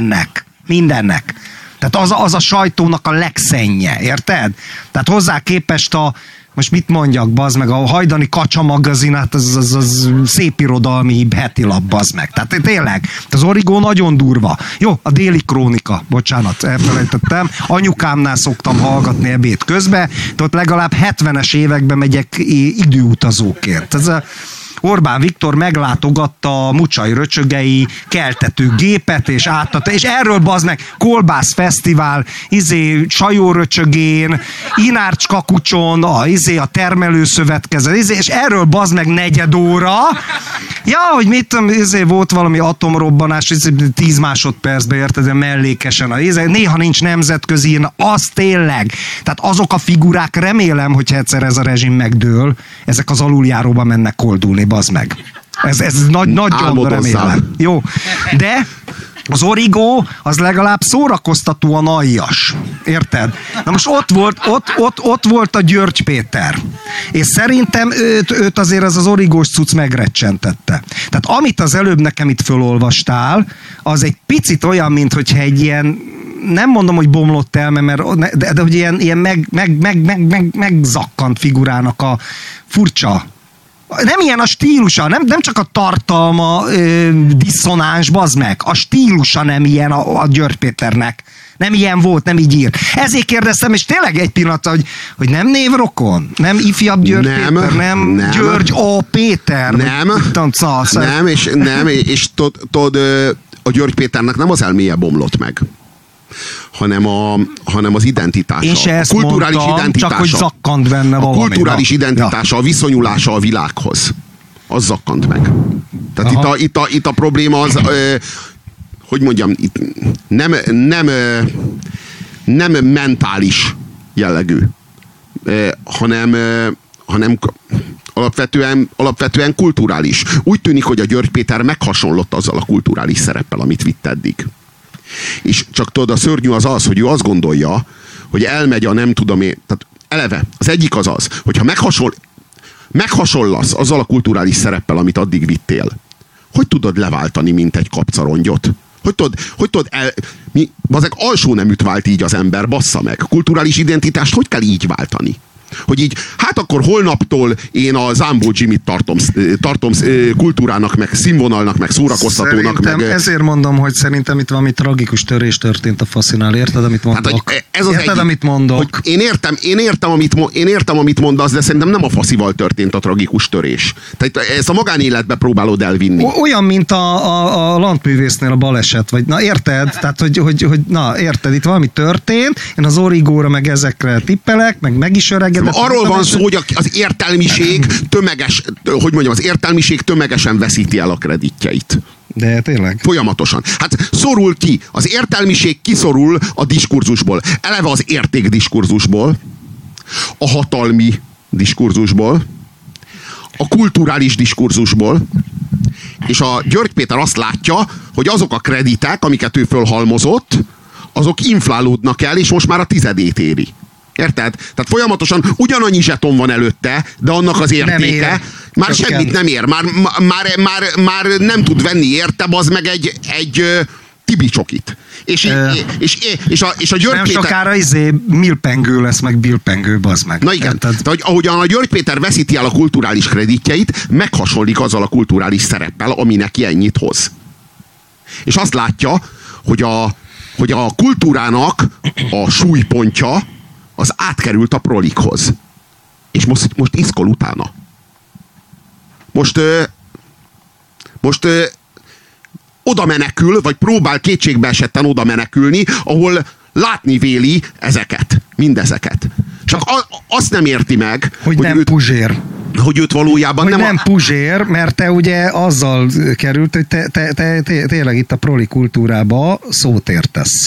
mindennek. Tehát az a sajtónak a legszenje, érted? Tehát hozzá képest most mit mondjak, bazd meg, a hajdani Kacsa magazin, hát az szépirodalmi hetilap, bazd meg. Tehát tényleg, az Origó nagyon durva. Jó, a Déli Krónika, bocsánat, elfelejtettem. Anyukámnál szoktam hallgatni ebéd közben, de ott legalább 70-es években megyek időutazóként. Ez Orbán Viktor meglátogatta a Mucsai Röcsögei keltetőgépet, és és erről bazd meg Kolbász Fesztivál, Sajóröcsögén, Inárcs Kakucson, a termelőszövetkezet, és erről bazd meg 4 óra. Ja, hogy mit tudom, volt valami atomrobbanás, 10 másodpercbe, érted, mellékesen. Néha nincs nemzetközi, az tényleg. Tehát azok a figurák, remélem, hogyha egyszer ez a rezsim megdől, ezek az aluljáróba mennek koldulni, bazd meg. Ez nagyon remélem. Jó, de az Origó az legalább szórakoztatóan aljas. Érted? Na most ott volt a György Péter. És szerintem őt azért az Origós cucc megrecsentette. Tehát amit az előbb nekem itt fölolvastál, az egy picit olyan, mint hogyha egy ilyen, nem mondom, hogy bomlott elme, de hogy ilyen megzakkant figurának a furcsa, nem ilyen a stílusa, nem csak a tartalma diszonáns, bazd meg. A stílusa nem ilyen a György Péternek. Nem ilyen volt, nem így ír. Ezért kérdeztem, és tényleg egy pillanat, hogy nem névrokon? Nem ifjabb György Péter? Nem György A. Péter?
Nem, és tudod, a György Péternek nem az elméje bomlott meg, hanem az identitása.
Én se ezt
a kulturális
mondtam,
identitása.
csak hogy zakkant benne valami.
A kulturális identitása, a viszonyulása a világhoz. Az zakkant meg. Tehát itt a probléma az, hogy mondjam, itt nem mentális jellegű, hanem alapvetően kulturális. Úgy tűnik, hogy a György Péter meghasonlott azzal a kulturális szereppel, amit vitt eddig. És csak tudod, a szörnyű az, hogy ő azt gondolja, hogy elmegy a nem tudom én. Tehát eleve, az egyik az, hogyha meghasonlasz azzal a kulturális szereppel, amit addig vittél, hogy tudod leváltani, mint egy kapcarongyot? Hogy tudod bazeg alsó neműt vált így az ember, bassza meg. Kulturális identitást hogy kell így váltani? Hogy így, hát akkor holnaptól én a Zámbó Jimmy-t tartom kultúrának, meg színvonalnak, meg szórakoztatónak.
Szerintem ezért mondom, hogy szerintem itt valami tragikus törés történt a faszinál. Érted, amit mondok?
Hát,
amit mondok?
Én értem, amit mondasz, de szerintem nem a faszival történt a tragikus törés. Tehát ezt a magánéletbe próbálod elvinni.
Olyan, mint a landművésznél a baleset, vagy na érted? Tehát, hogy na érted, itt valami történt, én az Origóra meg ezekre tippelek, meg is öregedett.
Arról van szó, hogy az értelmiség tömegesen veszíti el a kreditjeit.
De tényleg.
Folyamatosan. Hát szorul ki. Az értelmiség kiszorul a diskurzusból. Eleve az értékdiskurzusból, a hatalmi diskurzusból, a kulturális diskurzusból, és a György Péter azt látja, hogy azok a kreditek, amiket ő fölhalmozott, azok inflálódnak el, és most már a 10-ét éri. Érted? Tehát folyamatosan ugyanannyi zseton van előtte, de annak az értéke már semmit nem ér. Már nem tud venni érte, az meg egy tibicsokit. És a György
nem
Péter...
sokára milpengő lesz, meg bilpengő, bazd meg.
Na igen, tehát, ahogyan a György Péter veszíti el a kulturális kreditjeit, meghasonlik azzal a kulturális szereppel, ami neki ennyit hoz. És azt látja, hogy hogy a kultúrának a súlypontja az átkerült a prolikhoz. És most iszkol utána. Most oda menekül, vagy próbál kétségbe esetten oda menekülni, ahol látni véli ezeket, mindezeket. Csak azt nem érti meg,
hogy nem Puzsér.
Hogy őt valójában
hogy nem Puzsér, mert te ugye azzal került, hogy te tényleg itt a proli kultúrába szót értesz.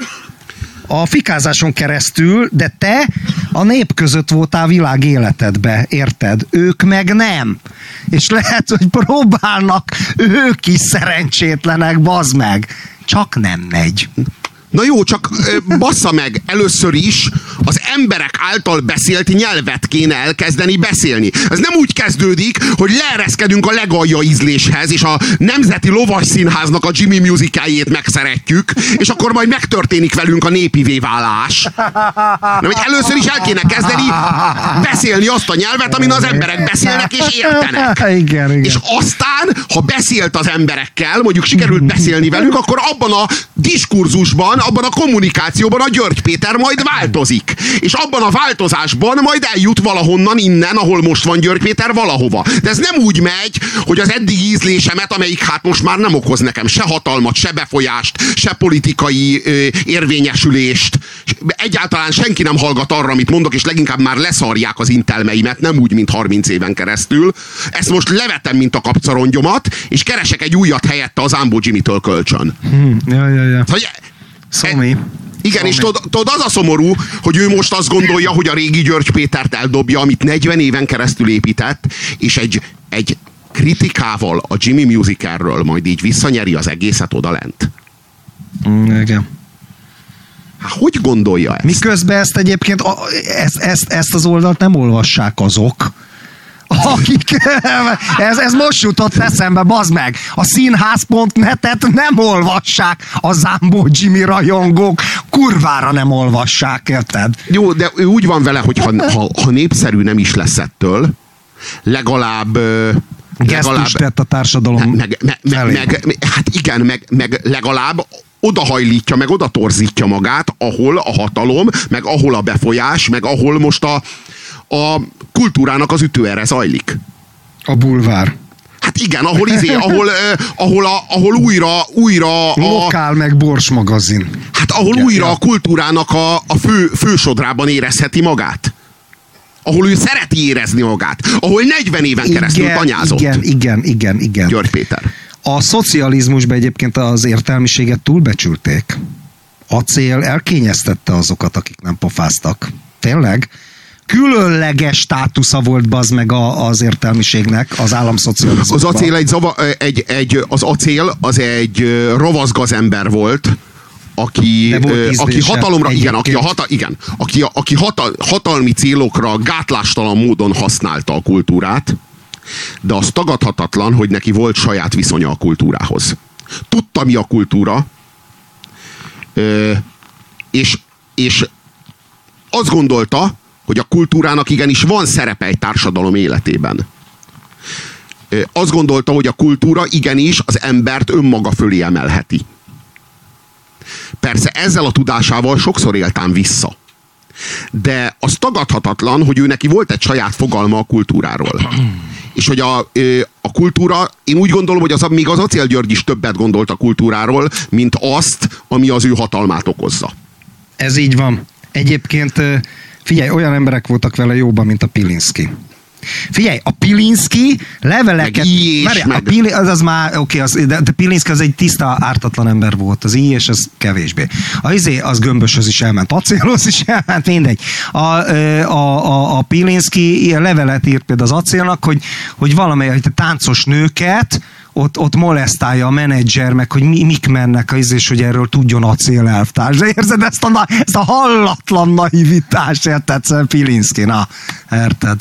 A fikázáson keresztül, de te a nép között voltál világ életedbe, érted? Ők meg nem. És lehet, hogy próbálnak ők is szerencsétlenek, bazd meg. Csak nem megy.
Na jó, csak bassza meg, először is az emberek által beszélt nyelvet kéne elkezdeni beszélni. Ez nem úgy kezdődik, hogy leereszkedünk a legalja ízléshez, és a Nemzeti Lovasszínháznak a Jimmy musicaljét megszeretjük, és akkor majd megtörténik velünk a népivé válás. Nem, hogy először is el kéne kezdeni beszélni azt a nyelvet, amin az emberek beszélnek és értenek.
Igen.
És aztán, ha beszélt az emberekkel, mondjuk sikerült beszélni velük, akkor abban a diskurzusban, abban a kommunikációban a György Péter majd változik. És abban a változásban majd eljut valahonnan innen, ahol most van György Péter, valahova. De ez nem úgy megy, hogy az eddig ízlésemet, amelyik hát most már nem okoz nekem se hatalmat, se befolyást, se politikai érvényesülést. Egyáltalán senki nem hallgat arra, amit mondok, és leginkább már leszarják az intelmeimet, nem úgy, mint 30 éven keresztül. Ezt most levetem, mint a kapcarongyomat, és keresek egy újat helyette az Ámbó Jimmy-től kölcsön.
Ja.
Szomi. Igen, és tudod, az a szomorú, hogy ő most azt gondolja, hogy a régi György Pétert eldobja, amit 40 éven keresztül épített, és egy kritikával a Jimmy musicalről majd így visszanyeri az egészet odalent.
Igen.
Hát, hogy gondolja ezt?
Miközben ezt egyébként, ezt az oldalt nem olvassák azok, akik, ez most jutott eszembe, bazd meg, a színház.net-et nem olvassák, a Zámbó Jimmy rajongók kurvára nem olvassák, érted?
Jó, de ő úgy van vele, hogy ha népszerű nem is lesz ettől, legalább
gesztust tett a társadalom
hát igen, meg legalább odahajlítja, meg oda torzítja magát, ahol a hatalom, meg ahol a befolyás, meg ahol most a kultúrának az ütőere zajlik.
A bulvár.
Hát igen, ahol újra
Lokál meg Bors magazin.
Hát ahol újra a kultúrának a fősodrában érezheti magát. Ahol ő szereti érezni magát. Ahol 40 éven keresztül tanyázott.
Igen.
György Péter.
A szocializmusban egyébként az értelmiséget túlbecsülték. Acél elkényeztette azokat, akik nem pofáztak. Tényleg? Különleges státusza volt, bazd meg az értelmiségnek az államszocializmusban.
Az acél az egy ravasz gazember volt, aki hatalomra, aki hatalmi célokra gátlástalan módon használta a kultúrát, de az tagadhatatlan, hogy neki volt saját viszonya a kultúrához. Tudta, mi a kultúra, és azt gondolta, hogy a kultúrának igenis van szerepe egy társadalom életében. Azt gondolta, hogy a kultúra igenis az embert önmaga fölé emelheti. Persze ezzel a tudásával sokszor éltám vissza. De az tagadhatatlan, hogy ő neki volt egy saját fogalma a kultúráról. És hogy a kultúra, én úgy gondolom, hogy még az Acél György is többet gondolt a kultúráról, mint azt, ami az ő hatalmát okozza.
Ez így van. Egyébként figyelj, olyan emberek voltak vele jóban, mint a Pilinszky. Figyelj, a Pilinszky leveleket... Az már, oké, de Pilinszky az egy tiszta, ártatlan ember volt. Az és az kevésbé. Az Gömböshöz is elment, Acélhoz is elment, mindegy. A Pilinszky ilyen levelet írt például az Acélnak, hogy valamelyik táncos nőket ott molesztálja a menedzser, meg hogy mik mennek és hogy erről tudjon Acél elvtárs. De érzed ezt a hallatlan naivitást, érted? Pilinszky, na, érted?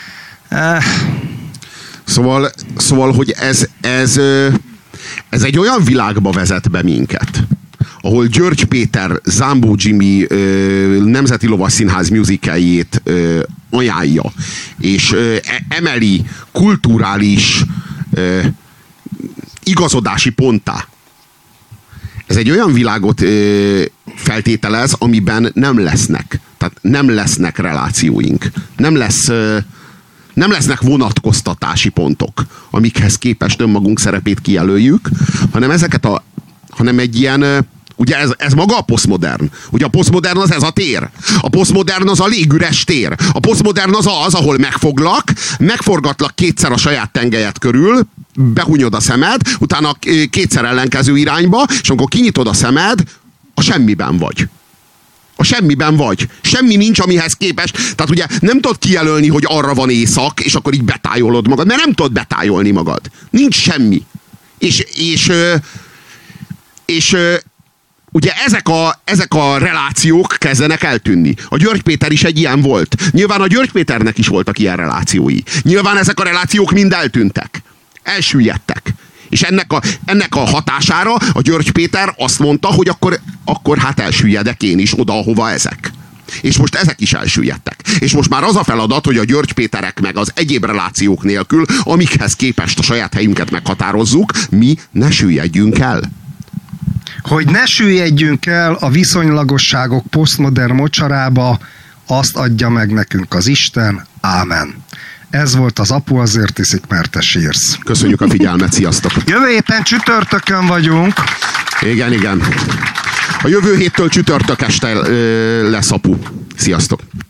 Szóval, hogy ez egy olyan világba vezet be minket, ahol György Péter Zámbó Jimmy Nemzeti Lovasszínház musicaljét ajánlja, és emeli kulturális igazodási ponttá ez egy olyan világot feltételez, amiben nem lesznek. Tehát nem lesznek relációink. Nem lesznek vonatkoztatási pontok, amikhez képest önmagunk szerepét kijelöljük, hanem egy ilyen, ugye ez maga a posztmodern. Ugye a posztmodern az ez a tér. A posztmodern az a légüres tér. A posztmodern az, ahol megfoglak, megforgatlak kétszer a saját tengelyed körül, behunyod a szemed, utána kétszer ellenkező irányba, és amikor kinyitod a szemed, a semmiben vagy. A semmiben vagy. Semmi nincs, amihez képest. Tehát ugye nem tudod kijelölni, hogy arra van éjszak, és akkor így betájolod magad, mert nem tudod betájolni magad. Nincs semmi. És ugye ezek a relációk kezdenek eltűnni. A György Péter is egy ilyen volt. Nyilván a György Péternek is voltak ilyen relációi. Nyilván ezek a relációk mind eltűntek. Elsüllyedtek. És ennek a hatására a György Péter azt mondta, hogy akkor hát elsüllyedek én is oda, ahova ezek. És most ezek is elsüllyedtek. És most már az a feladat, hogy a György Péterek meg az egyéb relációk nélkül, amikhez képest a saját helyünket meghatározzuk, mi ne süllyedjünk el.
Hogy ne süllyedjünk el a viszonylagosságok posztmodern mocsarába, azt adja meg nekünk az Isten. Ámen. Ez volt az Apu azért iszik, mert te sírsz.
Köszönjük a figyelmet, sziasztok!
Jövő héten csütörtökön vagyunk.
Igen. A jövő héttől csütörtök este lesz Apu. Sziasztok!